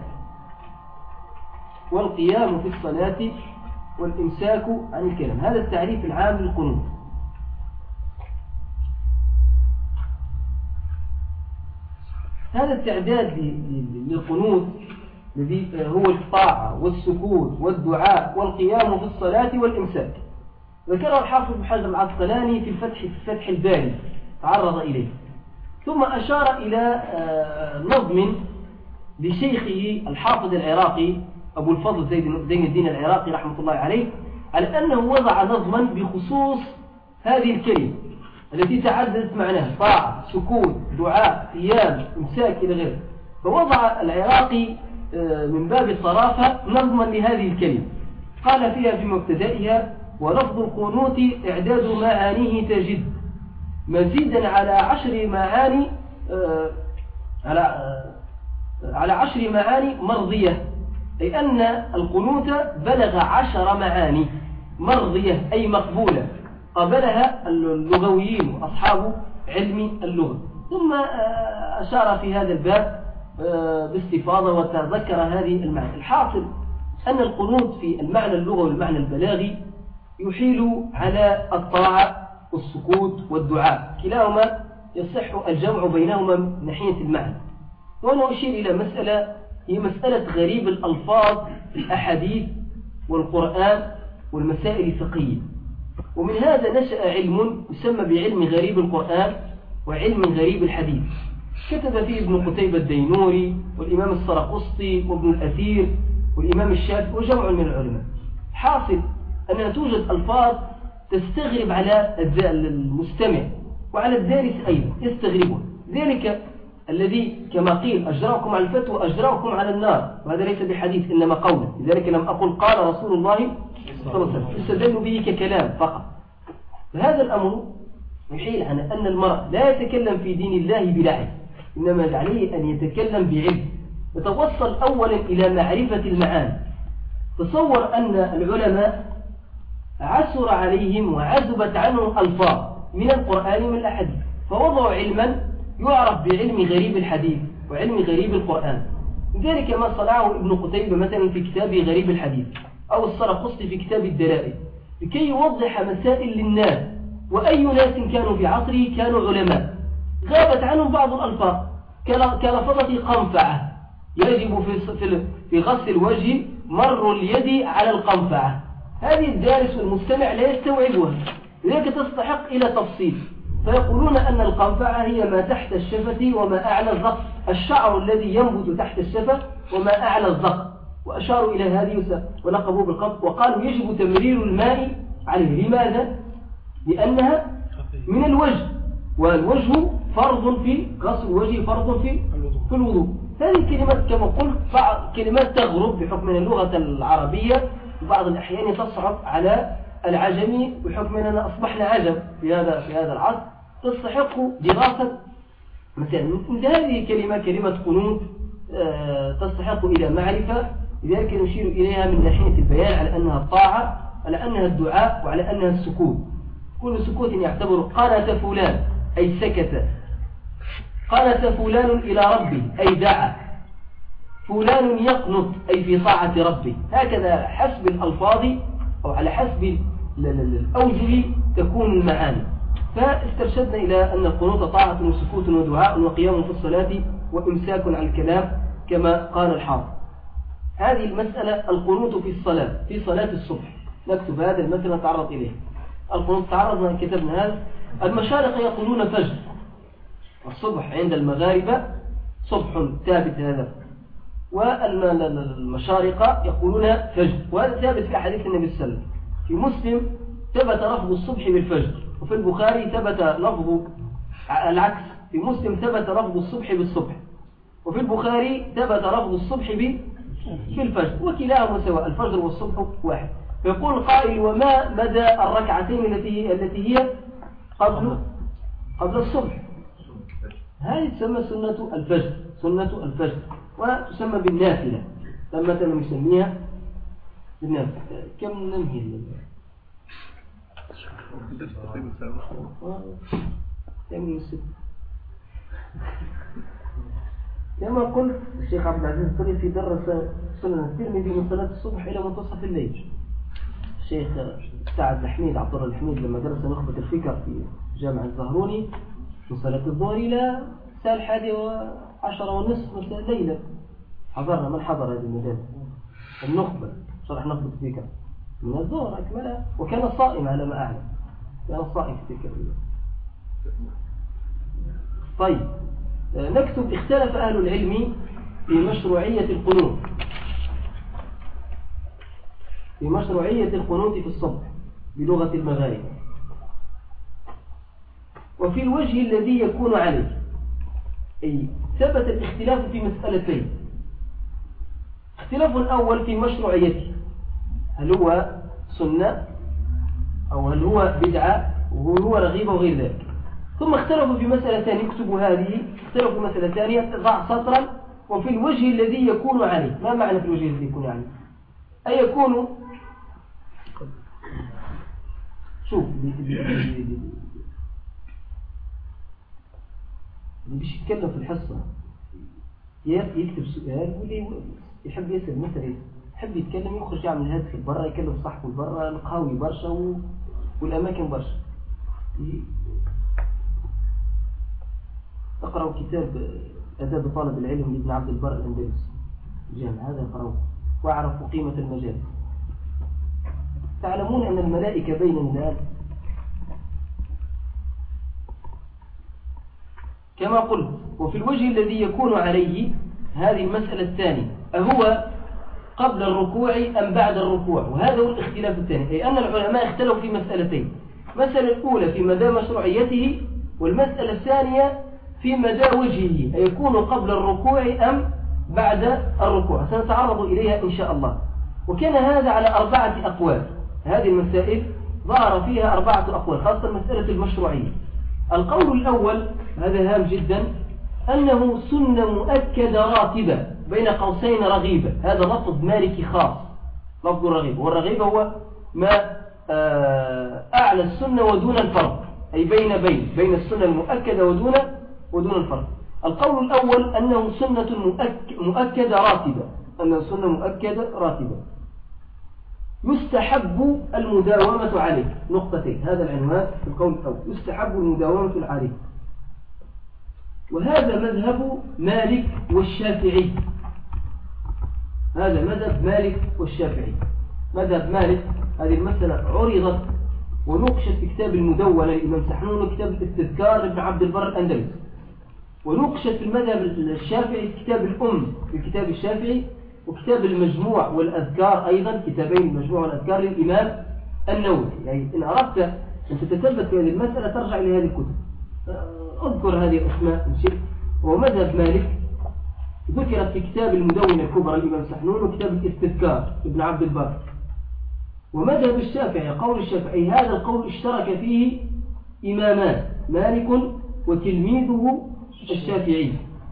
B: والقيام في الصلاة والإمساك عن الكلام. هذا التعريف العام للقنوت. هذا التعداد للقنوت الذي هو الطاعة والسكوت والدعاء والقيام في الصلاة والإمساك، ذكره الحافظ بن حجر العسقلاني في الفتح في الفتح الباري، تعرض إليه، ثم أشار إلى نظم لشيخه الحافظ العراقي أبو الفضل زين الدين العراقي رحمة الله عليه، على أنه وضع نظما بخصوص هذه الكلمة التي تعددت معناها طاعة، سكوت، دعاء، قيام، إمساك إلى غيره. فوضع العراقي من باب الصرافة نظما لهذه الكلمة، قال فيها في مبتدئها: ولفظ القنوت إعداد معانيه تجد مزيدا على عشر معاني على على عشر معاني مرضية، أي أن القنوت بلغ عشر معاني مرضية أي مقبولة قبلها اللغويين وأصحاب علم اللغة. ثم أشار في هذا الباب باستفاضة وتذكر هذه المعنى. الحاصل أن القنوت في المعنى اللغوي والمعنى البلاغي يحيل على الطاعة والسكوت والدعاء، كلاهما يصح الجمع بينهما من ناحية المعنى. وأنا أشير إلى مسألة هي مسألة غريب الألفاظ في الأحاديث والقرآن والمسائل الفقهية. ومن هذا نشأ علم يسمى بعلم غريب القرآن وعلم غريب الحديث، كتب فيه ابن قتيبة الدينوري والإمام السرقسطي وابن الأثير والإمام الشافعي وجمع من العلماء. حاصل أنها توجد ألفاظ تستغرب على المستمع وعلى الدارس أيضا يستغربها، ذلك الذي كما قيل أجراكم على الفتوى أجراكم على النار، وهذا ليس بحديث إنما قولا، لذلك لم أقل قال رسول الله صلى الله عليه وسلم، يستدل به ككلام فقط. فهذا الأمر يحيل على أن المرء لا يتكلم في دين الله بلعب، إنما عليه أن يتكلم بعلم، يتوصل أولا إلى معرفة المعاني. تصور أن العلماء عسر عليهم وعزبت عنهم ألفاظ من القرآن ومن الأحاديث، فوضعوا علما يعرف بعلم غريب الحديث وعلم غريب القرآن. ذلك ما صنعه ابن قتيبة مثلا في كتابه غريب الحديث، أو السرقسطي في كتاب الدلائل، لكي يوضح مسائل للناس. وأي ناس كانوا في عصره كانوا علماء، غابت عنهم بعض الألفاظ كلفظة قنفعة، يجب في في غسل الوجه مر اليد على القنفعة. هذه الدارس والمستمع لا يستوعبها، لذلك تستحق إلى تفصيل. فيقولون أن القنفعة هي ما تحت الشفة وما أعلى الذقن، الشعر الذي ينبت تحت الشفة وما أعلى الذقن، وأشاروا إلى هذه ولقبوا بالقنف، وقالوا يجب تمرير الماء عليه. لماذا؟ لأنها من الوجه، والوجه فرض في غسل الوجه، فرض في في الوضوء. هذه الكلمات كما قلت كلمات تغرب بحكم من اللغة العربية، وبعض الأحيان تصعب على العجمي بحكم أننا أصبحنا عجم في هذا في هذا العصر، تستحق دراسة مثلا مثل هذه الكلمة كلمة قنوت تستحق إلى معرفة. لذلك نشير إليها من ناحية البيان على أنها الطاعة، على أنها الدعاء، وعلى أنها السكوت. كل سكوت يعتبر قنت فلان أي سكت، قنت فلان إلى ربه أي دعا، فلان يقنط أي في طاعة ربه. هكذا حسب الألفاظ أو على حسب الأوجه تكون المعاني. فاسترشدنا إلى أن القنوت طاعة وسكوت ودعاء وقيام في الصلاة وإمساك عن الكلام كما قال الحافظ. هذه المسألة القنوت في الصلاة في صلاة الصبح، نكتب هذا المثل نتعرض إليه. القنوت تعرضنا أن كتبنا هذا. المشارقة يقولون فجر الصبح، عند المغاربة صبح ثابت هذا، والمشارقة يقولون فجر، وهذا ثابت في حديث النبي صلى الله عليه وسلم. في مسلم ثبت لفظ الصبح بالفجر، وفي البخاري ثبت لفظ العكس، في مسلم ثبت لفظ الصبح بالصبح، وفي البخاري ثبت لفظ الصبح بالفجر، وكلاهما سواء، الفجر والصبح واحد. فيقول القائل: وما مدى الركعتين التي التي هي قبل قبل الصبح؟ هذه تسمى سنة الفجر، سنة الفجر، وتسمى بالنافلة. لما تم نسميها بالنافلة. كم ننهي كما قلت الشيخ عبد العزيز الطريفي درس سنة الترمذي من صلاة الصبح إلى منتصف الليل. الشيخ سعد الحميد عبد الله الحميد لما درس نخبة الفكر في جامع الزهروني من صلاة الظهر إلى الساعة الحادية وعشرة والنصف مساء ليلة، حضرنا. من حضر هذه المجال النخبة، شرح نخبة الفكر من الظهر أكملها، وكان صائم على ما أعلم، كان صائم في تلك الأيام. طيب، نكتب: اختلف أهل العلم في مشروعية القنوت في مشروعية القنوت في الصبح بلغة المغاربة، وفي الوجه الذي يكون عليه. أي ثبت الاختلاف في مسألتين. اختلاف الأول في مشروعيته، هل هو سنة أو هل هو بدعة وهل هو رغيبة وغير ذلك. ثم اختلفوا في مسألة ثانية، اكتبوا هذه، اختلفوا في مسألة ثانية، ضع سطرا: وفي الوجه الذي يكون عليه. ما معنى في الوجه الذي يكون عليه؟ أي يكون، شوف اللي بيش يتكلم في الحصة يكتب سؤال، واللي يحب يسأل مثلا يحب يتكلم يخرج يعمل هاتف برا، يكلم صاحبه برا، القهاوي برشا والأماكن برشا. اقرأوا كتاب أداب طالب العلم لابن عبد البر الأندلسي الجامع، هذا يقرأوه واعرفوا قيمة المجال. تعلمون أن الملائكة بيننا الآن كما قلت. وفي الوجه الذي يكون عليه هذه المسألة الثانية، أهو قبل الركوع أم بعد الركوع؟ وهذا هو الاختلاف الثاني، أي أن العلماء اختلفوا في مسألتين: المسألة الأولى في مدى مشروعيته، والمسألة الثانية في مدى وجهه، أيكون قبل الركوع أم بعد الركوع. سنتعرض إليها إن شاء الله. وكان هذا على أربعة أقوال. هذه المسائل ظهر فيها أربعة أقوال، خاصة مسألة المشروعية. القول الأول، هذا هام جدا، أنه سنة مؤكدة راتبة بين قوسين رغيبة. هذا لفظ مالكي خاص، لفظ الرغيبة، والرغيبة هو ما أعلى السنة ودون الفرض، أي بين بين بين السنة المؤكدة ودون ودون الفرض. القول الأول أنه سنة مؤكدة راتبة، أنه سنة مؤكدة راتبة يستحب المداومة عليه. نقطتين، هذا العنوان في القول الأول: يستحب المداومة عليه. وهذا مذهب مالك والشافعي، هذا مذهب مالك والشافعي. مذهب مالك هذه المسألة عرضت ونقشت في كتاب المدونة للإمام سحنون وكتاب الاستذكار لابن عبد البر الأندلسي، ونقشت في المذهب الشافعي في كتاب الأم في كتاب الشافعي، وكتاب المجموع والأذكار أيضا، كتابين المجموع والأذكار للإمام النووي. يعني إن أردت أن تتثبت في هذه المسألة ترجع إلى هذه الكتب، أذكر هذه الأسماء إن شئت. ومذهب مالك ذكرت في كتاب المدونة الكبرى للإمام سحنون وكتاب الاستذكار ابن عبد البر. ومذهب الشافعي، قول الشافعي، هذا القول اشترك فيه إمامان، مالك وتلميذه الشافعي.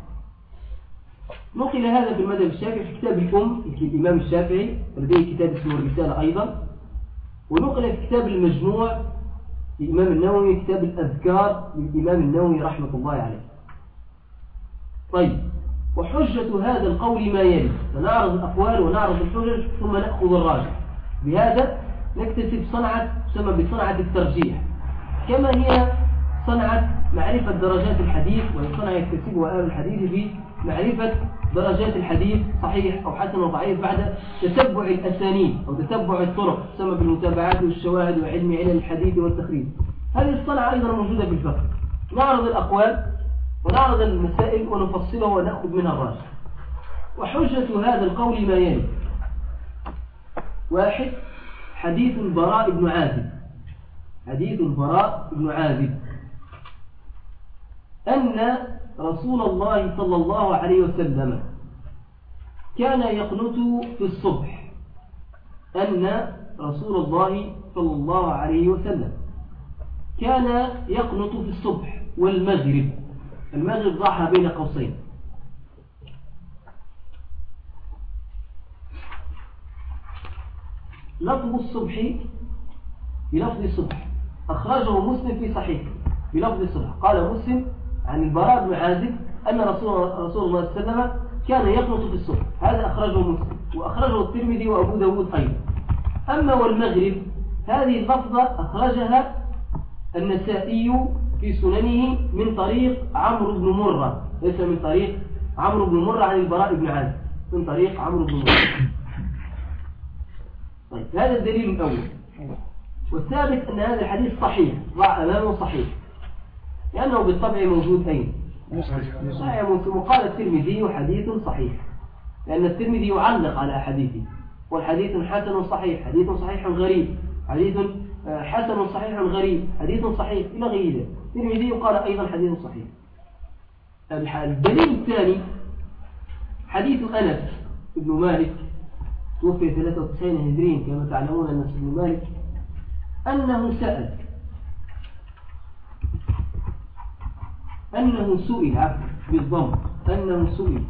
B: نقل هذا في المذهب الشافعي في كتاب الأم الإمام الشافعي، ولديه كتاب اسمه الرسالة أيضا. ونقل في كتاب المجموع للإمام النووي، كتاب الأذكار للإمام النووي رحمة الله عليه. طيب، وحجة هذا القول ما يلي، فنعرض الأقوال ونعرض الحجج ثم نأخذ الراجح. بهذا نكتسب صنعة تسمى بصنعة الترجيح، كما هي صنعت معرفة درجات الحديث، وصنع يكتسبها أهل الحديث بمعرفة درجات الحديث صحيح أو حسن وضعيف بعد تتبع الأسانيد أو تتبع الطرق، تسمى بالمتابعات والشواهد وعلم علل الحديث والتخريج. هذه الصنعة أيضا موجودة في الفقه. نعرض الأقوال ونعرض المسائل ونفصلها ونأخذ منها الراجح. وحجة هذا القول ما يلي: واحد، حديث البراء بن عازب حديث البراء بن عازب أن رسول الله صلى الله عليه وسلم كان يقنت في الصبح أن رسول الله صلى الله عليه وسلم كان يقنت في الصبح والمغرب. المغرب ضعها بين قوسين. لفظ الصبح بلفظ الصبح أخرجه مسلم في صحيح بلفظ الصبح. قال مسلم عن البراء بن عازب أن رسول, رسول الله صلى الله عليه وسلم كان يقنط في الصبح. هذا أخرجه مسلم وأخرجه الترمذي وأبو داود أيضا. أما والمغرب هذه اللفظة أخرجها النسائي في سننه من طريق عمرو بن مرة، ليس من طريق عمرو بن مرة عن البراء بن عازب، من طريق عمرو بن مرة. طيب، هذا الدليل الأول. والثالث أن هذا الحديث صحيح، ضع أمامه صحيح، لأنه بالطبع موجود أين؟ صحيح مسلم. وقال الترمذي حديث صحيح، لأن الترمذي يعلق على حديثه، والحديث حسن صحيح، حديث صحيح غريب، حديث حسن صحيح غريب، حديث صحيح إلى غير ذلك. الترمذي قال أيضا حديث صحيح. الدليل الثاني حديث أنس بن مالك، توفي ثلاثة وتسعين هجرين كما تعلمون. أنس بن مالك أنه سأل أنه سئل عفوا بالضم أنه سئل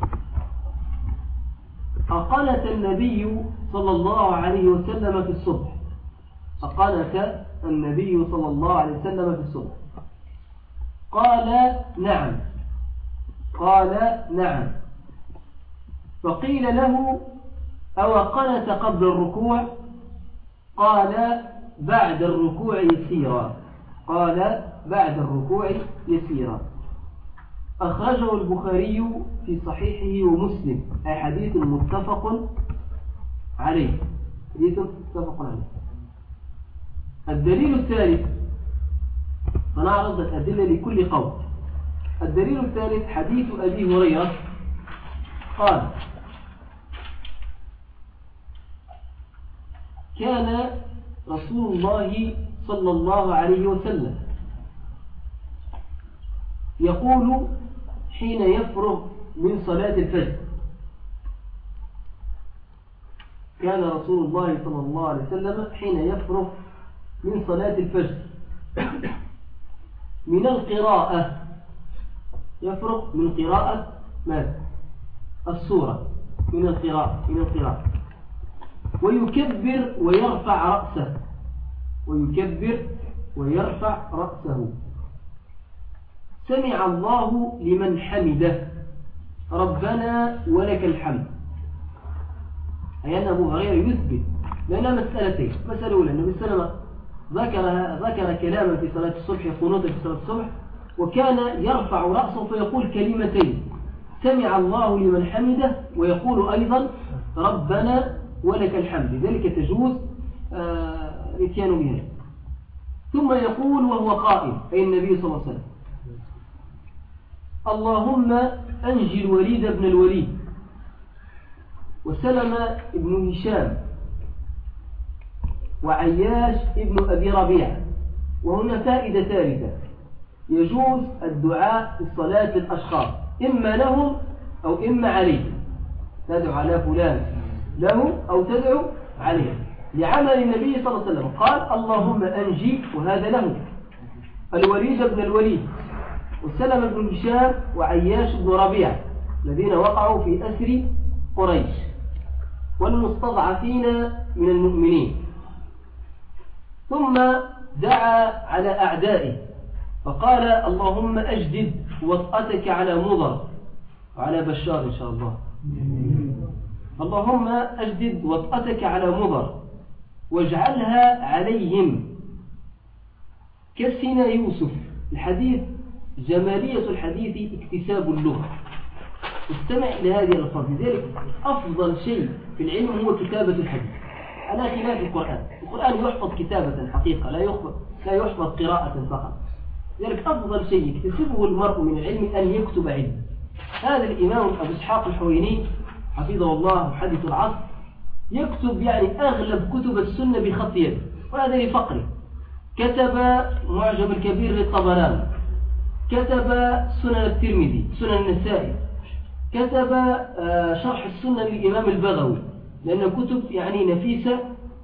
B: أقنت النبي صلى الله عليه وسلم في الصبح أقنت النبي صلى الله عليه وسلم في الصبح قال نعم قال نعم فقيل له أو قنت قبل الركوع؟ قال بعد الركوع يسيرا قال بعد الركوع يسيرا. أخرجه البخاري في صحيحه ومسلم، أي حديث متفق عليه حديث متفق عليه. الدليل الثالث، فنعرض الأدلة لكل قول. الدليل الثالث حديث أبي هريرة قال كان رسول الله صلى الله عليه وسلم يقول حين يفرغ من صلاة الفجر كان رسول الله صلى الله عليه وسلم حين يفرغ من صلاة الفجر من القراءة، يفرغ من قراءة ماذا؟ السورة، من القراءة من القراءة ويكبر ويرفع رأسه ويكبر ويرفع رأسه سمع الله لمن حمده ربنا ولك الحمد. أي أن أبو هريرة يثبت لنا مسألتين. مسألة أولى النبي صلى الله عليه وسلم ذكر ذكر كلاما في صلاة الصبح، يقولون في صلاة الصبح، وكان يرفع رأسه فيقول كلمتين: سمع الله لمن حمده، ويقول أيضا ربنا ولك الحمد. لذلك تجوز الاتيان بها. ثم يقول وهو قائم، أي النبي صلى الله عليه وسلم: اللهم أنجي الوليد بن الوليد وسلم بن هشام وعياش ابن أبي ربيعة. وهنا فائدة ثالثة: يجوز الدعاء في الصلاة للأشخاص، إما لهم أو إما عليهم. تدعو على فلان له أو تدعو عليه، لعمل النبي صلى الله عليه وسلم. قال اللهم أنجي، وهذا له، الوليد بن الوليد وسلم بن هشام وعياش بن ربيعة الذين وقعوا في أسر قريش والمستضعفين من المؤمنين. ثم دعا على أعدائه فقال اللهم أجدد وطأتك على مضر وعلى بشار إن شاء الله. اللهم أجدد وطأتك على مضر واجعلها عليهم كسن يوسف الحديث جمالية الحديث اكتساب اللغة. استمع إلى هذه الألفاظ. لذلك أفضل شيء في العلم هو كتابة الحديث على خلاف القرآن. القرآن يحفظ كتابة حقيقة، لا يحفظ لا يحفظ قراءة فقط. لذلك أفضل شيء يكتسبه المرء من العلم أن يكتب علم. هذا الإمام أبو إسحاق الحويني حفظه الله محدث العصر يكتب يعني أغلب كتب السنة بخط يده، وهذا لفقره. كتب معجم الكبير للطبراني، كتب سنن الترمذي، سنن النسائي، كتب شرح السنة للإمام البغوي، لأن كتب يعني نفيسة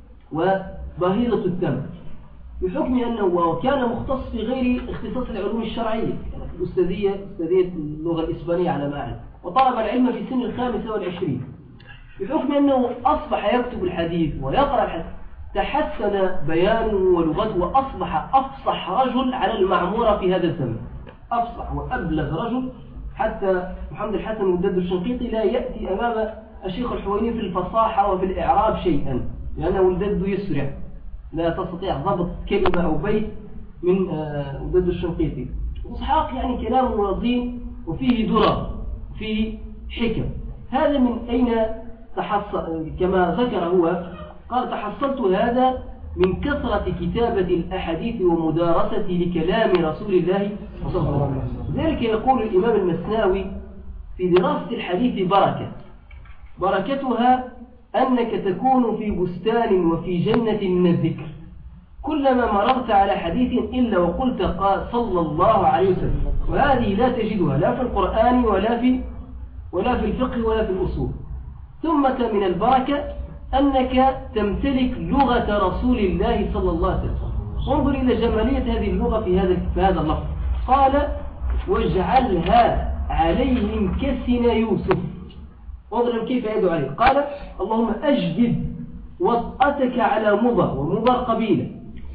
B: وبهيضة الثمن، بحكم أنه كان مختص في غير اختصاص العلوم الشرعية، الأستاذية أستاذية اللغة الإسبانية على ما أعلم، وطلب العلم في سن الخامسة والعشرين. بحكم أنه أصبح يكتب الحديث ويقرأ الحديث تحسن بيانه ولغته، وأصبح أفصح رجل على المعمورة في هذا الزمن، أفصح وأبلغ رجل، حتى محمد الحسن والدد الشنقيطي لا يأتي أمام الشيخ الحويني في الفصاحة وفي الإعراب شيئا، لأنه ولدد يسرع، لا تستطيع ضبط كلمة أو بيت من ولدد الشنقيطي. وإسحاق يعني كلامه رزين وفيه درر، فيه حكم. هذا من أين تحصل؟ كما ذكر هو قال: تحصلت هذا من كثرة كتابة الأحاديث ومدارسة لكلام رسول الله صلى الله عليه وسلم. ذلك يقول الإمام المسناوي: في دراسة الحديث بركة، بركتها أنك تكون في بستان وفي جنة من الذكر، كلما مررت على حديث إلا وقلت قال صلى الله عليه وسلم. وهذه لا تجدها لا في القرآن ولا في ولا في الفقه ولا في الأصول. ثم من البركة أنك تمتلك لغة رسول الله صلى الله عليه وسلم. انظر إلى جمالية هذه اللغة في هذا في هذا اللفظ. قال: واجعلها عليهم كسن يوسف. انظر كيف يدعو عليه. قال: اللهم أجدد وطأتك على مضر، ومضر قبيلة،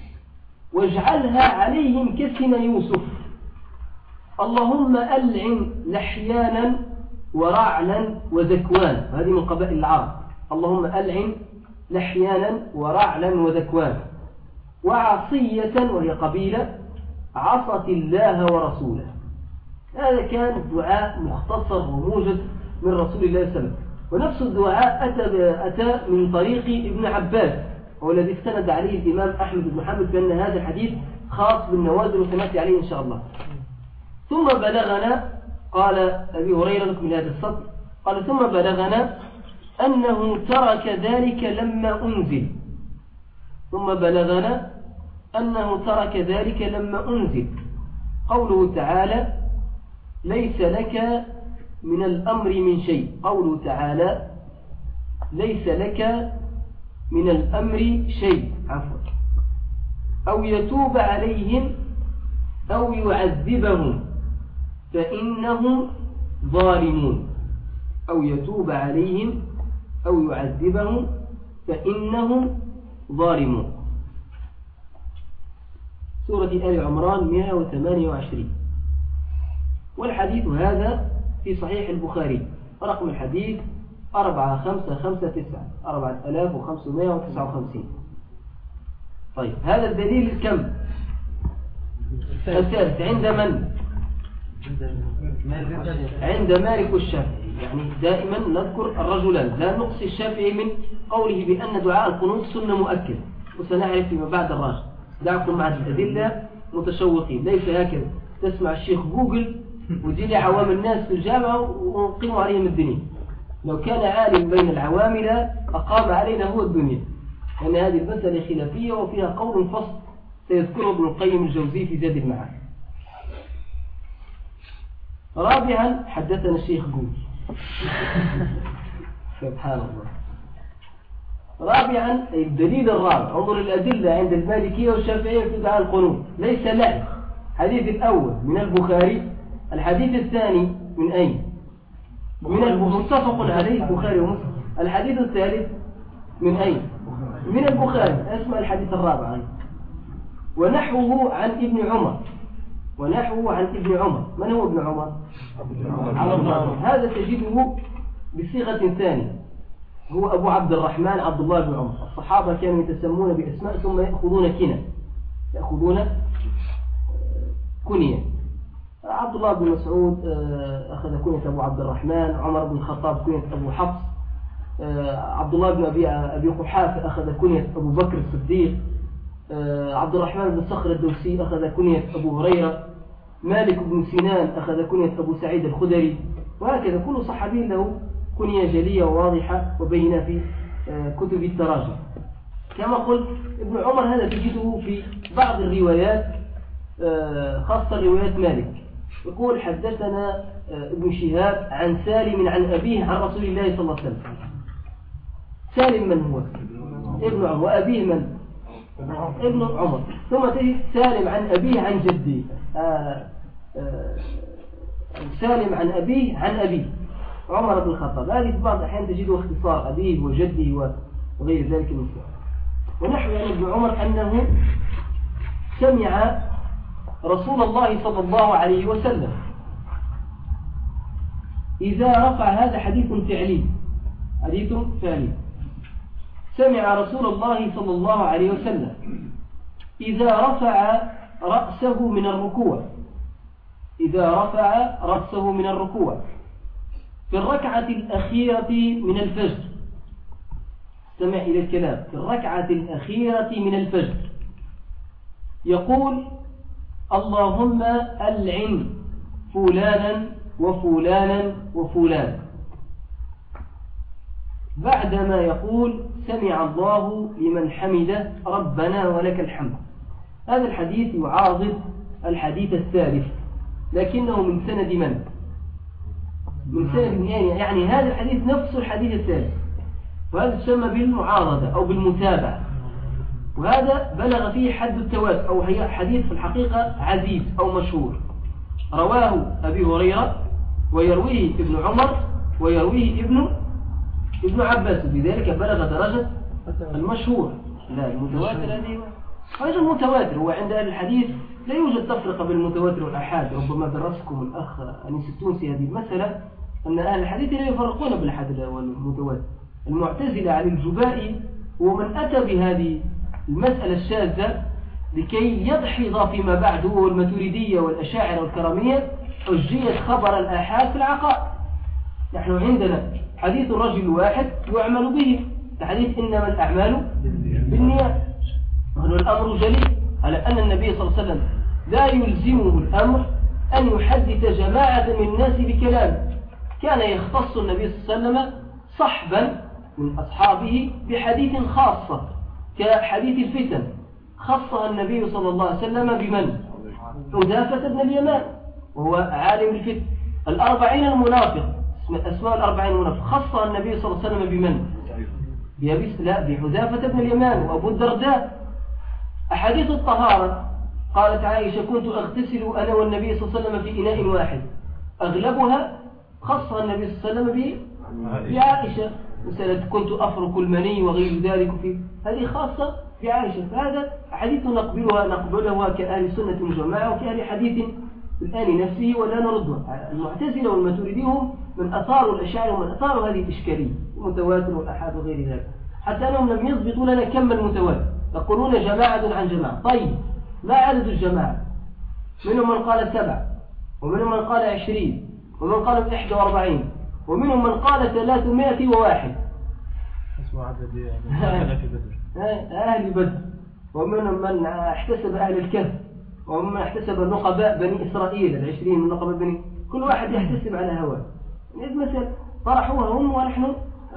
B: واجعلها عليهم كسن يوسف. اللهم ألعن لحيانا ورعلا وذكوان، هذه من قبائل العرب. اللهم ألعن لحيانا ورعلا وذكوان. وعصية، وهي قبيلة عصت الله ورسوله. هذا كان دعاء مختصر وموجز من رسول الله صلى الله عليه وسلم. ونفس الدعاء أتى, أتى من طريق ابن عباس، هو الذي استند عليه الإمام أحمد بن محمد بأن هذا الحديث خاص بالنوازل، وسنأتي عليه إن شاء الله. ثم بلغنا، قال أبي هريرة من هذا السطر، قال: ثم بلغنا أنه ترك ذلك لما أنزل. ثم بلغنا أنه ترك ذلك لما أنزل قوله تعالى: ليس لك من الأمر من شيء. قوله تعالى: ليس لك من الأمر شيء، عفوا، أو يتوب عليهم أو يعذبهم فإنهم ظالمون. أو يتوب عليهم أو يعذبهم فإنهم ظالمون. سورة آل عمران مئة وثمانية وعشرين. والحديث هذا في صحيح البخاري، رقم الحديث أربعة خمسة خمسة تسعة، أربعة آلاف وخمسمائة وتسعة وخمسين. طيب، هذا الدليل كم؟ الثالث. عند من؟ عند مالك والشافعي. يعني دائما نذكر الرجلان، لا نقصي الشافعي من قوله بأن دعاء القنوت سنة مؤكد، وسنعرف فيما بعد الراجح. دعكم مع الأدلة متشوقين، ليس هكذا تسمع الشيخ جوجل وتجي لي عوام الناس في الجامعة ونقيم عليهم الدنيا. لو كان عالم بين العوام أقام علينا هو الدنيا، لأن هذه المسألة خلافية وفيها قول فصل سيذكره ابن القيم الجوزي في زاد المعاد. رابعا، حدثنا الشيخ جوجل سبحان الله. رابعا، الدليل الرابع، انظر الأدلة عند المالكية والشافعية في دعاء القنوت. ليس لعب. الحديث الأول من البخاري. الحديث الثاني من أين؟ من المتفق عليه البخاري ومسلم. الحديث الثالث من أين؟ من البخاري. اسمع الحديث الرابع. ونحوه عن ابن عمر. ونحوه عن ابن عمر. من هو ابن عمر؟ هذا تجده بصيغة ثانية، هو أبو عبد الرحمن عبد الله بن عمر. الصحابة كانوا يتسمون بأسماء ثم يأخذون كنى، يأخذون كنية. عبد الله بن مسعود أخذ كنية أبو عبد الرحمن، عمر بن الخطاب كنية أبو حفص، عبد الله بن أبي, أبي قحافة أخذ كنية أبو بكر الصديق، عبد الرحمن بن صخر الدوسي أخذ كنية أبو هريرة، مالك بن سنان أخذ كنية أبو سعيد الخدري، وهكذا كل صحابي له كنية جلية وواضحة وبينة في كتب التراجم. كما قلت ابن عمر هذا تجده في بعض الروايات خاصة روايات مالك، يقول حدثنا ابن شهاب عن سالم عن أبيه عن رسول الله صلى الله عليه وسلم. سالم من هو؟ ابن عمر. وأبيه من؟ ابن عمر. ثم تجد سالم عن أبيه عن جدي، آه آه سالم عن أبيه عن أبيه عمر بن الخطاب. هذه في بعض الأحيان تجده اختصار أبيه وجده وغير ذلك من الصور. ونحو عن ابن عمر أنه سمع رسول الله صلى الله عليه وسلم إذا رفع، هذا حديث فعلي، حديث فعلي، سمع رسول الله صلى الله عليه وسلم إذا رفع رأسه من الركوع، إذا رفع رأسه من الركوع في الركعة الأخيرة من الفجر، استمع إلى الكلام، في الركعة الأخيرة من الفجر يقول اللهم ألعن فلانا وفلانا وفلان، بعدما يقول سمع الله لمن حمده ربنا ولك الحمد. هذا الحديث يعارض الحديث الثالث، لكنه من سند من؟ من سند يعني, يعني هذا الحديث نفس الحديث الثالث، وهذا تسمى بالمعارضة أو بالمتابعة، وهذا بلغ فيه حد التواتر، أو هي حديث في الحقيقة عزيز أو مشهور، رواه أبي هريرة ويرويه ابن عمر ويرويه ابن ابن عباس، بذلك بلغ درجة المشهور. لا المتواتر هذه هذا المتواتر هو عند أهل الحديث لا يوجد تفرقة بين المتواتر والآحاد. ربما درسكم الأخ أنيس التونسي هذه المسألة، أن أهل الحديث لا يفرقون بالآحاد والمتواتر. المعتزلة على الجبائي هو من أتى بهذه المسألة الشاذة لكي يدحض فيما بعد، هو الماتريدية والأشاعرة والكرامية، حجية خبر الآحاد في العقائد. نحن عندنا حديث الرجل الواحد يعمل به، حديث إنما الأعمال بالنيات، وهو الأمر جليل على أن النبي صلى الله عليه وسلم لا يلزمه الأمر أن يحدث جماعة من الناس بكلام، كان يختص النبي صلى الله عليه وسلم صحبا من أصحابه بحديث خاصة كحديث الفتن، خصها النبي صلى الله عليه وسلم بمن؟ حذافة بن اليمان، وهو عالم الفتن. الأربعين المنافق، أسماء الأربعين المنافق، خصها النبي صلى الله عليه وسلم بمن؟ بأبي لا بحذافة بن اليمان وأبو الدرداء. أحاديث الطهارة قالت عائشة كنت أغتسل أنا والنبي صلى الله عليه وسلم في إناء واحد، أغلبها خصها النبي صلى الله عليه وسلم بعائشة، مسألة كنت أفرك المني وغير ذلك، في هذه خاصة بعائشة. فهذا حديث نقبلها نقبلها كأهل السنة والجماعة، وكأهل حديث الآن نفسه ولا نردها. المعتزلة والماتريدية هم من أثاروا الأشاعرة ومن أثاروا هذه الإشكالية، المتواتر والأحاد وغير ذلك، حتى أنهم لم يضبطوا لنا كم المتواتر، يقولون جماعة عن جماعة. طيب ما عدد الجماعة؟ منهم من قال سبع، ومنهم من قال عشرين، ومن قال إحدى وأربعين، ومنهم من قال ثلاثمائة وواحد.
D: اسمه عدد أهل بدر.
B: أهل بدر، ومنهم من احتسب أهل الكهف، ومن احتسب نقباء بني إسرائيل العشرين من نقباء بني، كل واحد يحتسب على هواه. مثلا طرحوها هم ونحن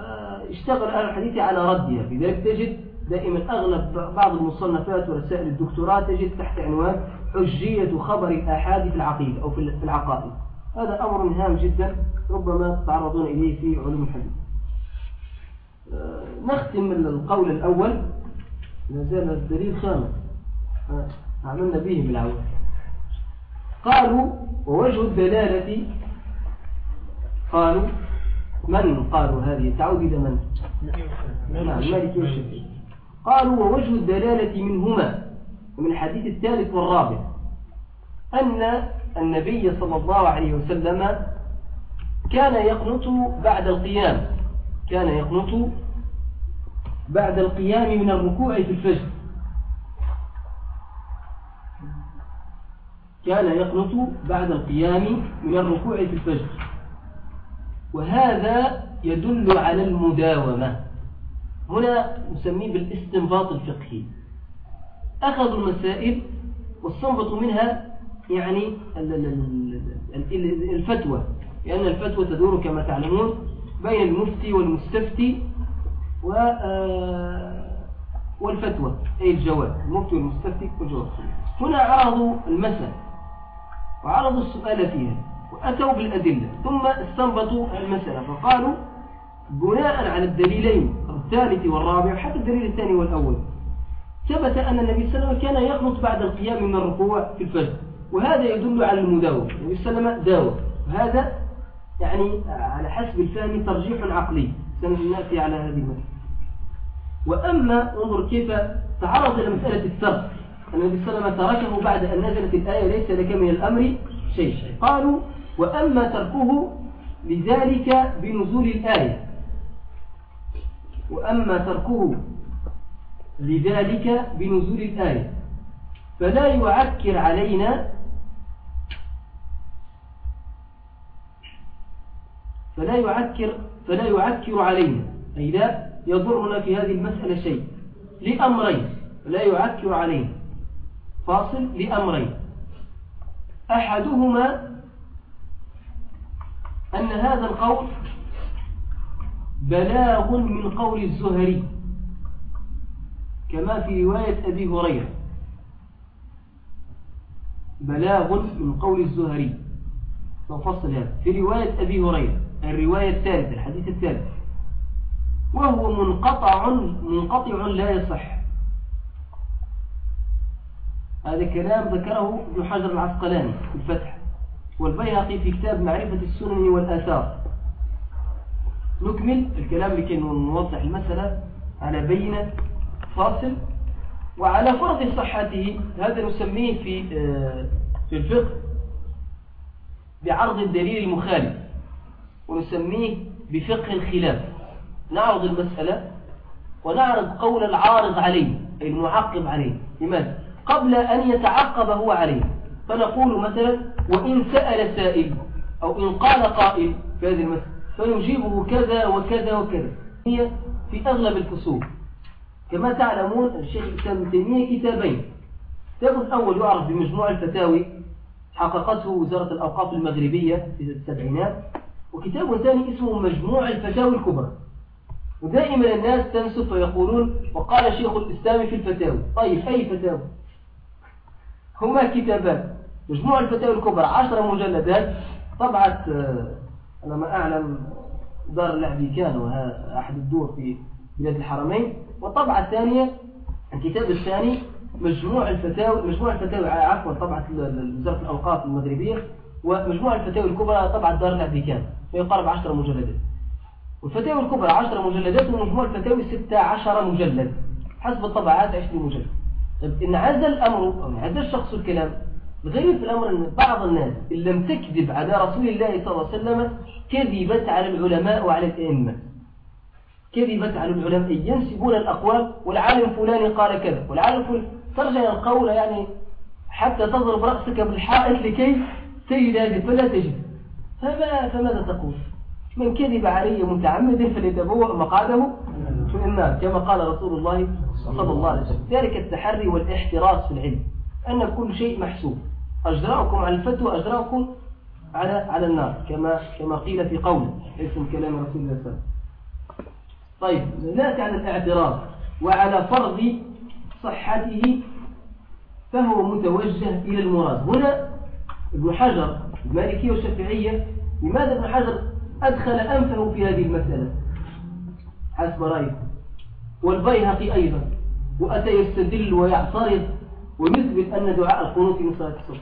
B: اشتغل أهل الحديث على ردها. لذلك تجد دائما أغلب بعض المصنفات ورسائل الدكتوراه تجد تحت عنوان حجية خبر الآحاد في العقيدة أو في العقائد. هذا أمر هام جدا ربما تعرضون إليه في علوم الحديث. نختم القول الأول، نزال الدليل خامس عملنا به بالعوام. قالوا ووجه الدلالة، قالوا من قالوا هذه تعود إلى من؟ نعم مالك والشافعي. قالوا ووجه الدلالة منهما ومن الحديث الثالث والرابع أن النبي صلى الله عليه وسلم كان يقنط بعد القيام، كان يقنط بعد القيام من الركوع في الفجر، كان يقنط بعد القيام من الركوع في الفجر، وهذا يدل على المداومة. هنا نسميه بالاستنباط الفقهي. أخذوا المسائل واستنبطوا منها يعني الفتوى، لأن الفتوى تدور كما تعلمون بين المفتي والمستفتي والفتوى، أي الجواب، المفتي والمستفتي والجواب. هنا عرضوا المسألة وعرضوا السؤال فيها وأتوا بالأدلة، ثم استنبطوا المسألة فقالوا بناء على الدليلين الثالث والرابع حتى الدليل الثاني والأول ثبت أن النبي صلى الله عليه وسلم كان يقنط بعد القيام من الركوع في الفجر، وهذا يدل على المداومة. النبي صلى الله عليه وسلم داوم، وهذا يعني على حسب الفهم ترجيح عقلي، سنأتي على هذه المسألة. وأما انظر كيف تعرض إلى مسألة الترك، النبي صلى الله عليه وسلم تركه بعد أن نزلت الآية ليس لك من الأمر شيء. قالوا وأما تركه لذلك بنزول الآية، وأما تركه لذلك بنزول الآية فلا يعكر علينا فلا يعكر فلا يعكر علينا أي لا يضرنا في هذه المسألة شيء، لأمرين، لا يعكر علينا فاصل لأمرين. أحدهما أن هذا القول بلاغ من قول الزهري كما في رواية أبي هريرة، بلاغ من قول الزهري نفصل هذا في رواية أبي هريرة الرواية الثالثة الحديث الثالث، وهو منقطع منقطع لا يصح. هذا كلام ذكره ابن حجر العسقلاني في الفتح والبيهقي في كتاب معرفة السنن والآثار. نكمل الكلام لكي نوضح المسألة على بينة فاصل. وعلى فرض صحته هذا نسميه في في الفقه بعرض الدليل المخالف، ونسميه بفقه الخلاف. نعرض المسألة ونعرض قول العارض عليه أي المعقب عليه، لماذا؟ قبل أن يتعقب هو عليه. فنقول مثلا وإن سأل سائل أو إن قال قائل في هذه المسألة فنجيبه كذا وكذا وكذا. هي في أغلب الفصول كما تعلمون الشيخ الإسلام ابن تيمية كتابين، كتاب الأول يعرف بمجموع الفتاوي حققته وزارة الأوقاف المغربية في السبعينات، وكتاب ثاني اسمه مجموع الفتاوي الكبرى. ودائما الناس تنسف ويقولون وقال شيخ الإسلام في الفتاوي. طيب أي فتاوي؟ هما كتابان، مجموع الفتاوي الكبرى عشر مجلدات طبعت أنا ما أعلم دار العبيكان وها أحد الدور في بلاد الحرمين، والطبعة الثانية الكتاب الثاني مجموع الفتاوي مجموع الفتاوي عفوا طبعة وزارة الأوقاف المغربية، ومجموع الفتاوي الكبرى طبعة دار العبيكان فيقارب عشر مجلدات. والفتاوي الكبرى عشر مجلدات ومجموع الفتاوي ستة عشر مجلد حسب الطبعات عشرين مجلد. طيب إن عزل الأمر أو عزل الشخص الكلام الغريب في الأمر أن بعض الناس إن لم تكذب على رسول الله صلى الله عليه وسلم كذبت على العلماء وعلى الأئمة، كذبت على العلماء ينسبون الأقوال والعالم فلان قال كذا والعالم فلان، ترجع القول يعني حتى تضرب رأسك بالحائط لكي تجد هذه فلا تجد. فما فماذا تقول؟ من كذب علي متعمد فليتبوأ مقعده في النار كما قال رسول الله صلى الله عليه وسلم. ذلك التحري والاحتراس في العلم أن كل شيء محسوب، أجراؤكم على الفتوى أجراؤكم على على النار كما كما قيل في قوله ليس من كلام رسول الله صلى الله عليه وسلم. طيب نأتي على الاعتراض وعلى فرض صحته فهو متوجه إلى المراد. هنا ابن حجر المالكية والشافعية لماذا ابن حجر أدخل أنفه في هذه المسألة حسب رأيه، والبيهقي أيضا، وأتى يستدل ويعترض ويثبت أن دعاء القنوت من صلاة الصبح.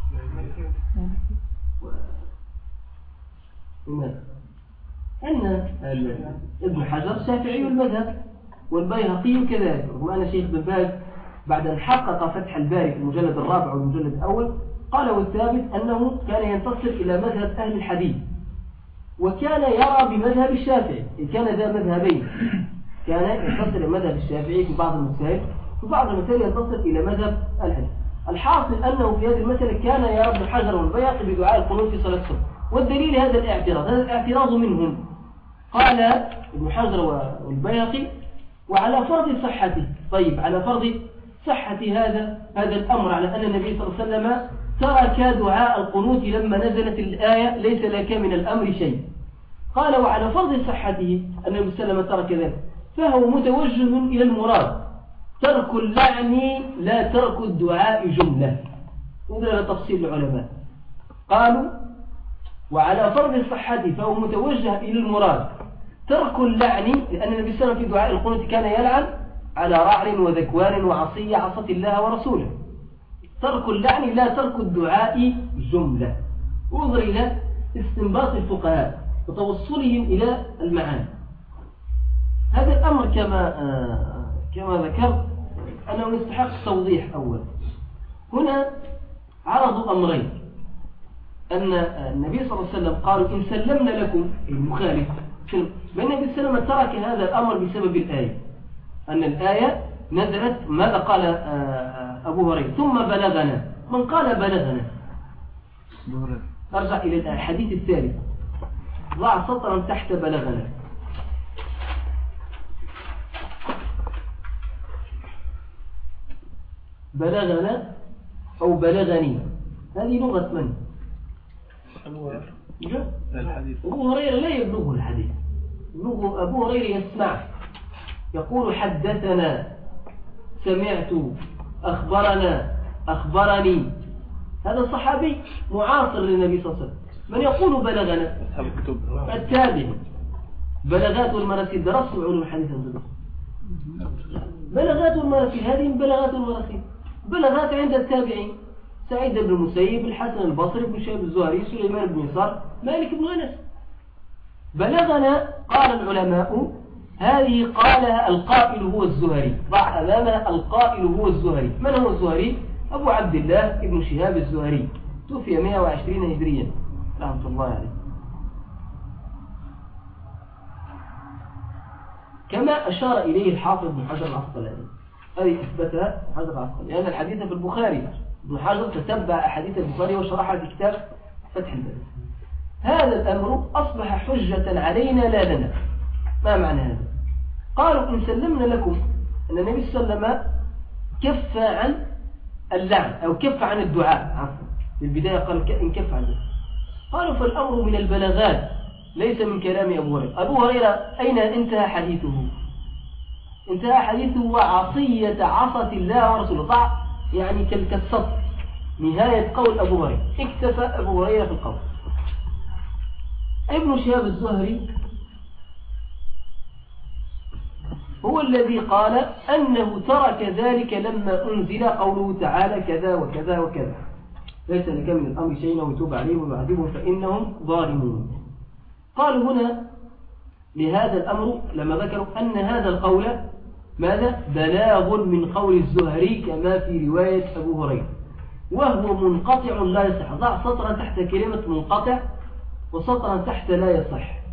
B: أن ابن حجر شافعي المذهب والبيهقي كذلك، رغم أن شيخ بن باز بعد أن حقق فتح الباري في المجلد الرابع والمجلد الأول قال والثابت أنه كان ينتصر إلى مذهب أهل الحديث وكان يرى بمذهب الشافعي، كان ذا مذهبين، كان ينتصر إلى مذهب الشافعي في بعض المسائل وفي بعض المسائل ينتصر إلى مذهب الحديث. الحاصل أنه في هذه المسألة كان يرى ابن حجر والبيهقي بدعاء القنوت في صلاة الصبح. والدليل هذا الاعتراض، هذا الاعتراض منهم. قال ابن حجر والبيهقي وعلى فرض صحته. طيب على فرض صحة هذا هذا الأمر على أن النبي صلى الله عليه وسلم ترك دعاء القنوت لما نزلت الآية ليس لك من الأمر شيء. قال وعلى فرض صحته أن النبي صلى الله عليه وسلم ترك ذلك فهو متوجه إلى المراد ترك اللعن لا ترك الدعاء جملة. انظر إلى تفصيل العلماء. قالوا وعلى فرض صحته فهو متوجه إلى المراد ترك اللعن لأن النبي صلى الله عليه وسلم في دعاء القنوت كان يلعن على رعل وذكوان وعصية عصت الله ورسوله. ترك اللعن لا ترك الدعاء جملة. انظر إلى استنباط الفقهاء وتوصلهم إلى المعاني. هذا الأمر كما آه كما ذكرت أنه يستحق التوضيح. أولا هنا عرضوا أمرين، أن النبي صلى الله عليه وسلم قالوا إن سلمنا لكم المخالف، بأن النبي صلى الله عليه وسلم ترك هذا الأمر بسبب الآية، أن الآية نزلت ماذا قال أبو هريرة ثم بلغنا. من قال بلغنا أرجع إلى الحديث الثالث، ضع سطرا تحت بلغنا. بلغنا أو بلغني هذه لغة من؟ أبو هريرة لا يبلغه الحديث، أبو هريرة يسمع يقول حدثنا سمعت أخبرنا أخبرني. هذا صحابي معاصر للنبي صلى الله عليه وسلم. من يقول بلغنا؟ التابع. بلغات والمراسيل درسوا علوم الحديث عندنا. بلغات والمراسيل هذه من بلغات والمراسيل. بلغات عند التابعين سعيد بن المسيب، الحسن البصري، بن شهاب الزهري، سليمان بن يسار، مالك بن أنس. بلغنا قال العلماء هذه قالها القائل هو الزهري. ضع أمامها القائل هو الزهري. من هو الزهري؟ أبو عبد الله ابن شهاب الزهري، توفي مئة وعشرين هجريا رحمة الله عليه. كما أشار إليه الحافظ بن حجر العسقلاني، هذه أثبتها حجر العسقلاني. هذا الحديث في البخاري، ابن حجر تتبع أحاديث البخاري وشرحها في كتاب فتح الباري. هذا الأمر أصبح حجة علينا لا لنا. ما معنى هذا؟ قالوا إن سلمنا لكم أن النبي صلى الله عليه وسلم كف عن اللعن أو كف عن الدعاء، عفوا في البداية قال إن كف عن الدعاء. قالوا فالأمر من البلاغات ليس من كلام أبو هريرة. أبو هريرة أين انتهى حديثه؟ انتهى حديثه وعصية عصت الله ورسوله، ضع يعني كالسطر نهاية قول أبو هريرة. اكتفى أبو هريرة في القول. ابن شهاب الزهري هو الذي قال أنه ترك ذلك لما أنزل قوله تعالى كذا وكذا وكذا ليس لك من الأمر شيء ويتوب عليهم ويعذبهم فإنهم ظالمون. قالوا هنا لهذا الأمر لما ذكروا أن هذا القول ماذا؟ بلاغ من قول الزهري كما في رواية أبو هريرة، وهو منقطع لا يصح. ضع سطرا تحت كلمة منقطع وسطرا تحت لا يصح.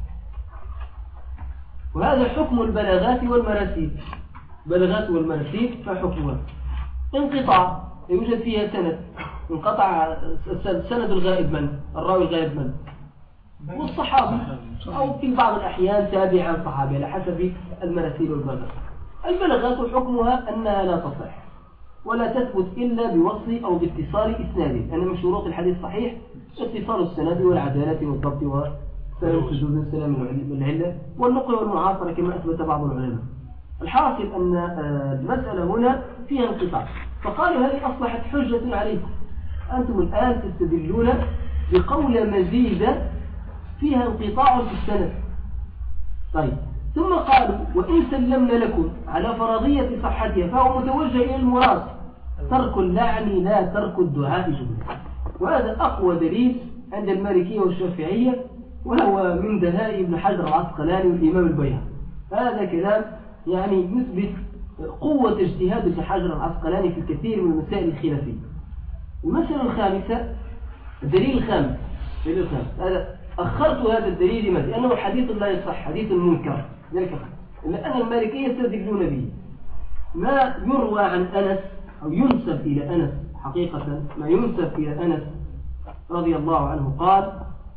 B: وهذا حكم البلاغات والمراسيل. بلاغات والمراسيل فحكمها انقطاع يوجد فيها سند، انقطع سند الغائب من؟ الراوي الغائب من؟ والصحابي، أو في بعض الأحيان تابعا صحابي على حسب المراسيل والبلاغات. البلاغات حكمها أنها لا تصح ولا تثبت إلا بوصل أو باتصال إسناده، لأن من شروط الحديث الصحيح اتصال السند والعدالة والضبط وسلام الشذوذ وسلام العلة والنقل والمعاصرة كما أثبت بعض العلماء. الحاصل أن المسألة هنا فيها انقطاع، فقالوا هذه أصبحت حجة عليكم، أنتم الآن تستدلون بقول مزيدة فيها انقطاع في السند. طيب ثم قالوا وإن سلمنا لكم على فرضية صحتها فهو متوجه إلى المراد ترك اللعن لا ترك الدعاء جملة. وهذا أقوى دليل عند المالكية والشافعية، وهو من دهاء ابن حجر العسقلاني والإمام البيهقي. هذا كلام يعني يثبت قوة اجتهاد ابن حجر العسقلاني في الكثير من المسائل الخلافية. المسألة الخامسة الدليل الخامس الدليل الخامس هذا أخرت هذا الدليل لماذا؟ لأنه حديث لا يصح، حديث منكر، ذلك لأن المالكية يستدلون به ما يروى عن أنس أو ينسب إلى أنس حقيقة ما ينسب إلى أنس رضي الله عنه قال: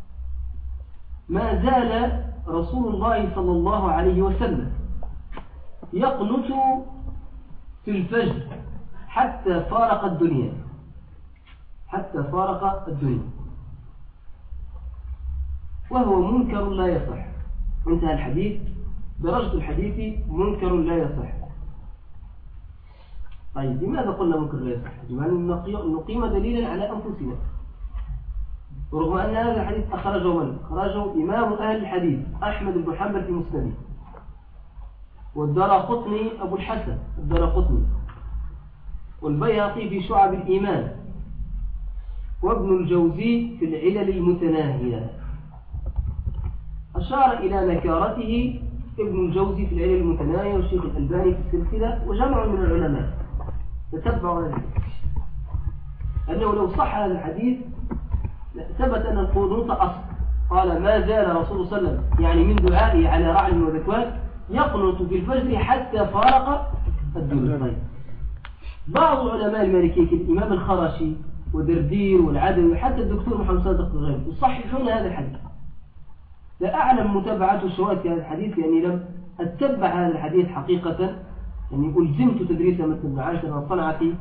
B: ما زال رسول الله صلى الله عليه وسلم يقنت في الفجر حتى فارق الدنيا حتى فارق الدنيا وهو منكر لا يصح. انتهى الحديث. درجة الحديث منكر لا يصح. طيب لماذا قلنا منكر لا يصح؟ نقيم دليلا على أنفسنا، ورغم أن هذا الحديث أخرجه من؟ أخرجه إمام أهل الحديث أحمد بن حنبل في مسنده، والدارقطني أبو الحسن الدارقطني، والبيهقي في شعب الإيمان، وابن الجوزي في العلل المتناهية. أشار إلى نكارته ابن الجوزي في العلل المتناهية والشيخ الألباني في السلسلة وجمع من العلماء تتبعوا هذا الحديث، أنه لو صح هذا الحديث ثبت أن القنوت أصل. قال: ما زال رسول صلى الله عليه وسلم يعني من دعائه على رعل وذكوان يقنط في الفجر حتى فارق الدنيا. طيب بعض علماء المالكية كالإمام الخرشي ودردير والعدوي وحتى الدكتور محمد صادق الغيب يصححون هذا الحديث. لا أعلم متابعة الشواهد في هذا الحديث، يعني لم أتبع هذا الحديث حقيقة، يعني ألزمت تدريس مثل ابن عاشر صنعتي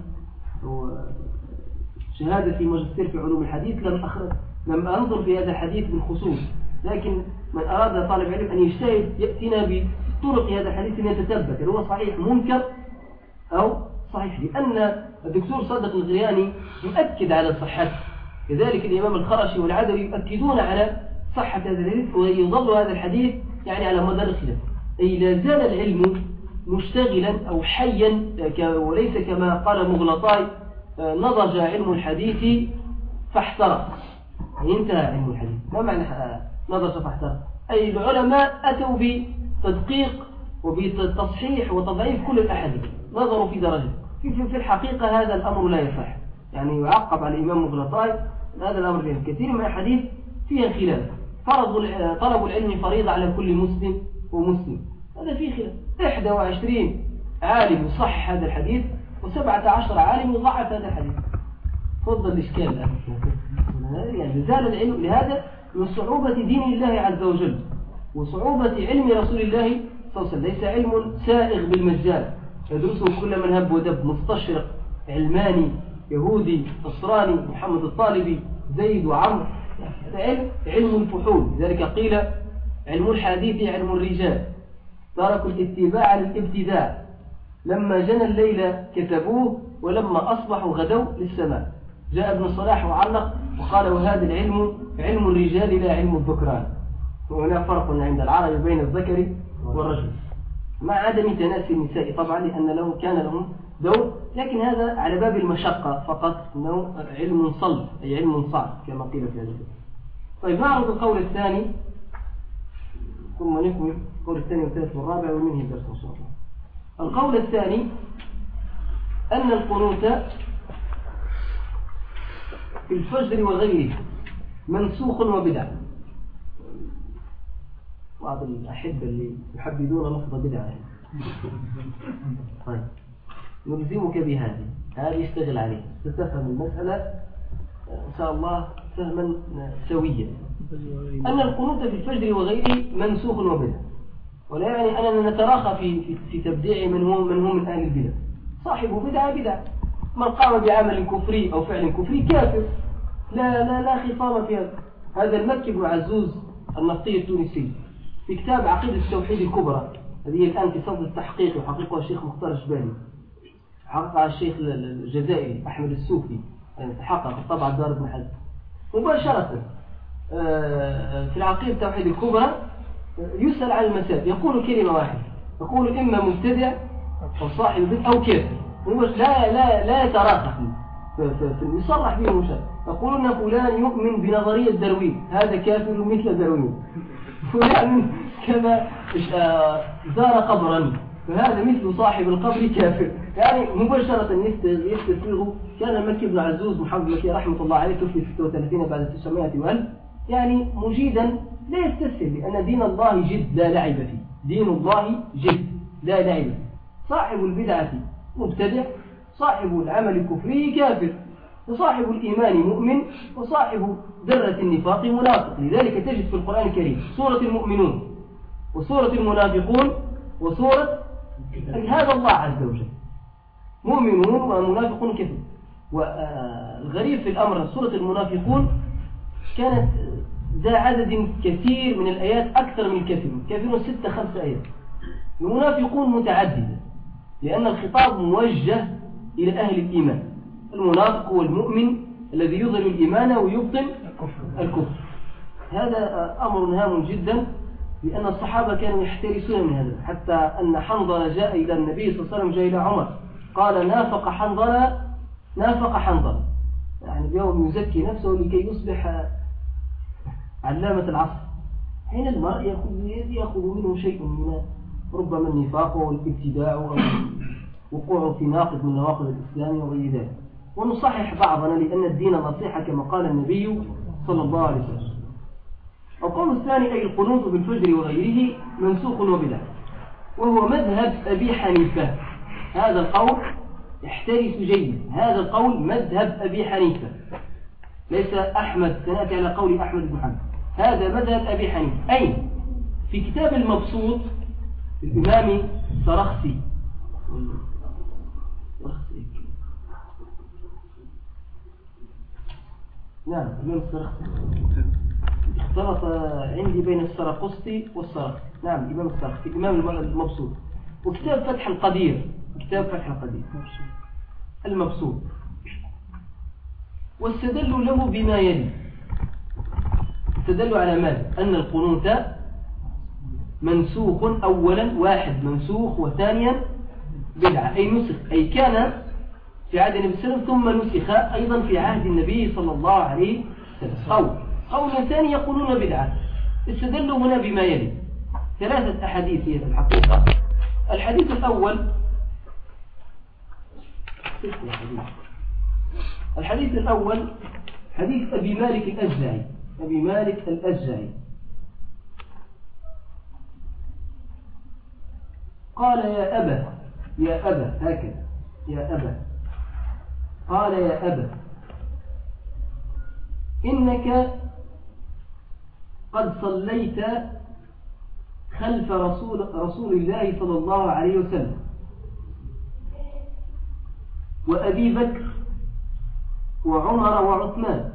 B: شهادة في ماجستير في علوم الحديث، لم أخرج لم أنظر في هذا الحديث بالخصوص، لكن من أراد طالب علم أن يجتهد يأتينا بطرق هذا الحديث أن يتثبت هل هو صحيح منكر أو صحيح، لأن الدكتور صادق الغرياني يؤكد على صحته، كذلك الإمام الخرشي والعدوي يؤكدون على صحة هذا الحديث، ويظل هذا الحديث يعني على مدار الخلاف، أي لا زال العلم مشتغلا أو حيا، وليس كما قال مغلطاي نضج علم الحديث فاحترق. انتهى علم الحديث. ما معنى نضج فاحترق؟ أي العلماء أتوا بتدقيق وبتصحيح وتضعيف كل الأحاديث، نظروا في درجة. في الحقيقة هذا الأمر لا يصح، يعني يعقب على الإمام مغلطاي هذا الأمر لأن كثير من الأحاديث فيها خلاف. فرض طلب العلم فريضة على كل مسلم ومسلم، هذا فيه خلاف. إحدى وعشرين عالم يصحح هذا الحديث وسبعة عشر عالم يضعف هذا الحديث. تفضل الإشكال الآن. يعني زال العلم لهذا من صعوبة دين الله عز وجل وصعوبة علم رسول الله صلى الله عليه وسلم. ليس علم سائغ بالمجال يدرسه كل من هب ودب، مستشرق علماني يهودي نصراني محمد الطالبي زيد وعمر. هذا علم علم الفحول. لذلك قيل علم الحديث علم الرجال، تركوا الاتباع للابتداع، لما جنى الليل كتبوه ولما أصبحوا غدوا للسماء. جاء ابن صلاح وعلق وقال: وهذا العلم علم الرجال لا علم الذكران. وهناك فرق عند العرب بين الذكر والرجل، مع عدم تناسي النساء طبعا لأن لهم كان لهم دور، لكن هذا على باب المشقة فقط، أنه علم صلب أي علم صعب كما قيل في هذا الكتاب. طيب نعرض القول الثاني ثم نكمل القول الثاني والثالث والرابع وننهي الدرس إن شاء الله. القول الثاني أن القنوت في الفجر وغيره منسوخ وبدع. بعض الأحبة اللي يحبذون لفظ بدعة. طيب نلزمك بهذه هذه اشتغل عليها ستفهم المسألة إن شاء الله فهما سويا. أن القنوت في الفجر وغيره منسوخ وبدع، ولا يعني أننا نتراخى في في, في تبديع من هو من هو من أهل البدع. صاحب بدعة بدعة، من قام بعمل كفري أو فعل كفري كافر، لا لا لا خصام في هذا. هذا المكي بن عزوز النفطي التونسي في كتاب عقيدة التوحيد الكبرى، هذه الآن في صدد التحقيق وحقيقها الشيخ مختار الجباني، حققها الشيخ الجزائري أحمد السوفي، يعني تحقق طبعا دار ابن حزم مباشرة في العقيدة التوحيد الكبرى. يسأل عن المسائل يقول كلمة واحدة، يقول إما مبتدع أو صاحب بدعة أو كافر، لا لا لا يتراخى فيه، يصرح به المشاهد. يقولون فلان يؤمن بنظرية داروين، هذا كافر مثل داروين. فلان كما زار قبرا فهذا مثل صاحب القبر كافر، يعني مباشرة يستسيغ. كان المكي بن عزوز محمد المكي رحمة الله عليه توفي ستة وثلاثين بعد تسعمائة وألف، يعني مجيدا لا يستسهل، لأن دين الله جد لا لعب فيه، دين الله جد لا لعب فيه. صاحب البدعة مبتدع، صاحب العمل الكفري كافر، وصاحب الإيمان مؤمن وصاحب ذرة النفاق منافق. لذلك تجد في القرآن الكريم سورة المؤمنون وسورة المنافقون وسورة هذا الله عز وجل مؤمنون ومنافقون كثير. والغريب في الأمر سورة المنافقون كانت ذا عدد كثير من الآيات أكثر من الكافرون، كافرون ستة خمسة آيات. المنافقون متعددة لأن الخطاب موجه إلى أهل الإيمان. المنافق هو المؤمن الذي يظهر الإيمان ويبطن الكفر. هذا أمر هام جدا لأن الصحابة كانوا يحترسون من هذا، حتى أن حنظلة جاء إلى النبي صلى الله عليه وسلم جاء إلى عمر قال نافق حنظلة نافق حنظلة، يعني اليوم يزكي نفسه لكي يصبح علامة العصر، حين المرء يأخذ منه شيء من ربما النفاق والابتداع ووقوعه في ناقض من نواقض الإسلام وغير ذلك. ونصحح بعضنا لأن الدين نصيحة كما قال النبي صلى الله عليه وسلم. القول الثاني أي القنوت بالفجر وغيره منسوخ وبدع، وهو مذهب أبي حنيفة. هذا القول يحترس جيد، هذا القول مذهب أبي حنيفة ليس أحمد، سنأتي على قول أحمد بن حنبل، هذا مذهب أبي حنيفة. أي في كتاب المبسوط الإمام السرخسي نعم الإمام السرخسي اختلط عندي بين السرقسطي والسرخسي، نعم الإمام السرخسي الإمام المبسوط، وكتاب فتح القدير، كتاب فتح القدير المبسوط، واستدلوا له بما يلي. استدلوا على ماذا؟ أن القنوت منسوخ أولا، واحد منسوخ، وثانيا بدعة أي نسخ، أي كان في عهد النبي صلى الله عليه وسلم ثم نسخ أيضا في عهد النبي صلى الله عليه وسلم. قول قول ثاني يقولون بدعة. استدلوا هنا بما يلي، ثلاثة أحاديث في الحقيقة. الحديث الأول الحديث الأول حديث أبي مالك الأجزعي، أبي مالك الأجزعي قال يا أبا يا أبا هكذا يا أبا قال يا أبا إنك قد صليت خلف رسول, رسول الله صلى الله عليه وسلم وأبي بكر وعمر وعثمان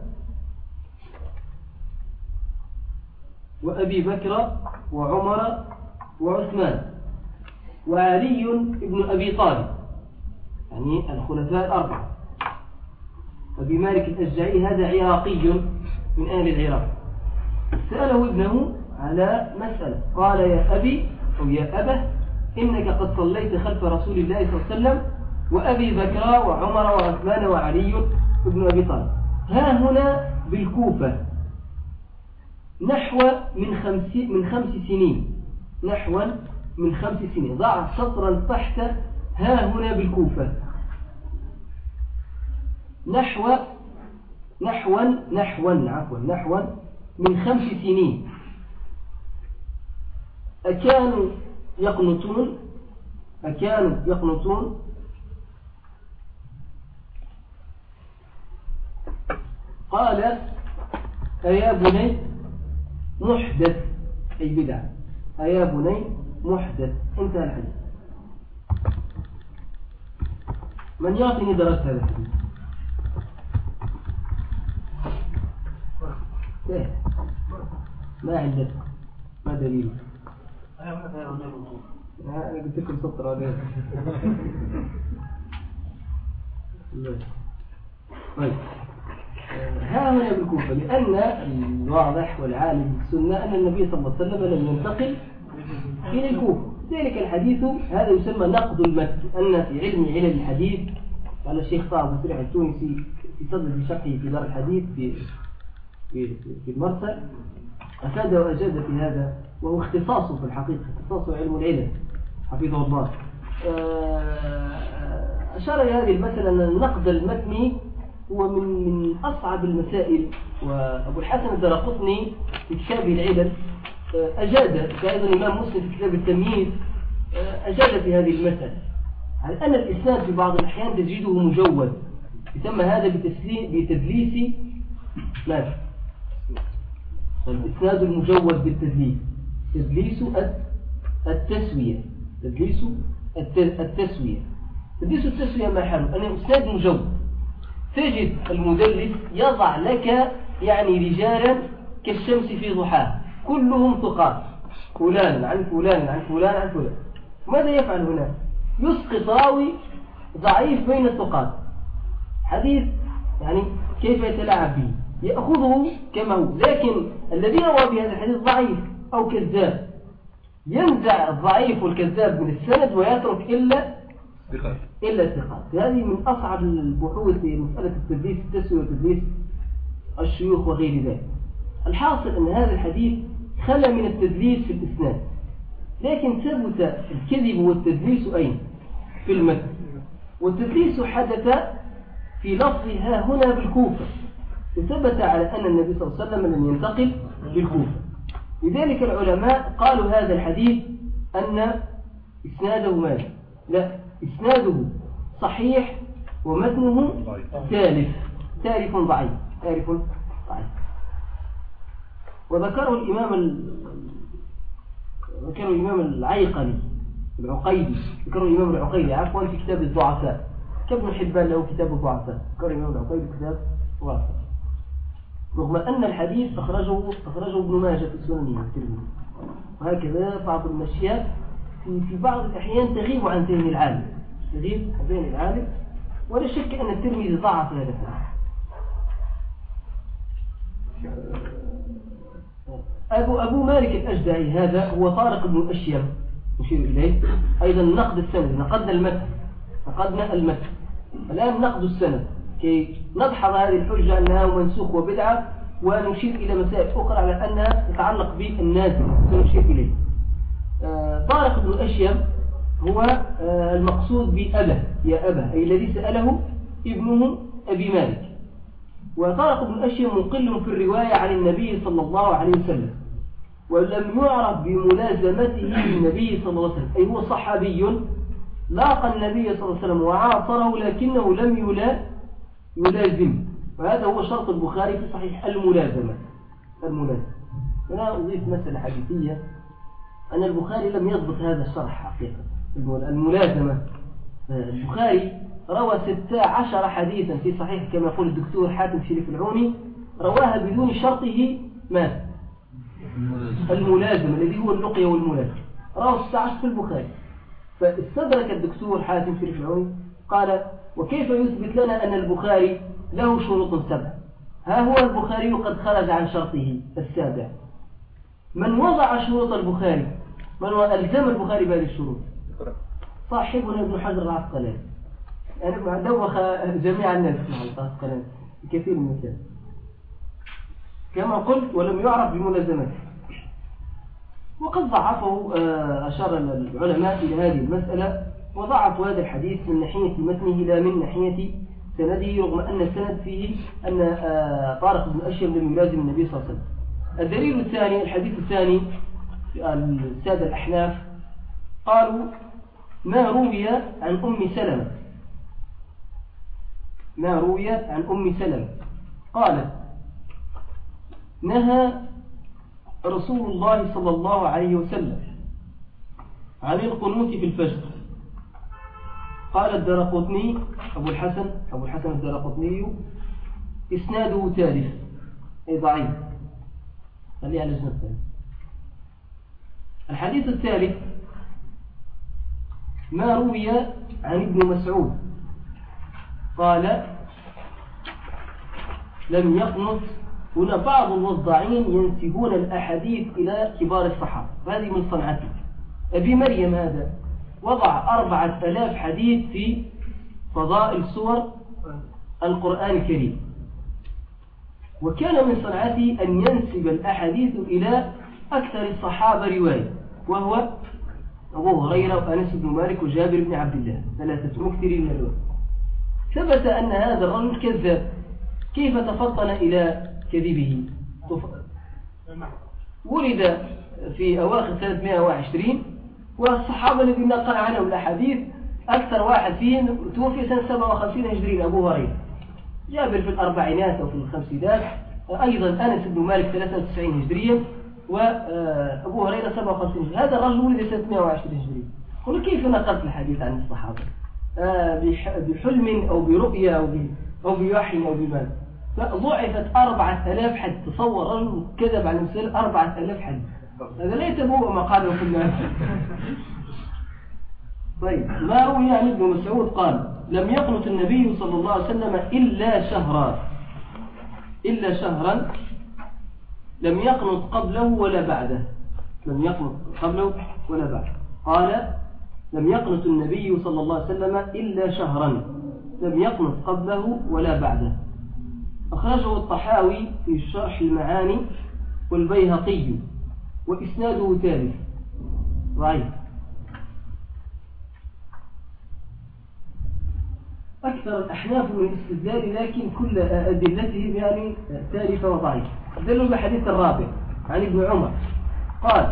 B: وأبي بكر وعمر وعثمان وعلي بن أبي طالب، يعني الخلفاء الأربعة. أبي مالك الأجزعي هذا عراقي من أهل العراق، سأله ابنه على مسألة، قال يا أبي أو يا أبا إنك قد صليت خلف رسول الله صلى الله عليه وسلم وأبي بكر وعمر وعثمان وعلي بن أبي طالب، ها هنا بالكوفة نحو من خمس من خمس سنين نحو من خمس سنين ضع سطرا تحت ها هنا بالكوفة نحو نحو نحو عفوا نحو من خمس سنين أكانوا يقنطون أكانوا يقنطون قال أيا بني محدث أي بدعة، أيا بني محدث. انتهى الحديث. من يعطيني درس هذا الحديث؟ ايه ما عندك ما دليل؟ انا قلت لكم سطر هذا. طيب ها هنا بالكوفة، لأن الواضح والعالم بالسنة أن النبي صلى الله عليه وسلم لم ينتقل إلى الكوفة. ذلك الحديث هذا يسمى نقد المتن، أن في علم علل الحديث قال الشيخ طه بن سريع التونسي في صدد شرحه في دار الحديث في في في المرسل أفاد وأجاد في هذا، وهو اختصاصه في الحقيقة، اختصاصه علم العلل حفظه الله. أشار إلى هذه المسألة أن النقد المتني هو من من أصعب المسائل، وأبو الحسن الدرقطني في كتابه العلل أجاد، كأيضا الإمام مسلم في كتاب التمييز أجاد في هذه المسألة، على أن الإسناد في بعض الأحيان تجده مجود، يسمى هذا بتدليس ماذا؟ الإسناد المجود بالتدليس، تدليس التسوية، تدليس التسوية. تدليس التسوية ما حاله؟ أن الإسناد مجود، تجد المدلس يضع لك يعني رجالا كالشمس في ضحاها كلهم ثقات، فلان عن فلان عن فلان عن فلان. ماذا يفعل هنا؟ يسقط راوي ضعيف بين الثقات، حديث يعني كيف يتلاعب به، يأخذه كما هو، لكن الذي روى بهذا الحديث ضعيف أو كذاب، ينزع الضعيف والكذاب من السند ويترك إلا إلا الثقات. هذه من أصعب البحوث في مسألة التدليس التسوية وتدليس الشيوخ وغير ذلك. الحاصل أن هذا الحديث خلى من التدليس في الإسناد، لكن ثبت الكذب والتدليس أين؟ في المتن. والتدليس حدث في لفظها هنا بالكوفة، وثبت على أن النبي صلى الله عليه وسلم لم ينتقل بالكوفة. لذلك العلماء قالوا هذا الحديث أن إسناده ماذا؟ لا، إسناده صحيح ومتنه تالف تالف ضعيف تالف ضعيف. وذكره الإمام ال... ذكره الإمام العيقلي العقيلي ذكره الإمام العقيلي عفوا في كتاب الضعفاء، كابن حبان له كتاب الضعفاء، ذكر الإمام العقيلي كتاب الضعفاء، رغم أن الحديث أخرجه أخرجه ابن ماجه في سننه الترمذي. وهكذا بعض المشيات في في بعض الأحيان تغيب عن ذهن العالم، تغيب عن ذهن العالم، ولا شك أن الترمذي ضعف هذا الحديث. أبو أبو مالك الأجدعي هذا هو طارق بن الأشيم نشير إليه. أيضا نقد السند، نقدنا المتن نقدنا المتن الآن نقد السند كي نضحض هذه الحجة أنها منسوخ وبدعة، ونشير إلى مسائل أخرى على أنها تتعلق بالنازل سنشير إليه. آه طارق بن الأشيم هو آه المقصود بأبه يا أبه، أي الذي سأله ابنه أبي مالك. وطارق بن الأشيم مقل في الرواية عن النبي صلى الله عليه وسلم، ولم يعرف بملازمته للنبي صلى الله عليه وسلم، أي هو صحابي لاقى النبي صلى الله عليه وسلم وعاصره لكنه لم يلا يلازم، وهذا هو شرط البخاري في صحيح الملازمة. الملازمة أنا أضيف مسألة حديثية، أن البخاري لم يضبط هذا الشرح حقيقة. الملازمة البخاري روى ستة عشر حديثا في صحيح كما يقول الدكتور حاتم شريف العوني، رواها بدون شرطه ما الملازمة الذي هو اللقية والملازمة، روى ستة عشر في البخاري. فاستدرك الدكتور حاتم شريف العوني قال: وكيف يثبت لنا أن البخاري له شروط سبع؟ ها هو البخاري قد خرج عن شرطه السابع. من وضع شروط البخاري؟ من ألزم البخاري بهذه الشروط؟ صاحبنا ابن حجر العسقلاني، يعني دوخ جميع الناس مع العسقلاني بكثير من الكلام كما قلت، ولم يعرف بملازمته. وقد ضعفه، أشار العلماء إلى هذه المسألة، وضعفوا هذا الحديث من ناحية متنه لا من ناحية سنده، رغم أن السند فيه أن طارق بن أشيم لم يلازم النبي صلى الله عليه وسلم. الدليل الثاني، الحديث الثاني، السادة الأحناف قالوا: ما روي عن أم سلمة ما روي عن أم سلمة قالت: نهى رسول الله صلى الله عليه وسلم عن القنوت في الفجر. قال الدارقطني أبو الحسن أبو الحسن الدارقطني: إسناده تاريخ أي ضعيف. خليه على جنب. الحديث الثالث: ما روي عن ابن مسعود قال: لم يقنط. هنا بعض الوضاعين ينسبون الأحاديث إلى كبار الصحابة، هذه من صنعته. أبي مريم هذا وضع أربعة آلاف حديث في فضائل سور القرآن الكريم، وكان من صنعته أن ينسب الأحاديث إلى أكثر الصحابة رواية، وهو أبو هريرة وأنس بن مالك وجابر بن عبد الله، ثلاثة مكثرين من الرواية. ثبت أن هذا الرجل كذاب. كيف تفطن إلى كذبه؟ ولد في أواخر ثلاثمائة وعشرين، والصحابة الذين نقل عنهم الأحاديث أكثر واحد فيهم توفي سنة سبعة وخمسين هجرية، أبو هريرة. جابر في الأربعينات أو في الخمسينات، أيضا أنس بن مالك ثلاثة وتسعين هجريا، وأبو هريرة سبعة وخمسين هجريا. هذا الرجل ولد سنة مئة وعشرين هجريا. قل كيف نقلت الحديث عن الصحابة؟ بحلم أو برؤية أو أو بوحي أو بماذا؟ فضعفت أربعة آلاف حد. تصور رجل كذب على المسألة أربعة آلاف حد، هذا لا يتبوء ما قاله في الناس. طيب، ما روي عن ابن مسعود قال لم يقنط النبي صلى الله عليه وسلم إلا شهرا إلا شهرا لم يقنط قبله ولا بعده. لم يقنط قبله ولا بعده. قال لم يقنط النبي صلى الله عليه وسلم إلا شهرا لم يقنط قبله ولا بعده. أخرجه الطحاوي في شرح المعاني والبيهقي وإسناده ثالث ضعيف. أكثر الأحناف من الاستدلال، لكن كل أدلته يعني ثالثة وضعيفة. دلوا بحديث الرابع عن ابن عمر قال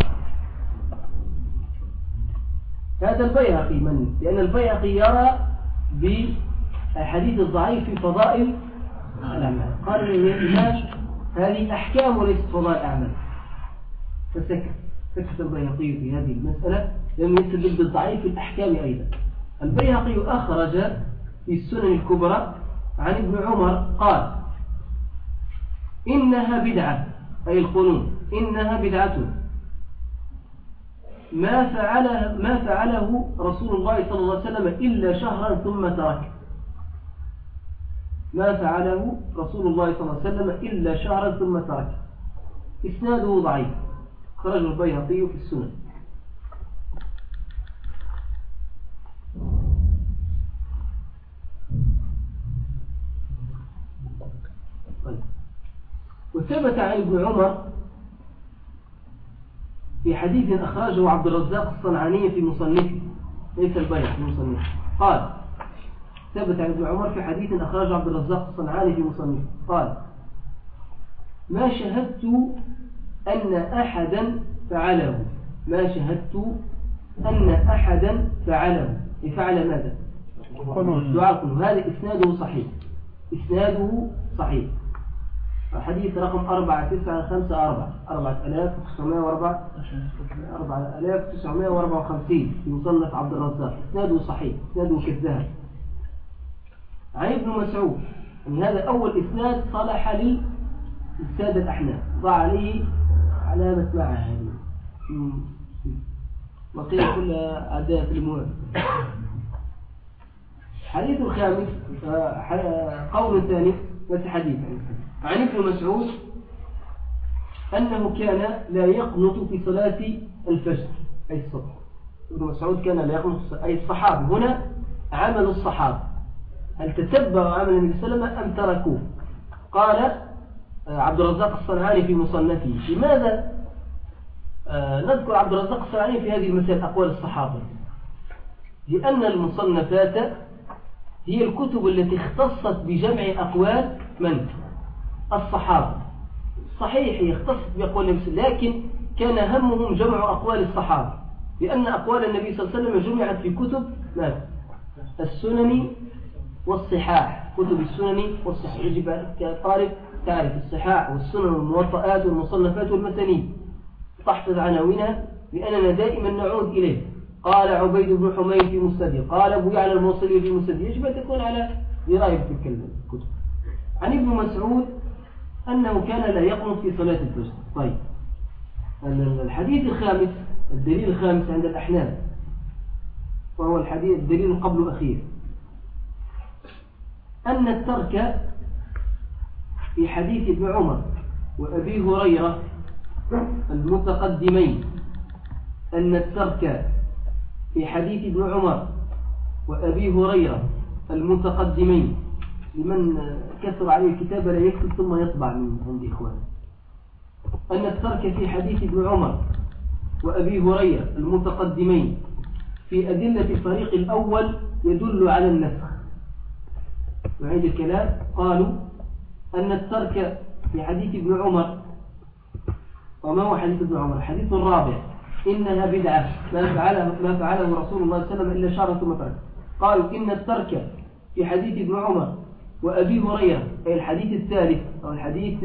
B: هذا البيهقي من لأن البيهقي يرى بحديث الضعيف في فضائل الأعمال. قال الإمام هذه أحكام وليست فضائل أعمال، فسكت سكت البيهقي في هذه المسألة لم يستدل بالضعيف في الأحكام أيضا. البيهقي أخرج في السنن الكبرى عن ابن عمر قال إنها بدعة، أي القنوت إنها بدعة ما فعله ما فعله رسول الله صلى الله عليه وسلم إلا شهرا ثم ترك. ما فعله رسول الله صلى الله عليه وسلم إلا شهرا ثم ترك. إسناده ضعيف، خرج البيهقي في السنن. طيب. وثبت عن ابن عمر في حديث أخرجه عبد الرزاق الصنعاني في مصنفه، ليس البيهقي في مصنفه، قال ثبت عن ابن عمر في حديث أخرجه عبد الرزاق الصنعاني في مصنفه قال ما شهدت أن أحدا فعله ما شهدت أن أحدا فعله. فعل ماذا؟ دعاء القنوت. هذا إسناده صحيح، إسناده صحيح. الحديث رقم أربعة تسعة خمسة أربعة أربعة آلاف تسعمائة وأربعة أربعة آلاف تسعمائة وأربعة وخمسين في مصنف عبد الرزاق. إسناده صحيح، إسناده كالذهب. عن ابن مسعود أن هذا أول إسناد صلح للسادة الأحناف، ضع عليه علامة مع هذه وقيل كل أعداء الموت. حديث الخامس قول ثاني بس حديث عن ابن مسعود أنه كان لا يقنط في صلاة الفجر أي الصبح. ابن مسعود كان لا يقنط أي الصحابة، هنا عمل الصحابة هل تتبعوا عمل النبي صلى الله عليه وسلم أم تركوه؟ قال عبد الرزاق الصنعاني في مصنفه. لماذا آه نذكر عبد الرزاق الصنعاني في هذه المسألة أقوال الصحابة؟ لأن المصنفات هي الكتب التي اختصت بجمع أقوال من؟ الصحابة. صحيح هي اختصت بأقوال النبي صلى الله عليه وسلم، لكن كان همهم جمع أقوال الصحابة، لأن أقوال النبي صلى الله عليه وسلم جمعت في كتب ماذا؟ السنن والصحاح. كتب السنن والصحاح يجب كطالب تعرف الصحاح والسنن والموطئات والمصنفات والمسانيد، تحفظ عناوينها لأننا دائما نعود إليه. قال عبيد بن حميد في مسنده، قال أبو يعلى الموصلي في مسنده، يجب أن تكون على دراية تلك الكتب. عن ابن مسعود أنه كان لا يقنط في صلاة الفجر. طيب، الحديث الخامس الدليل الخامس عند الأحناف وهو الحديث الدليل قبل الأخير أن الترك في حديث ابن عمر وأبي هريرة المتقدمين أن الترك في حديث ابن عمر وأبي هريرة المتقدمين، لمن كثر عليه الكتاب لا يكتب ثم يطبع من عند إخوانه، أن الترك في حديث ابن عمر وأبي هريرة المتقدمين في أدلة الفريق الأول يدل على النسخ. وعيد الكلام قالوا أن الترك في حديث ابن عمر، وما هو حديث ابن عمر؟ الحديث الرابع إنها بدعة ما فعله, ما فعله رسول الله صلى الله عليه وسلم إلا شهرا ثم ترك. قالوا إن الترك في حديث ابن عمر وأبي هريرة، أي الحديث الثالث أو الحديث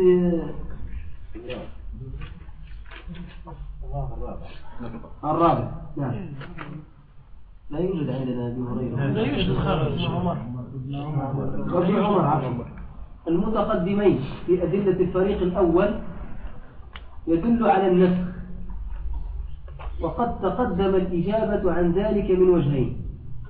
B: الرابع. نعم. لا يوجد عندنا أبي هريرة.
D: لا يوجد خارج عمر
B: وابن عمر عفوا. المتقدمين في أدلة الفريق الأول يدل على النسخ، وقد تقدم الإجابة عن ذلك من وجهين.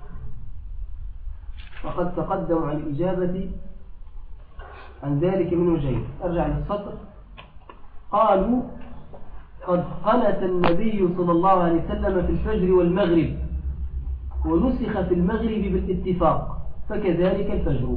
B: وقد تقدم عن الإجابة عن ذلك من وجهين. أرجع للسطر. قالوا قد قنت النبي صلى الله عليه وسلم في الفجر والمغرب، ونسخ في المغرب بالاتفاق، فكذلك الفجر.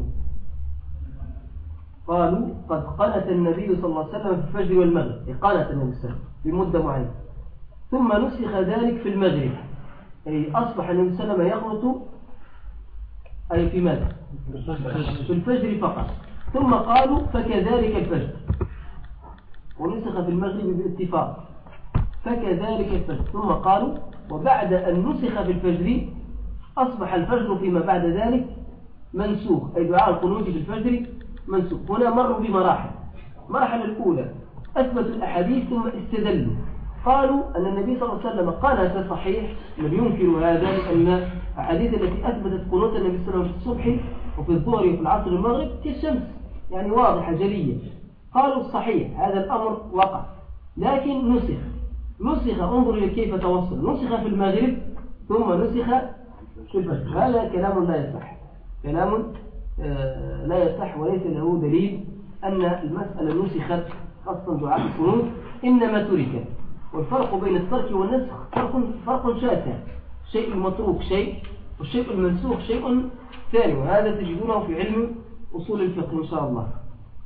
B: قالوا قد قنت النبي صلى الله عليه وسلم في الفجر والمغرب، قنت النبي صلى الله عليه وسلم بمدة معينة، ثم نسخ ذلك في المغرب، أي أصبح النبي صلى الله عليه وسلم يقنط أي في ماذا؟ في الفجر فقط. ثم قالوا فكذلك الفجر، ونسخ في المغرب بالاتفاق، فكذلك الفجر. ثم قالوا وبعد أن نسخ في الفجر أصبح الفجر فيما بعد ذلك منسوخ، أي دعاء القنوت في الفجر منسوخ. هنا مروا بمراحل. المرحلة الأولى أثبتوا الأحاديث ثم استدلوا، قالوا أن النبي صلى الله عليه وسلم قنت صحيح، من ينكر هذا لأن الأحاديث التي أثبتت قنوت النبي صلى الله عليه وسلم في الصبح وفي الظهر وفي العصر والمغرب كالشمس، يعني واضحة جلية. قالوا صحيح هذا الأمر وقع، لكن نسخ نسخ انظر إلى كيف توصل، نسخ في المغرب ثم نسخ في الفجر. هذا كلام لا يصح، كلام آه لا يصح، وليس له دليل أن المسألة نسخت خاصة دعاء القنوت، إنما تركت. والفرق بين الترك والنسخ فرق, فرق شاسع، شيء المتروك شيء والشيء المنسوخ شيء ثاني، وهذا تجدونه في علم أصول الفقه إن شاء الله.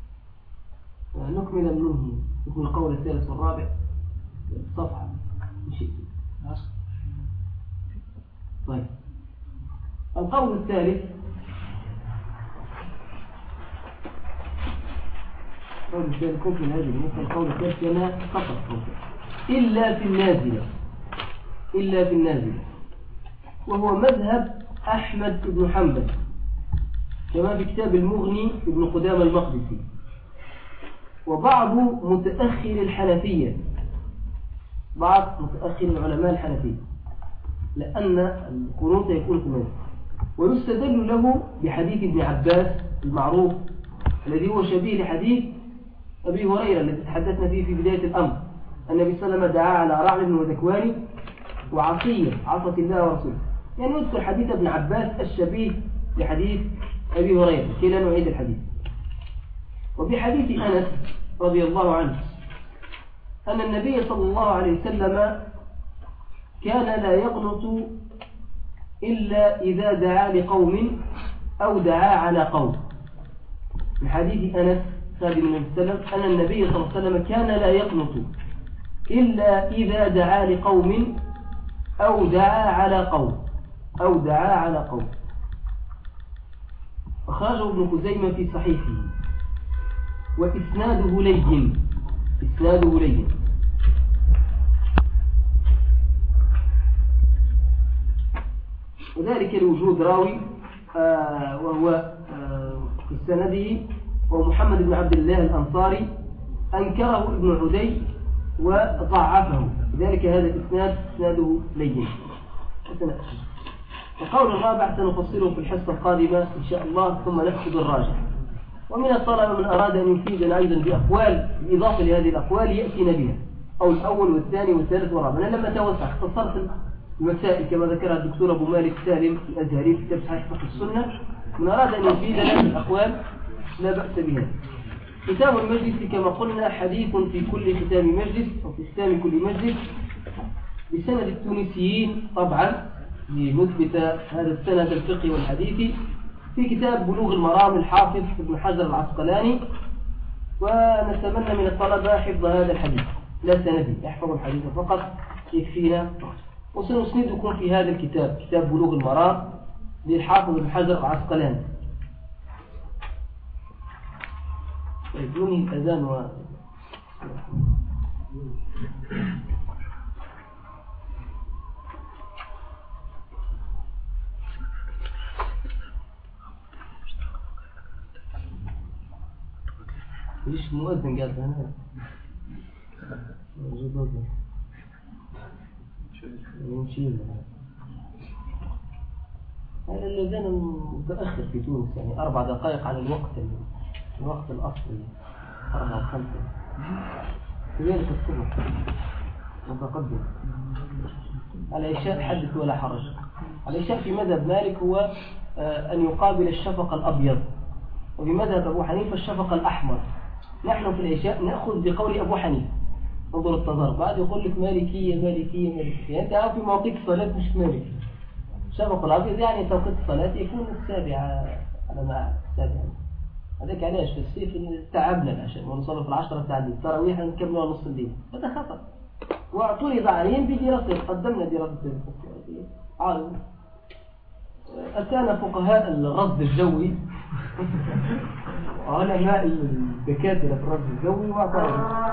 B: نكمل منه يكون القول الثالث والرابع صفحة شيء. طيب القول الثالث، القول الثالث كنت من هذه المسألة. القول الثالث لنا فقط إلا في النازلة، إلا في النازلة، وهو مذهب أحمد بن حنبل كما في كتاب المغني ابن قدامة المقدسي، وبعض متأخر الحنفية، بعض متأخر العلماء الحنفية، لأن القنوت يكون في النازل. ويستدل له بحديث ابن عباس المعروف الذي هو شبيه لحديث أبي هريرة الذي تحدثنا فيه في بداية الأمر. النبي صلى الله عليه وسلم دعا على رعل بن وذكوان وعصية عصت الله ورسوله، يعني يذكر حديث ابن عباس الشبيه لحديث أبي هريرة كي لا نعيد الحديث. وبحديث أنس رضي الله عنه أن النبي صلى الله عليه وسلم كان لا يقنط إلا إذا دعا لقوم أو دعا على قوم. من حديث أنس خادم النبي صلى الله عليه وسلم أن النبي صلى الله عليه وسلم كان لا يقنط إلا إذا دعا لقوم أو دعا على قوم أو دعا على قوم. أخرجه ابن خزيمة في صحيحه وإسناده لين، إسناده لين. وذلك لوجود راوي آه وهو آه في سنده ومحمد بن عبد الله الأنصاري أنكره ابن عدي وضعفه، لذلك هذا الإسناد إسناده لين. القول الرابع سنفصله في الحصة القادمة إن شاء الله، ثم نأخذ الراجع. ومن الطلبة من أراد أن يفيدنا أيضا بأقوال بالإضافة لهذه الأقوال يأتينا بها، أو الأول والثاني والثالث والرابع. أنا لما توسع اختصرت المسائل كما ذكرها الدكتور أبو مالك سالم الأزهري في كتاب صحيح فقه السنة. من أراد أن يفيدنا بالأقوال لا بأس بها. ختام المجلس كما قلنا حديث في كل ختام مجلس أو في ختام كل مجلس بسند التونسيين طبعا لنثبت هذا السند الفقهي والحديثي في كتاب بلوغ المرام الحافظ ابن حجر العسقلاني. ونتمنى من الطلبة حفظ هذا الحديث لا سندي، يحفظ الحديث فقط يكفينا. وسنسندكم في هذا الكتاب كتاب بلوغ المرام للحافظ ابن حجر العسقلاني. يدوني الأذان و ليش المؤذن قال هنا موجود نشيل هذا الأذان متأخر في تونس يعني أربع دقائق على الوقت الوقت الأصلي أربعة وخمسة كذلك الصبح متقدم. العشاء حدث ولا حرج. العشاء في مذهب مالك هو أن يقابل الشفق الأبيض، وفي مذهب أبو حنيفة الشفق الأحمر. نحن في العشاء نأخذ بقول أبو حنيفة. انظر التضارب، بعد يقول لك مالكية مالكية مالكية، يعني أنت عارف في مواقيت الصلاة مش مالكي. الشفق الأبيض يعني توقيت الصلاة يكون السابعة على ما السابعة. هذاك علاش في الصيف تعبنا عشان ونصلي في العشرة بتاع الليل، التراويح نكملوها نص الليل، هذا خطأ. واعترض عليهم بدراسة، قدمنا دراسة عالم. أتانا فقهاء الرصد الجوي علماء الدكاترة في الرصد الجوي واعترضوا.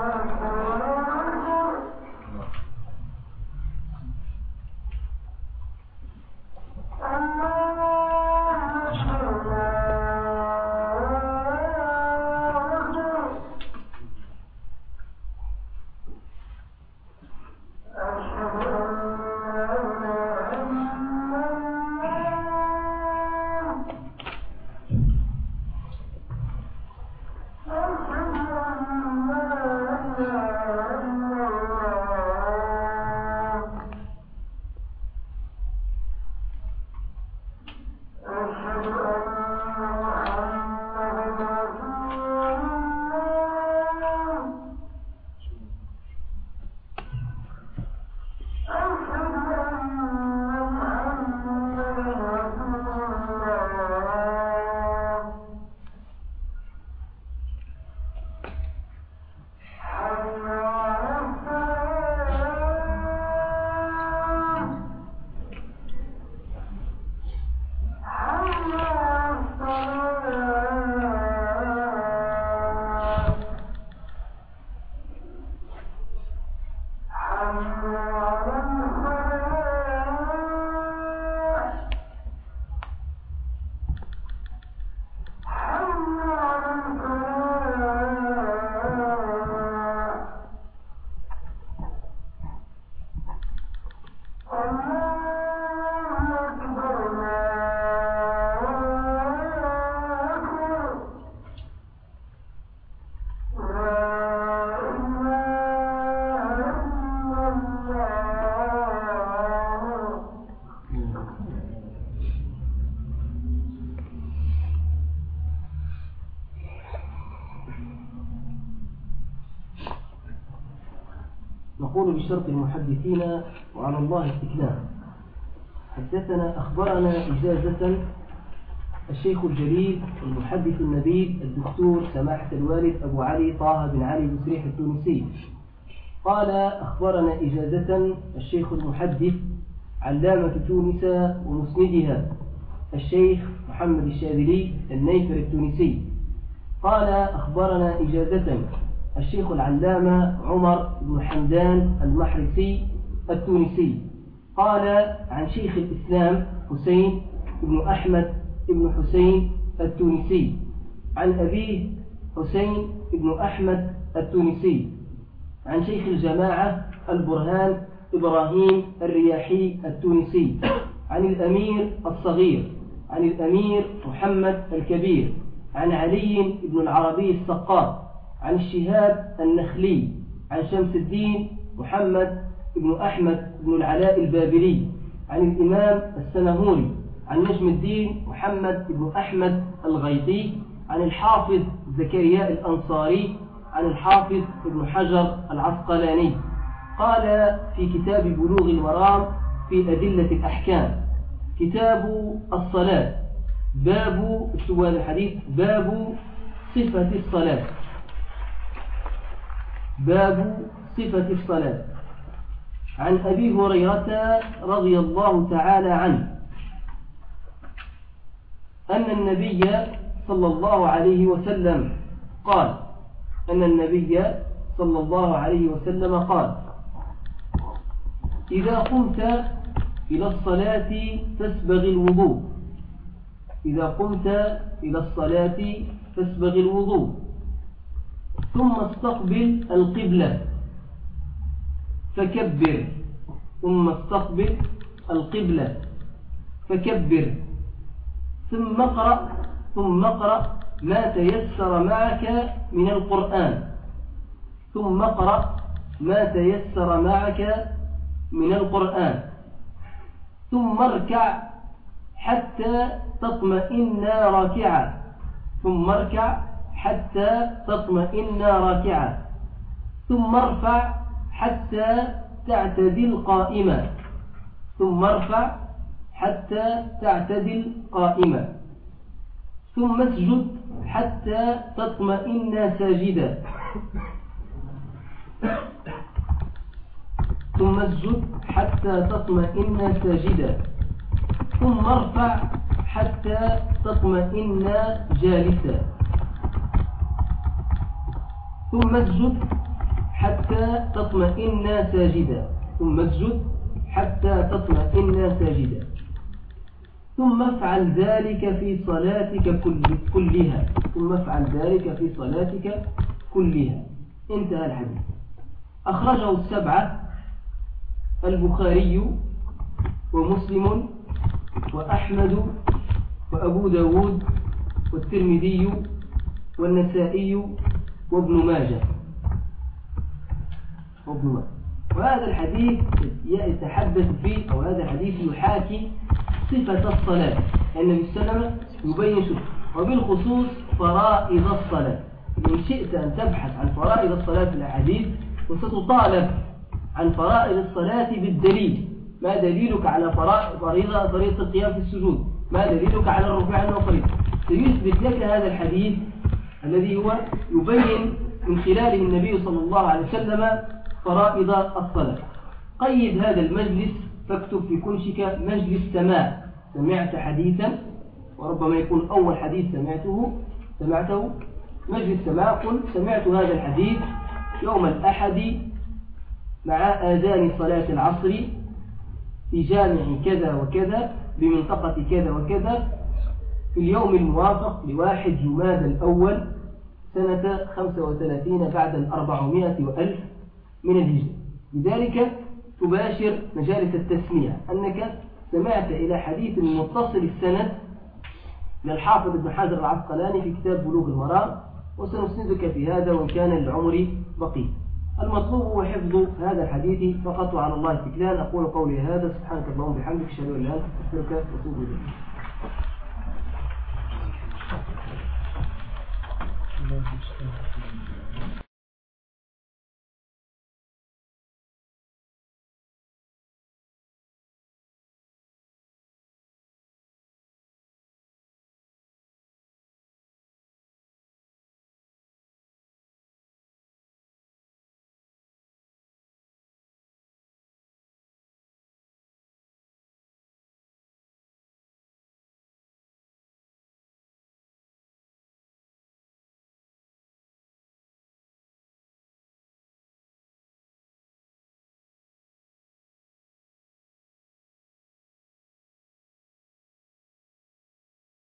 B: نقول بشرط المحدثين وعلى الله استكناف. حدثنا أخبرنا إجازة الشيخ الجليل المحدث النبيل الدكتور سماحة الوالد أبو علي طه بن علي بسريح التونسي قال أخبرنا إجازة الشيخ المحدث علامة تونس ومسندها الشيخ محمد الشاذلي النيفر التونسي قال أخبرنا إجازة الشيخ العلامة عمر بن حمدان المحرسي التونسي قال عن شيخ الإسلام حسين بن أحمد بن حسين التونسي عن أبيه حسين بن أحمد التونسي عن شيخ الجماعة البرهان إبراهيم الرياحي التونسي عن الأمير الصغير عن الأمير محمد الكبير عن علي بن العربي السقاط عن الشهاب النخلي عن شمس الدين محمد بن أحمد بن العلاء البابلي عن الإمام السنهوري عن نجم الدين محمد بن أحمد الغيطي عن الحافظ زكريا الأنصاري عن الحافظ ابن حجر العسقلاني قال في كتاب بلوغ المرام في أدلة الأحكام كتاب الصلاة باب سؤال الحديث باب صفة الصلاة باب صفة الصلاة عن أبي هريرة رضي الله تعالى عنه أن النبي صلى الله عليه وسلم قال أن النبي صلى الله عليه وسلم قال إذا قمت إلى الصلاة فاسبغ الوضوء إذا قمت إلى الصلاة فاسبغ الوضوء ثم استقبل القبلة فكبر ثم استقبل القبلة فكبر ثم اقرأ ثم اقرأ ما تيسر معك من القرآن ثم اقرأ ما تيسر معك من القرآن ثم اركع حتى تطمئن راكعا ثم اركع حتى تطمئن راكعا ثم ارفع حتى تعتدل قائما ثم ارفع حتى تعتدل قائما ثم اسجد حتى تطمئن ساجدا ثم اسجد حتى تطمئن ساجدا ثم ارفع حتى تطمئن جالسا ثم اسجد حتى تطمئن ساجدا ثم اسجد حتى تطمئن ساجدا ثم افعل ذلك في صلاتك كلها ثم افعل ذلك في صلاتك كلها. انتهى الحديث. أخرجه السبعة البخاري ومسلم وأحمد وأبو داود والترمذي والنسائي وابن ماجه وابن ماجه. وهذا الحديث يتحدث فيه أو هذا الحديث يحاكي صفة الصلاة. النبي صلى الله عليه وسلم يبين شيء وبالخصوص فرائض الصلاة. إن شئت أن تبحث عن فرائض الصلاة في الأحاديث وستطالب عن فرائض الصلاة بالدليل. ما دليلك على فريضة فريضة القيام في السجود؟ ما دليلك على الركوع والفريضة؟ سيثبت لك هذا الحديث الذي هو يبين من خلاله النبي صلى الله عليه وسلم فرائض الصلاة. قيد هذا المجلس فاكتب في كنشك مجلس سماع. سمعت حديثا وربما يكون أول حديث سمعته سمعته مجلس سماع. قل سمعت هذا الحديث يوم الأحد مع آذان صلاة العصر في جامع كذا وكذا بمنطقة كذا وكذا في اليوم الموافق لواحد جماد الأول سنة خمسة وثلاثين بعد الأربعمائة وألف من الهجرة. لذلك تباشر مجالس التسميع أنك سمعت إلى حديث متصل السند للحافظ ابن حجر العسقلاني في كتاب بلوغ المرام، وسنسندك في هذا وإن كان للعمر بقي. المطلوب هو حفظ هذا الحديث فقط وعلى الله التكلان. أقول قولي هذا، سبحانك اللهم وبحمدك، أشهد أن لا إله إلا أنت، أستغفرك وأتوب إليك.